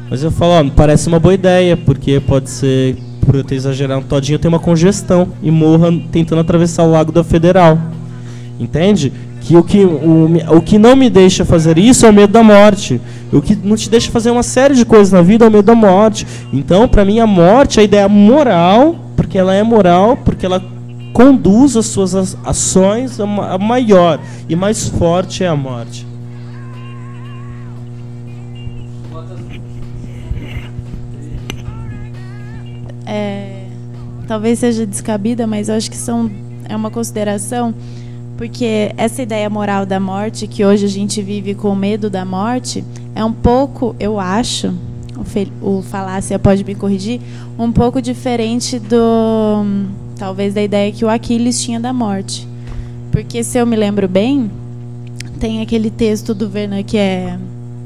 Mas eu falo, ó, parece uma boa ideia, porque pode ser, por eu ter exagerado um todinho, eu tenho uma congestão e morra tentando atravessar o Lago da Federal. Entende? Que o, que o, o que não me deixa fazer isso é o medo da morte. O que não te deixa fazer uma série de coisas na vida é o medo da morte. Então, para mim, a morte é a ideia moral, porque ela é moral, porque ela conduz as suas ações a maior e mais forte é a morte. É, talvez seja descabida, mas eu acho que são, é uma consideração, porque essa ideia moral da morte, que hoje a gente vive com medo da morte, é um pouco, eu acho, o, Fel, o Falácia pode me corrigir, um pouco diferente do, talvez, da ideia que o Aquiles tinha da morte. Porque, se eu me lembro bem, tem aquele texto do Vernon que é...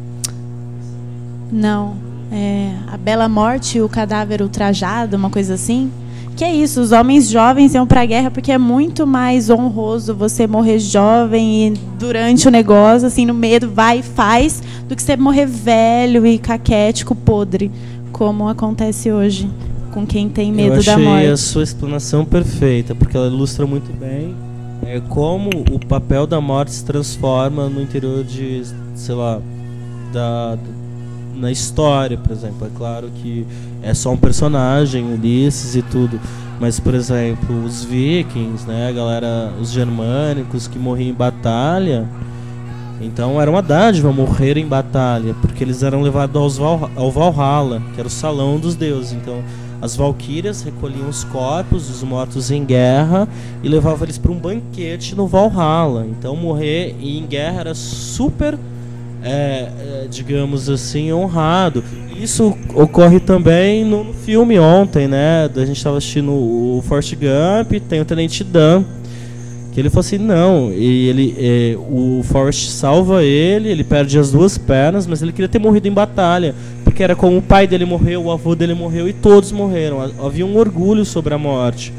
Não... É, a bela morte e o cadáver ultrajado, uma coisa assim. Que é isso, os homens jovens iam pra guerra porque é muito mais honroso você morrer jovem e durante o negócio, assim, no medo, vai e faz, do que você morrer velho e caquético, podre, como acontece hoje com quem tem medo da morte. Eu achei a sua explanação perfeita, porque ela ilustra muito bem é, como o papel da morte se transforma no interior de, sei lá, da... na história, por exemplo. É claro que é só um personagem, Ulisses e tudo, mas, por exemplo, os vikings, né, a galera, os germânicos que morriam em batalha, então era uma dádiva morrer em batalha, porque eles eram levados aos Val, ao Valhalla, que era o salão dos deuses. Então as valquírias recolhiam os corpos dos mortos em guerra e levavam eles para um banquete no Valhalla. Então morrer em guerra era super É, é, digamos assim, honrado. Isso ocorre também no, no filme ontem, né? A gente estava assistindo o Forrest Gump, tem o Tenente Dan, que ele falou assim, não, e ele, é, o Forrest salva ele, ele perde as duas pernas, mas ele queria ter morrido em batalha, porque era como o pai dele morreu, o avô dele morreu e todos morreram. Havia um orgulho sobre a morte.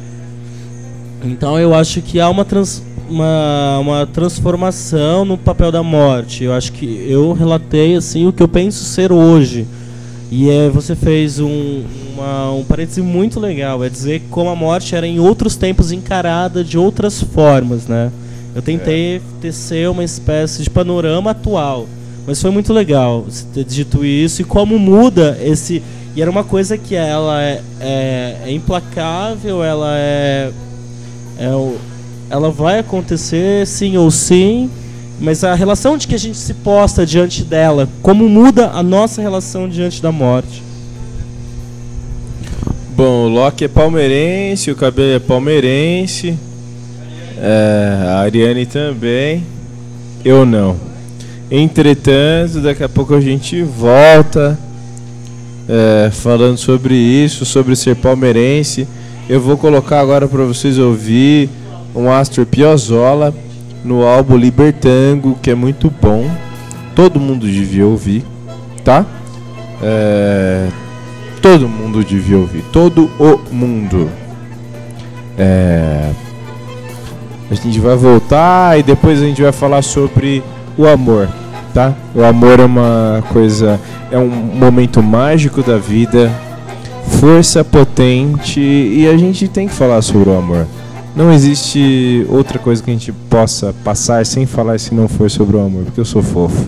Então eu acho que há uma trans Uma, uma transformação no papel da morte. Eu acho que eu relatei assim o que eu penso ser hoje. E é, você fez um, uma, um parêntese muito legal. É dizer como a morte era em outros tempos encarada de outras formas, né? Eu tentei é. tecer uma espécie de panorama atual. Mas foi muito legal você ter dito isso e como muda esse... E era uma coisa que ela é, é, é implacável, ela é... é o, ela vai acontecer sim ou sim, mas a relação de que a gente se posta diante dela, como muda a nossa relação diante da morte. Bom, o Loki é palmeirense, o Cabelo é palmeirense, é, a Ariane também, eu não. Entretanto, daqui a pouco a gente volta é, falando sobre isso, sobre ser palmeirense. Eu vou colocar agora para vocês ouvir um Astor Piazzolla no álbum Libertango, que é muito bom. Todo mundo devia ouvir, tá? É, todo mundo devia ouvir. Todo o mundo. É, a gente vai voltar e depois a gente vai falar sobre o amor, tá? O amor é uma coisa, é um momento mágico da vida, força potente, e a gente tem que falar sobre o amor. Não existe outra coisa que a gente possa passar sem falar se não for sobre o amor, porque eu sou fofo.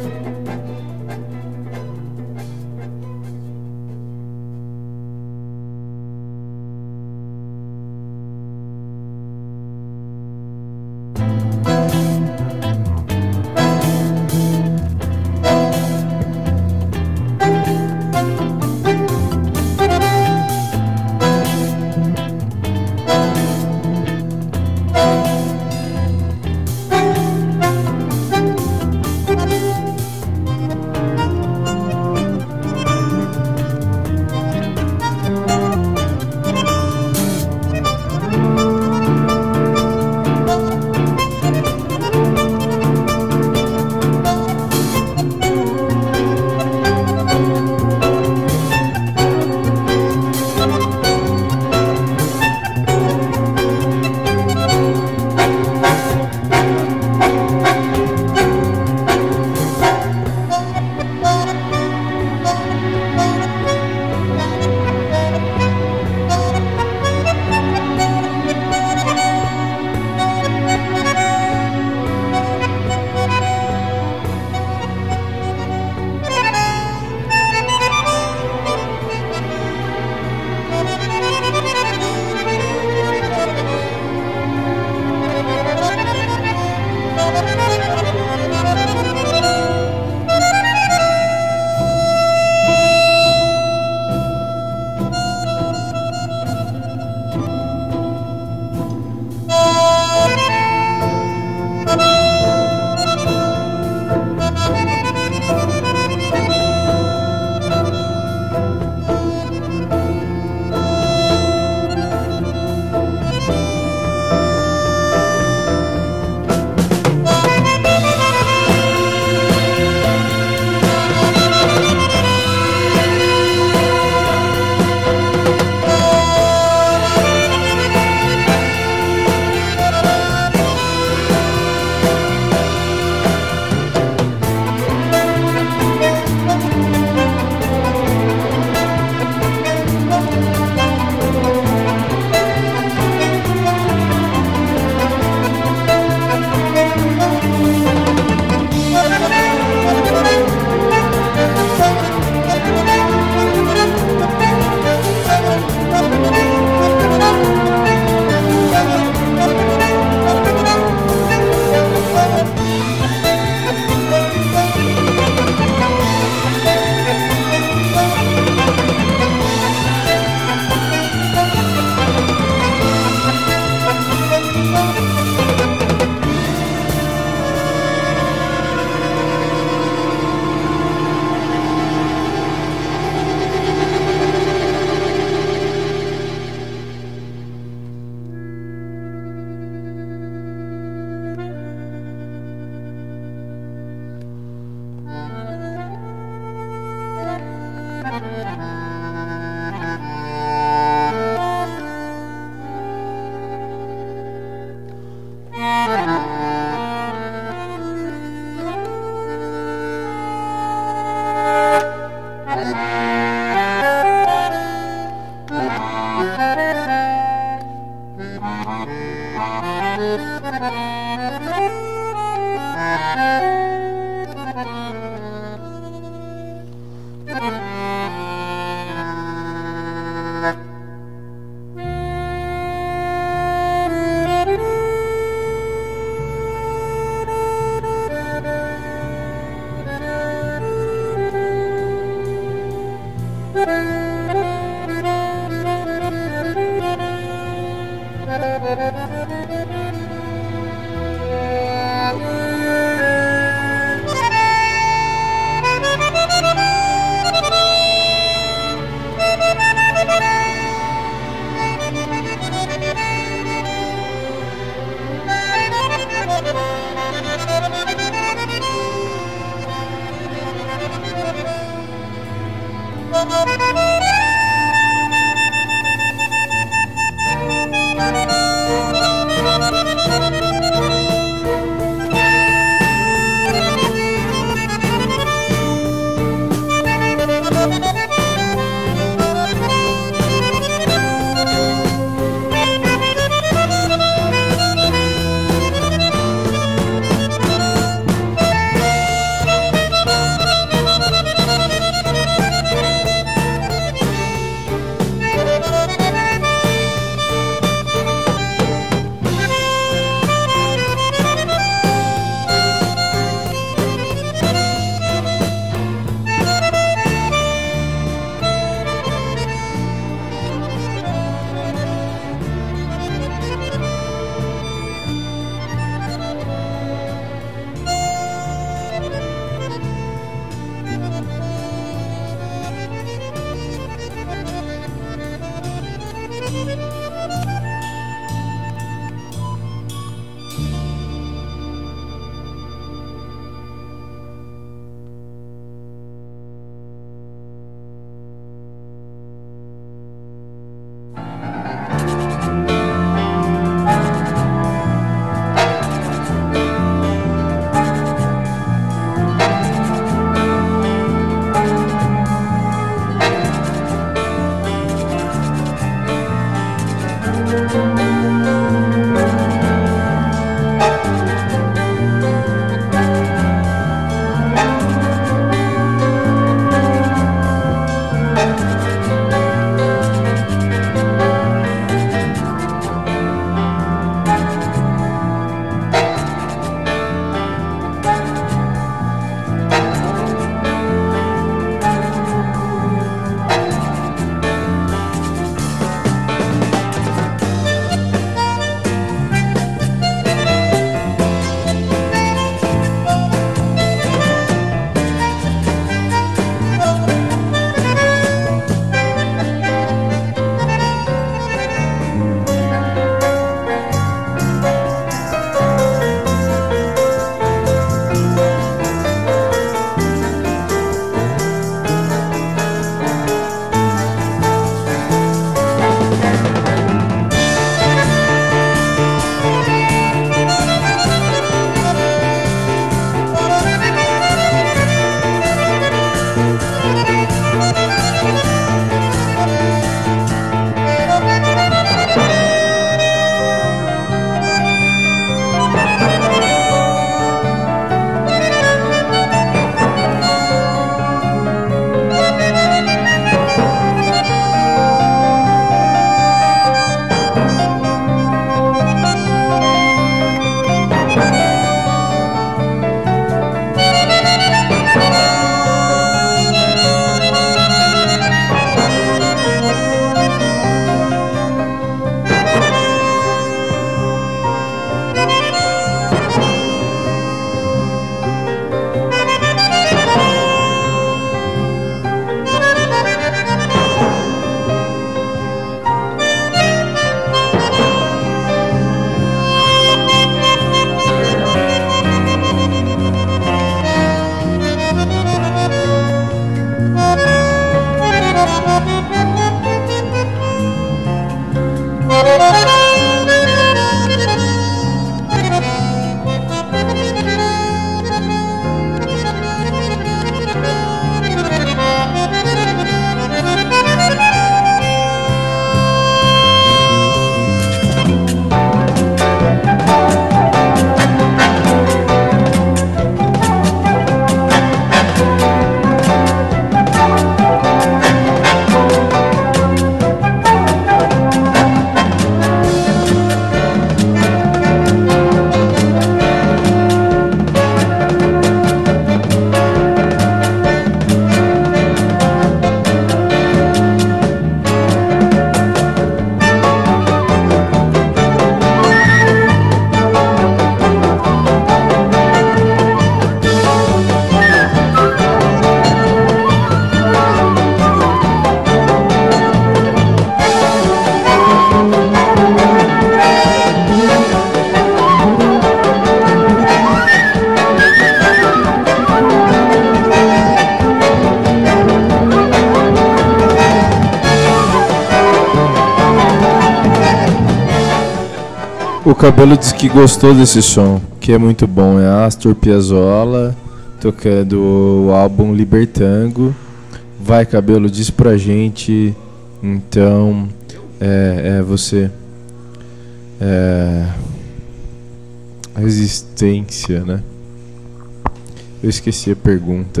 O Cabelo disse que gostou desse som, que é muito bom. É Astor Piazzolla tocando o álbum Libertango. Vai, Cabelo, diz pra gente, então, é, é você, é, a existência, né? Eu esqueci a pergunta.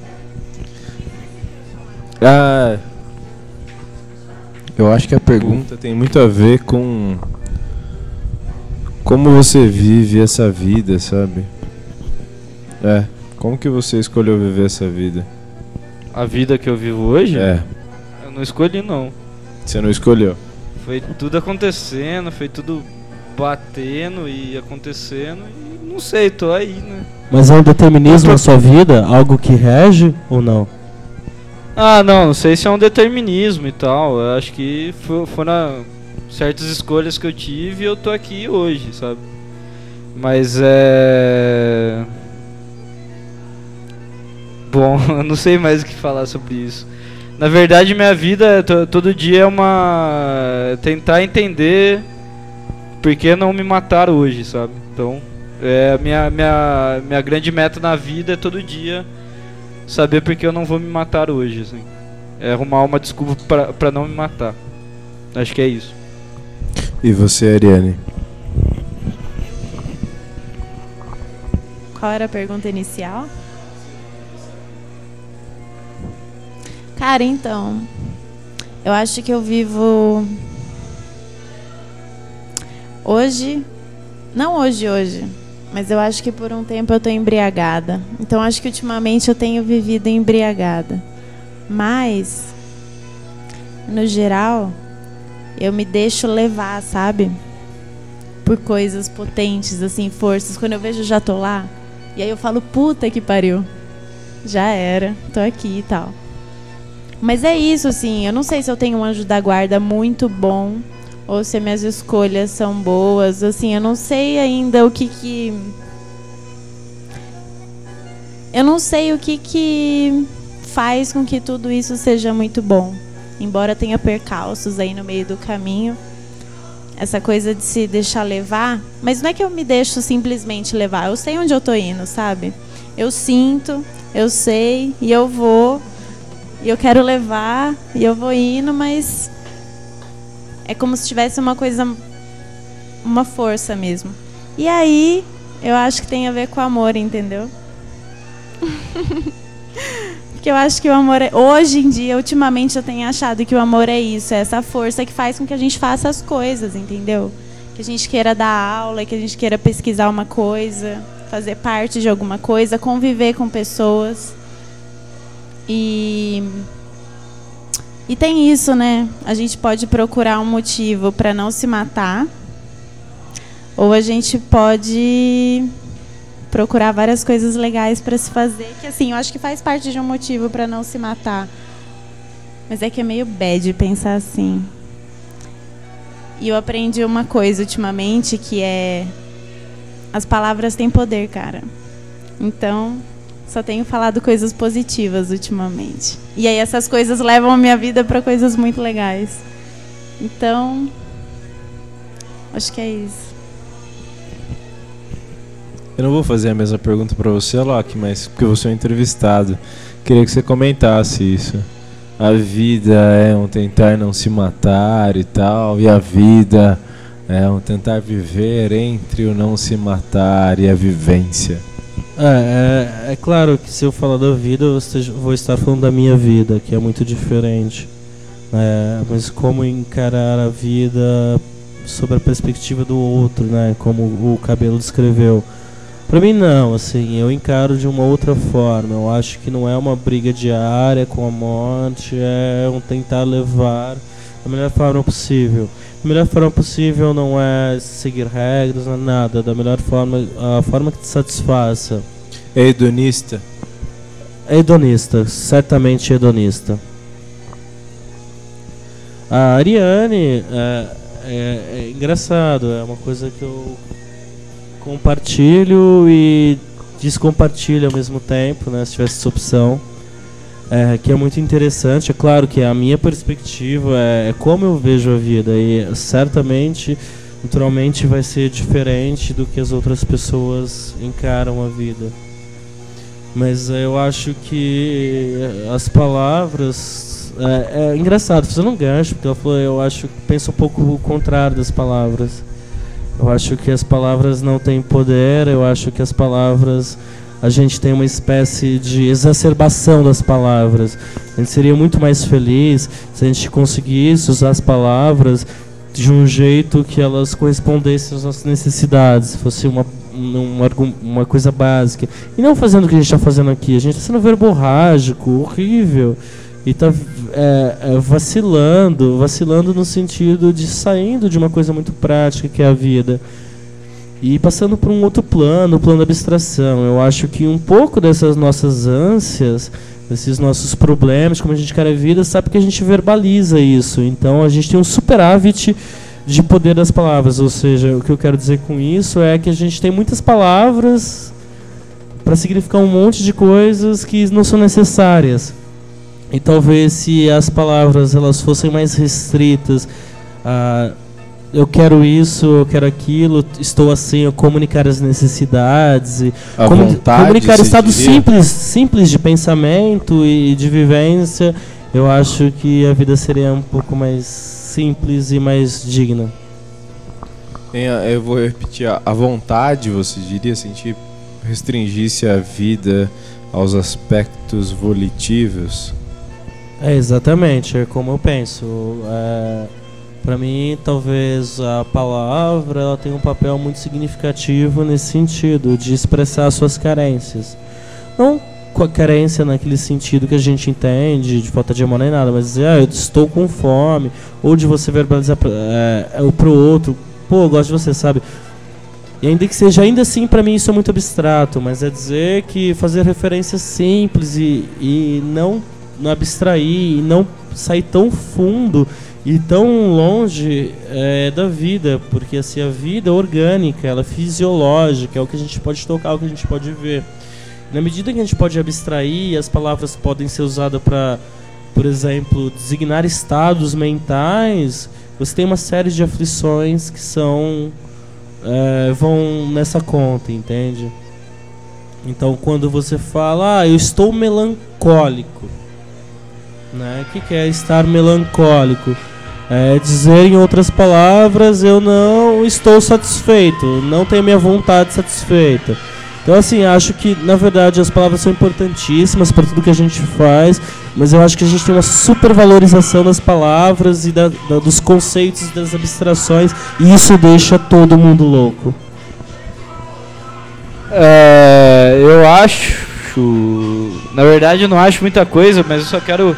Ah, eu acho que a pergunta tem muito a ver com como você vive essa vida, sabe? É, como que você escolheu viver essa vida? A vida que eu vivo hoje? É. Eu não escolhi, não. Você não escolheu? Foi tudo acontecendo, foi tudo batendo e acontecendo e não sei, tô aí, né? Mas é um determinismo na sua vida? Algo que rege ou não? Ah, não, não sei se é um determinismo e tal. Eu acho que for, foram certas escolhas que eu tive e eu tô aqui hoje, sabe? Mas é... Bom, eu não sei mais o que falar sobre isso. Na verdade, minha vida t- todo dia é uma... tentar entender por que não me matar hoje, sabe? Então, é a minha, minha, minha grande meta na vida é todo dia saber por que eu não vou me matar hoje, assim. É arrumar uma desculpa pra, pra não me matar. Acho que é isso. E você, Ariane? Qual era a pergunta inicial? Cara, então, eu acho que eu vivo hoje, não hoje hoje, mas eu acho que por um tempo eu tô embriagada. Então acho que ultimamente eu tenho vivido embriagada. Mas, no geral, eu me deixo levar, sabe? Por coisas potentes, assim, forças. Quando eu vejo, eu já tô lá. E aí eu falo, puta que pariu. Já era, tô aqui e tal. Mas é isso, assim, eu não sei se eu tenho um anjo da guarda muito bom ou se minhas escolhas são boas, assim, eu não sei ainda o que que... Eu não sei o que que faz com que tudo isso seja muito bom. Embora tenha percalços aí no meio do caminho, essa coisa de se deixar levar, mas não é que eu me deixo simplesmente levar, eu sei onde eu tô indo, sabe? Eu sinto, eu sei e eu vou... E eu quero levar, e eu vou indo, mas é como se tivesse uma coisa, uma força mesmo. E aí, eu acho que tem a ver com o amor, entendeu? Porque eu acho que o amor, é, hoje em dia, ultimamente eu tenho achado que o amor é isso, é essa força que faz com que a gente faça as coisas, entendeu? Que a gente queira dar aula, que a gente queira pesquisar uma coisa, fazer parte de alguma coisa, conviver com pessoas. E, e tem isso, né? A gente pode procurar um motivo para não se matar, ou a gente pode procurar várias coisas legais para se fazer, que assim, eu acho que faz parte de um motivo para não se matar. Mas é que é meio bad pensar assim. E eu aprendi uma coisa ultimamente, que é... As palavras têm poder, cara. Então... Só tenho falado coisas positivas ultimamente. E aí essas coisas levam a minha vida para coisas muito legais. Então, acho que é isso. Eu não vou fazer a mesma pergunta para você, Loki, mas porque você é um entrevistado. Queria que você comentasse isso. A vida é um tentar não se matar e tal, e a vida é um tentar viver entre o não se matar e a vivência. É, é, é claro que se eu falar da vida, eu esteja, vou estar falando da minha vida, que é muito diferente. É, mas como encarar a vida sob a perspectiva do outro, né? Como o Cabelo descreveu. Pra mim não, assim, eu encaro de uma outra forma. Eu acho que não é uma briga diária com a morte, é um tentar levar da melhor forma possível. Da melhor forma possível não é seguir regras, não é nada. Da melhor forma, a forma que te satisfaça. É hedonista? É hedonista, certamente hedonista. A Ariane é, é, é engraçado, é uma coisa que eu compartilho e descompartilho ao mesmo tempo, né, se tivesse essa opção. É, que é muito interessante. É claro que a minha perspectiva é, é como eu vejo a vida, e certamente naturalmente vai ser diferente do que as outras pessoas encaram a vida. Mas eu acho que as palavras... É, é engraçado, fazendo um gancho, porque ela falou, eu acho, penso um pouco o contrário das palavras. Eu acho que as palavras não têm poder, eu acho que as palavras... A gente tem uma espécie de exacerbação das palavras. A gente seria muito mais feliz se a gente conseguisse usar as palavras de um jeito que elas correspondessem às nossas necessidades, fosse uma, uma, uma coisa básica. E não fazendo o que a gente está fazendo aqui. A gente está sendo verborrágico, horrível. E está é, é, vacilando, vacilando no sentido de saindo de uma coisa muito prática que é a vida. E passando por um outro plano, o plano da abstração. Eu acho que um pouco dessas nossas ânsias, desses nossos problemas, como a gente quer a vida, sabe que a gente verbaliza isso. Então a gente tem um superávit de poder das palavras. Ou seja, o que eu quero dizer com isso é que a gente tem muitas palavras para significar um monte de coisas que não são necessárias. E talvez se as palavras elas fossem mais restritas a... eu quero isso, eu quero aquilo, estou assim, eu comunicar as necessidades, e comu vontade, comunicar estados diria? simples, simples de pensamento e de vivência, eu acho que a vida seria um pouco mais simples e mais digna. Eu vou repetir, a vontade, você diria, se a gente restringisse a vida aos aspectos volitivos? É, exatamente, é como eu penso. É... Para mim, talvez a palavra ela tem um papel muito significativo nesse sentido, de expressar suas carências. Não com a carência naquele sentido que a gente entende, de falta de amor nem nada, mas dizer, ah, eu estou com fome, ou de você verbalizar para é, o outro, pô, eu gosto de você, sabe? E ainda que seja, ainda assim, para mim isso é muito abstrato, mas é dizer que fazer referências simples e, e não, não abstrair, e não sair tão fundo e tão longe é, da vida, porque assim, a vida é orgânica, ela é fisiológica, é o que a gente pode tocar, é o que a gente pode ver. Na medida que a gente pode abstrair, as palavras podem ser usadas para, por exemplo, designar estados mentais, você tem uma série de aflições que são é, vão nessa conta, entende? Então, quando você fala, ah, eu estou melancólico, né? O que, que é estar melancólico? É dizer, em outras palavras, eu não estou satisfeito, não tenho minha vontade satisfeita. Então, assim, acho que, na verdade, as palavras são importantíssimas para tudo que a gente faz, mas eu acho que a gente tem uma supervalorização das palavras e da, da, dos conceitos, das abstrações, e isso deixa todo mundo louco. É, eu acho... Na verdade, eu não acho muita coisa, mas eu só quero...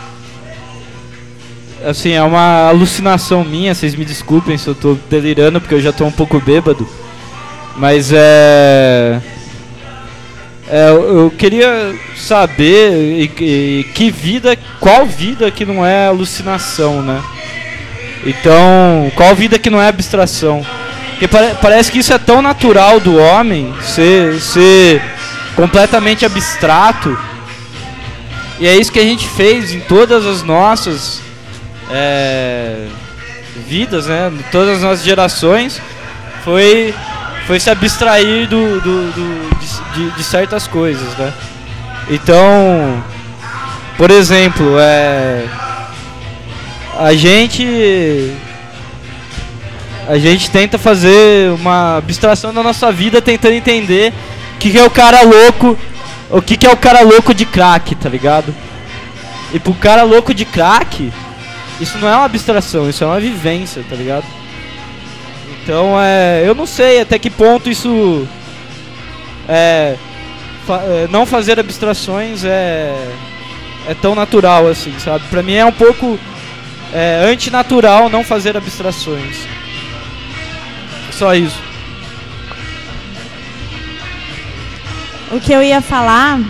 Assim, é uma alucinação minha, vocês me desculpem se eu tô delirando, porque eu já tô um pouco bêbado. Mas é... é eu queria saber e, e, que vida, qual vida que não é alucinação, né? Então, qual vida que não é abstração? Porque pare, parece que isso é tão natural do homem, ser, ser completamente abstrato. E é isso que a gente fez em todas as nossas... É, vidas, né? Todas as nossas gerações foi, foi se abstrair do, do, do, de, de, de certas coisas, né? Então, por exemplo, é, a gente a gente tenta fazer uma abstração da nossa vida tentando entender o que, que é o cara louco, o que, que é o cara louco de crack, tá ligado? E pro cara louco de crack, isso não é uma abstração, isso é uma vivência, tá ligado? Então, é, eu não sei até que ponto isso... É, fa, é, não fazer abstrações é, é tão natural assim, sabe? Pra mim é um pouco é, antinatural não fazer abstrações. Só isso. O que eu ia falar...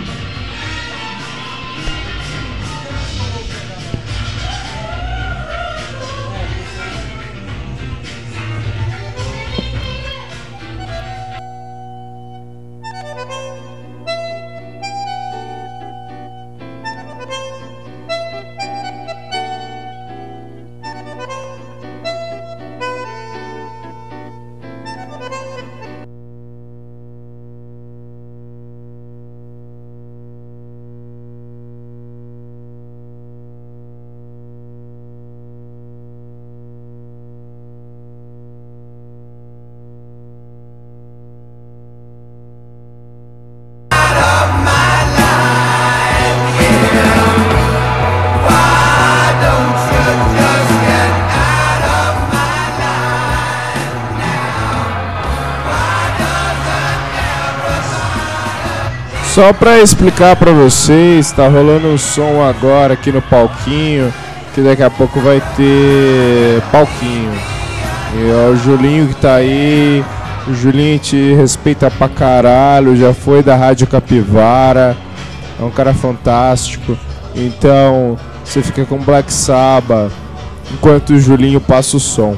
Só pra explicar pra vocês, tá rolando um som agora aqui no palquinho, que daqui a pouco vai ter palquinho. E ó, o Julinho que tá aí, o Julinho te respeita pra caralho, já foi da Rádio Capivara, é um cara fantástico. Então, você fica com Black Sabbath enquanto o Julinho passa o som.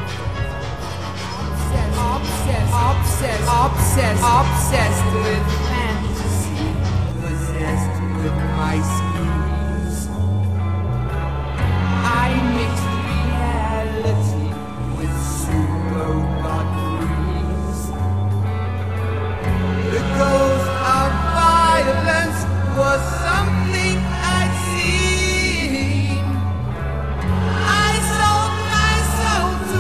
Obsessed, obsessed with fantasy, possessed with my schemes. I mixed reality with super-god dreams. The ghost of violence was something I'd seen. I sold my soul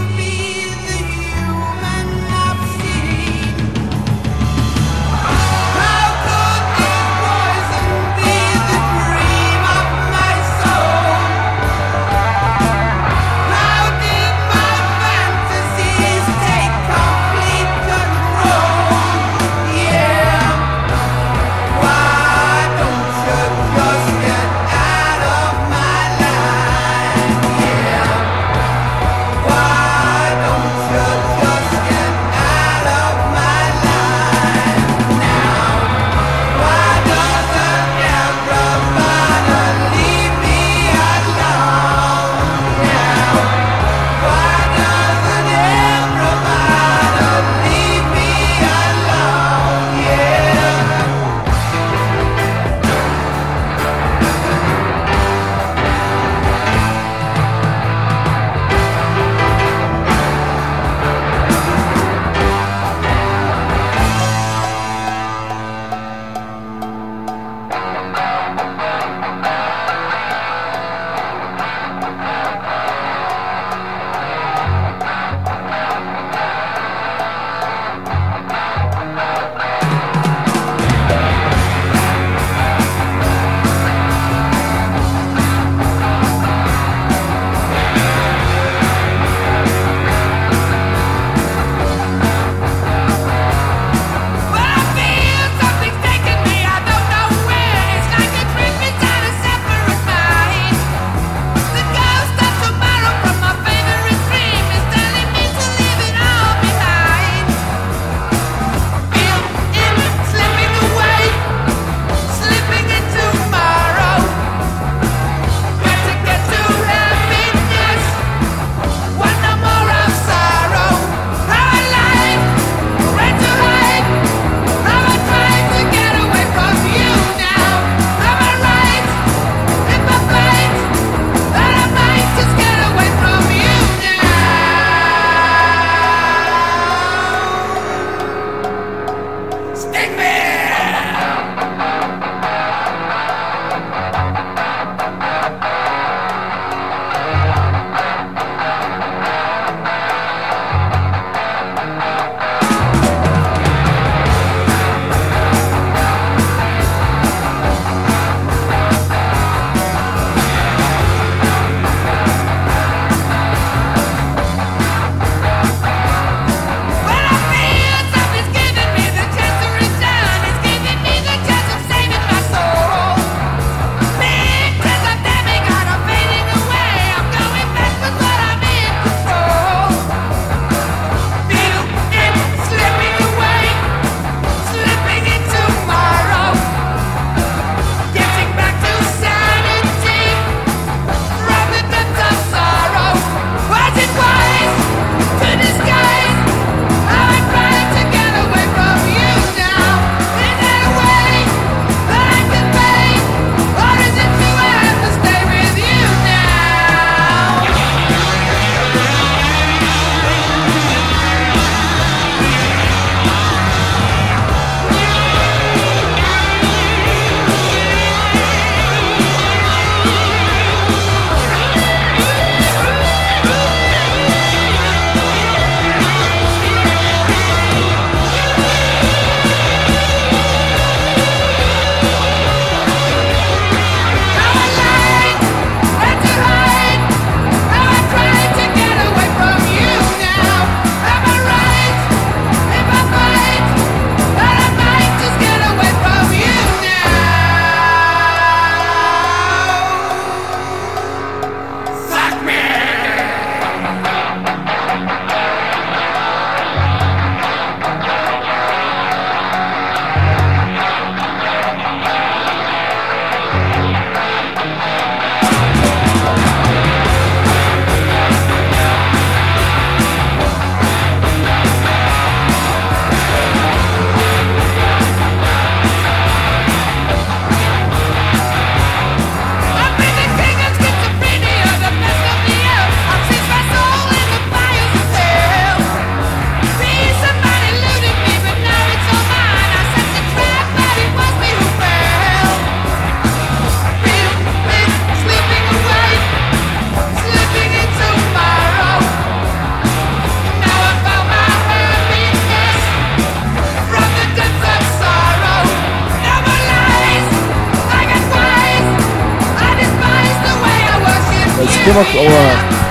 tem uma, uma...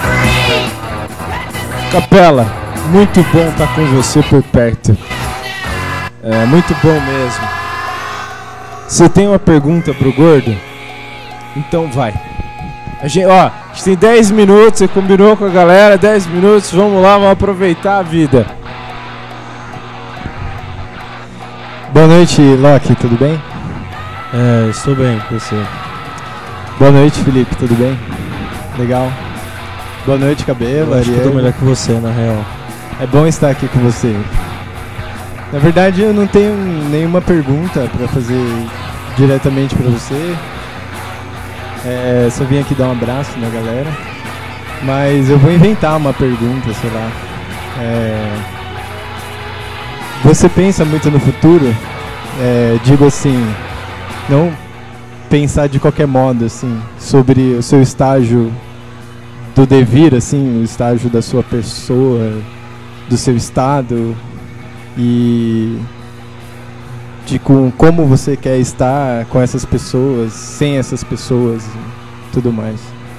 Capela, muito bom estar com você por perto. É muito bom mesmo. Você tem uma pergunta pro Gordo? Então vai. A gente, ó, a gente tem dez minutos, você combinou com a galera, dez minutos, vamos lá, vamos aproveitar a vida. Boa noite, Loki, tudo bem? É, estou bem, com você. Boa noite, Felipe, tudo bem? Legal. Boa noite, Cabelo, Eu acho que eu tô Ariel. melhor que você, na real. É bom estar aqui com você. Na verdade, eu não tenho nenhuma pergunta pra fazer diretamente pra você. É, só vim aqui dar um abraço na galera. Mas eu vou inventar uma pergunta, sei lá. É, você pensa muito no futuro? É, digo assim, não pensar de qualquer modo, assim, sobre o seu estágio do devir, assim, o estágio da sua pessoa, do seu estado e de com, como você quer estar com essas pessoas, sem essas pessoas e tudo mais.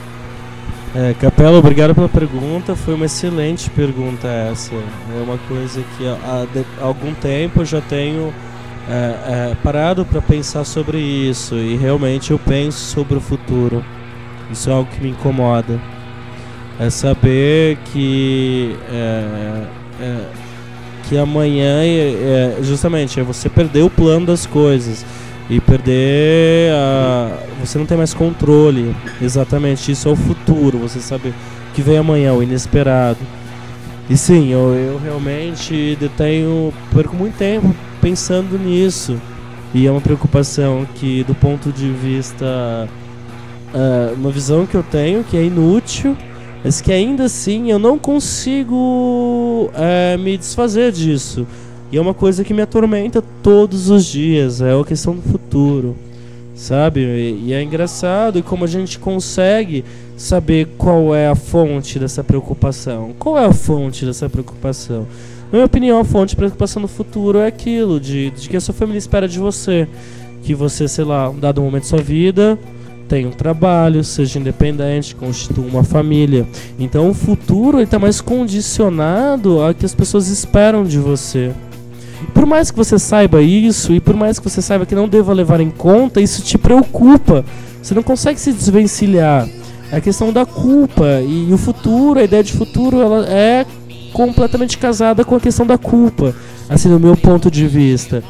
É, Capela, obrigado pela pergunta, foi uma excelente pergunta essa. É uma coisa que há, de, há algum tempo eu já tenho é, é, parado para pensar sobre isso e realmente eu penso sobre o futuro. Isso é algo que me incomoda. É saber que é, é, que amanhã é, é, justamente é você perder o plano das coisas e perder a, você não tem mais controle. Exatamente, isso é o futuro. Você sabe que vem amanhã, o inesperado. E sim, eu, eu realmente tenho perco muito tempo pensando nisso e é uma preocupação que, do ponto de vista uh, uma visão que eu tenho que é inútil, mas que ainda assim eu não consigo é, me desfazer disso. E é uma coisa que me atormenta todos os dias, é a questão do futuro, sabe? E, e é engraçado e como a gente consegue saber qual é a fonte dessa preocupação. Qual é a fonte dessa preocupação? Na minha opinião, a fonte de preocupação no futuro é aquilo, de, de que a sua família espera de você. Que você, sei lá, um dado momento da sua vida, tenha um trabalho, seja independente, constitua uma família. Então o futuro está mais condicionado ao que as pessoas esperam de você. Por mais que você saiba isso, e por mais que você saiba que não deva levar em conta, isso te preocupa. Você não consegue se desvencilhar. É a questão da culpa. E, e o futuro, a ideia de futuro, ela é completamente casada com a questão da culpa, assim, no meu ponto de vista.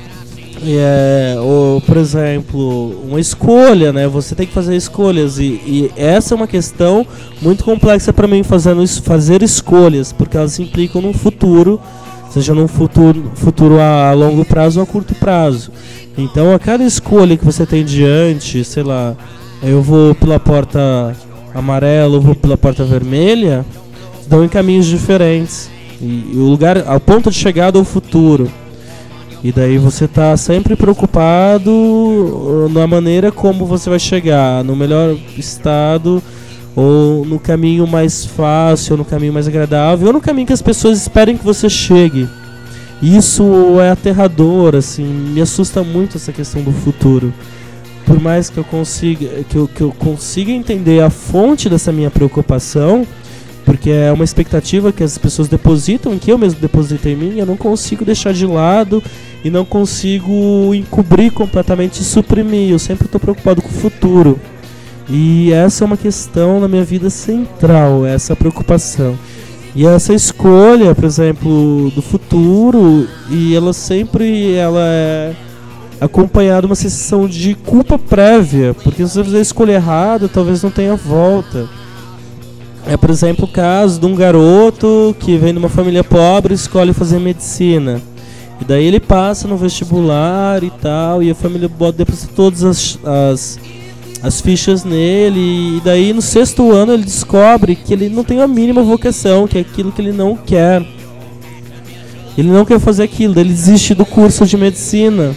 É, ou, por exemplo, uma escolha, né? Você tem que fazer escolhas e, e essa é uma questão muito complexa para mim, fazendo, fazer escolhas, porque elas implicam num futuro, seja num futuro, futuro a longo prazo ou a curto prazo. Então, a cada escolha que você tem diante, sei lá, eu vou pela porta amarela, eu vou pela porta vermelha, dão em caminhos diferentes. E, e o lugar, ao ponto de chegada é o futuro. E daí você está sempre preocupado na maneira como você vai chegar, no melhor estado, ou no caminho mais fácil, ou no caminho mais agradável, ou no caminho que as pessoas esperem que você chegue. Isso é aterrador, assim, me assusta muito essa questão do futuro. Por mais que eu consiga, que eu, que eu consiga entender a fonte dessa minha preocupação, porque é uma expectativa que as pessoas depositam, que eu mesmo deposito em mim, eu não consigo deixar de lado e não consigo encobrir completamente e suprimir. Eu sempre estou preocupado com o futuro. E essa é uma questão na minha vida central, essa preocupação. E essa escolha, por exemplo, do futuro, e ela sempre ela é acompanhada de uma sensação de culpa prévia, porque se você fizer a escolha errada, talvez não tenha volta. É, por exemplo, o caso de um garoto que vem de uma família pobre e escolhe fazer medicina. E daí ele passa no vestibular e tal, e a família bota depois todas as, as, as fichas nele. E daí no sexto ano ele descobre que ele não tem a mínima vocação, que é aquilo que ele não quer. Ele não quer fazer aquilo, daí ele desiste do curso de medicina.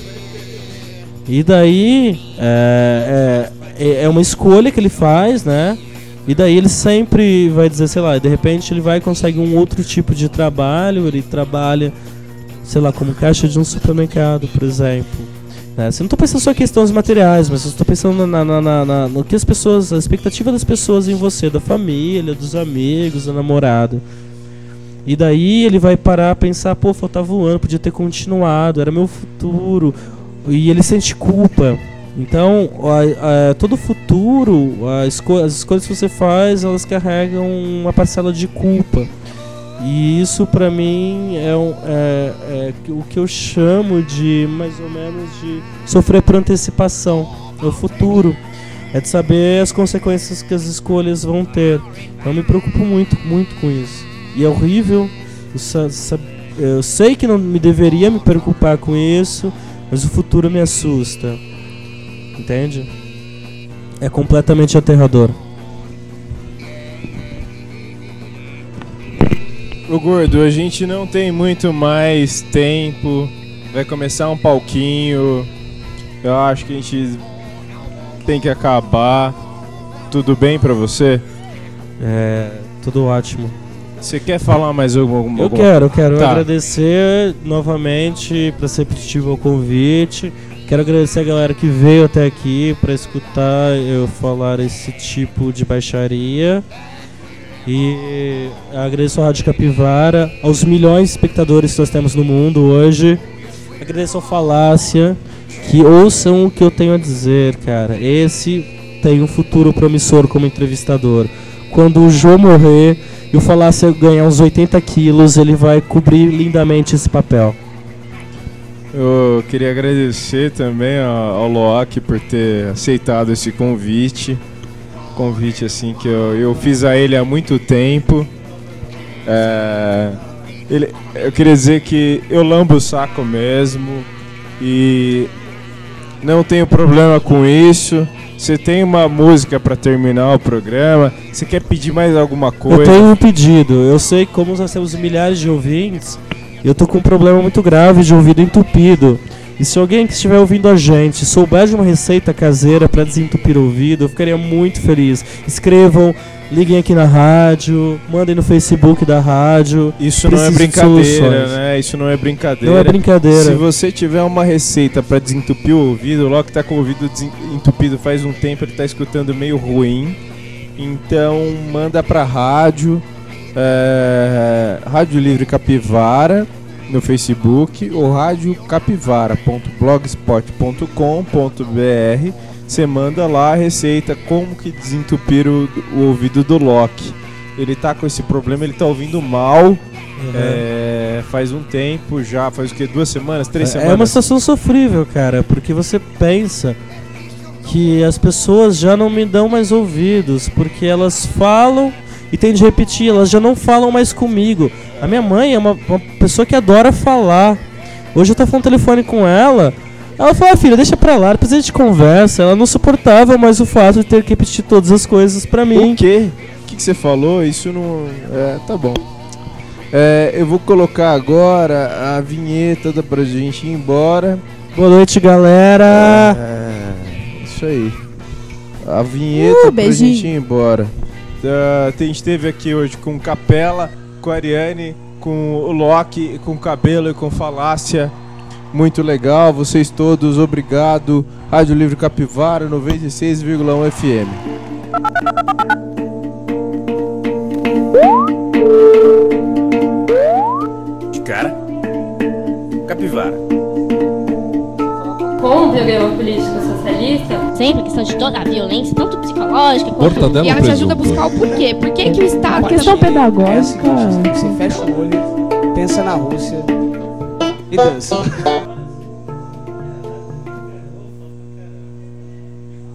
E daí é, é, é uma escolha que ele faz, né? E daí ele sempre vai dizer, sei lá, de repente ele vai e consegue um outro tipo de trabalho, ele trabalha, sei lá, como caixa de um supermercado, por exemplo. Né? Você não está pensando só em questões materiais, mas você está pensando na, na, na, na, no que as pessoas, a expectativa das pessoas em você, da família, dos amigos, da namorada. E daí ele vai parar a pensar, pô, faltava um ano, podia ter continuado, era meu futuro. E ele sente culpa. Então, a, a, todo futuro, a esco- as escolhas que você faz, elas carregam uma parcela de culpa. E isso pra mim é, um, é, é o que eu chamo de, mais ou menos, de sofrer por antecipação. É o futuro. É de saber as consequências que as escolhas vão ter. Eu me preocupo muito, muito com isso. E é horrível. Eu, sa- sa- eu sei que não me deveria me preocupar com isso, mas o futuro me assusta. Entende? É completamente aterrador. Ô Gordo, a gente não tem muito mais tempo. Vai começar um palquinho. Eu acho que a gente tem que acabar. Tudo bem pra você? É, tudo ótimo. Você quer falar mais alguma coisa? Eu quero, eu quero Tá. agradecer novamente por ser receptivo ao convite. Quero agradecer a galera que veio até aqui para escutar eu falar esse tipo de baixaria. E agradeço a Rádio Capivara, aos milhões de espectadores que nós temos no mundo hoje. Agradeço ao Falácia, que ouçam o que eu tenho a dizer, cara. Esse tem um futuro promissor como entrevistador. Quando o Jô morrer e o Falácia ganhar uns oitenta quilos, ele vai cobrir lindamente esse papel. Eu queria agradecer também ao Loki por ter aceitado esse convite. Convite assim que eu, eu fiz a ele há muito tempo. É, ele, eu queria dizer que eu lambo o saco mesmo e não tenho problema com isso. Você tem uma música pra terminar o programa? Você quer pedir mais alguma coisa? Eu tenho um pedido. Eu sei que como nós temos milhares de ouvintes, eu tô com um problema muito grave de ouvido entupido. E se alguém que estiver ouvindo a gente souber de uma receita caseira para desentupir o ouvido, eu ficaria muito feliz. Escrevam, liguem aqui na rádio, mandem no Facebook da rádio. Isso não é brincadeira, né? Isso não é brincadeira. Não é brincadeira. Se você tiver uma receita para desentupir o ouvido, o Loki tá com o ouvido entupido faz um tempo, ele tá escutando meio ruim. Então manda pra rádio, é, Rádio Livre Capivara no Facebook ou rádio capivara ponto blogspot ponto com ponto b r. Você manda lá a receita como que desentupir o, o ouvido do Loki. Ele tá com esse problema, ele tá ouvindo mal. Uhum. É, faz um tempo já, faz o que? Duas semanas? Três é, semanas? É uma situação sofrível, cara, porque você pensa que as pessoas já não me dão mais ouvidos, porque elas falam e tem de repetir, elas já não falam mais comigo. A minha mãe é uma, uma pessoa que adora falar. Hoje eu tava falando no telefone com ela. Ela falou, ah, filha, deixa pra lá, depois a gente conversa. Ela não suportava mais o fato de ter que repetir todas as coisas pra mim. O quê? O que, que você falou? Isso não... É, tá bom. É, eu vou colocar agora a vinheta da, pra gente ir embora. Boa noite, galera. É, isso aí. A vinheta uh, pra gente ir embora. Uh, a gente esteve aqui hoje com Capela, com a Ariane, com o Loki, com o Cabelo e com Falácia. Muito legal, vocês todos, obrigado. Rádio Livre Capivara, noventa e seis vírgula um F M. De cara, Capivara. Com o programa político socialista, sempre questão de toda a violência, tanto psicológica quanto... E ela te ajuda a buscar o porquê. Por que, que o Estado... A questão pedagógica... É assim, você fecha o olho, pensa na Rússia e dança.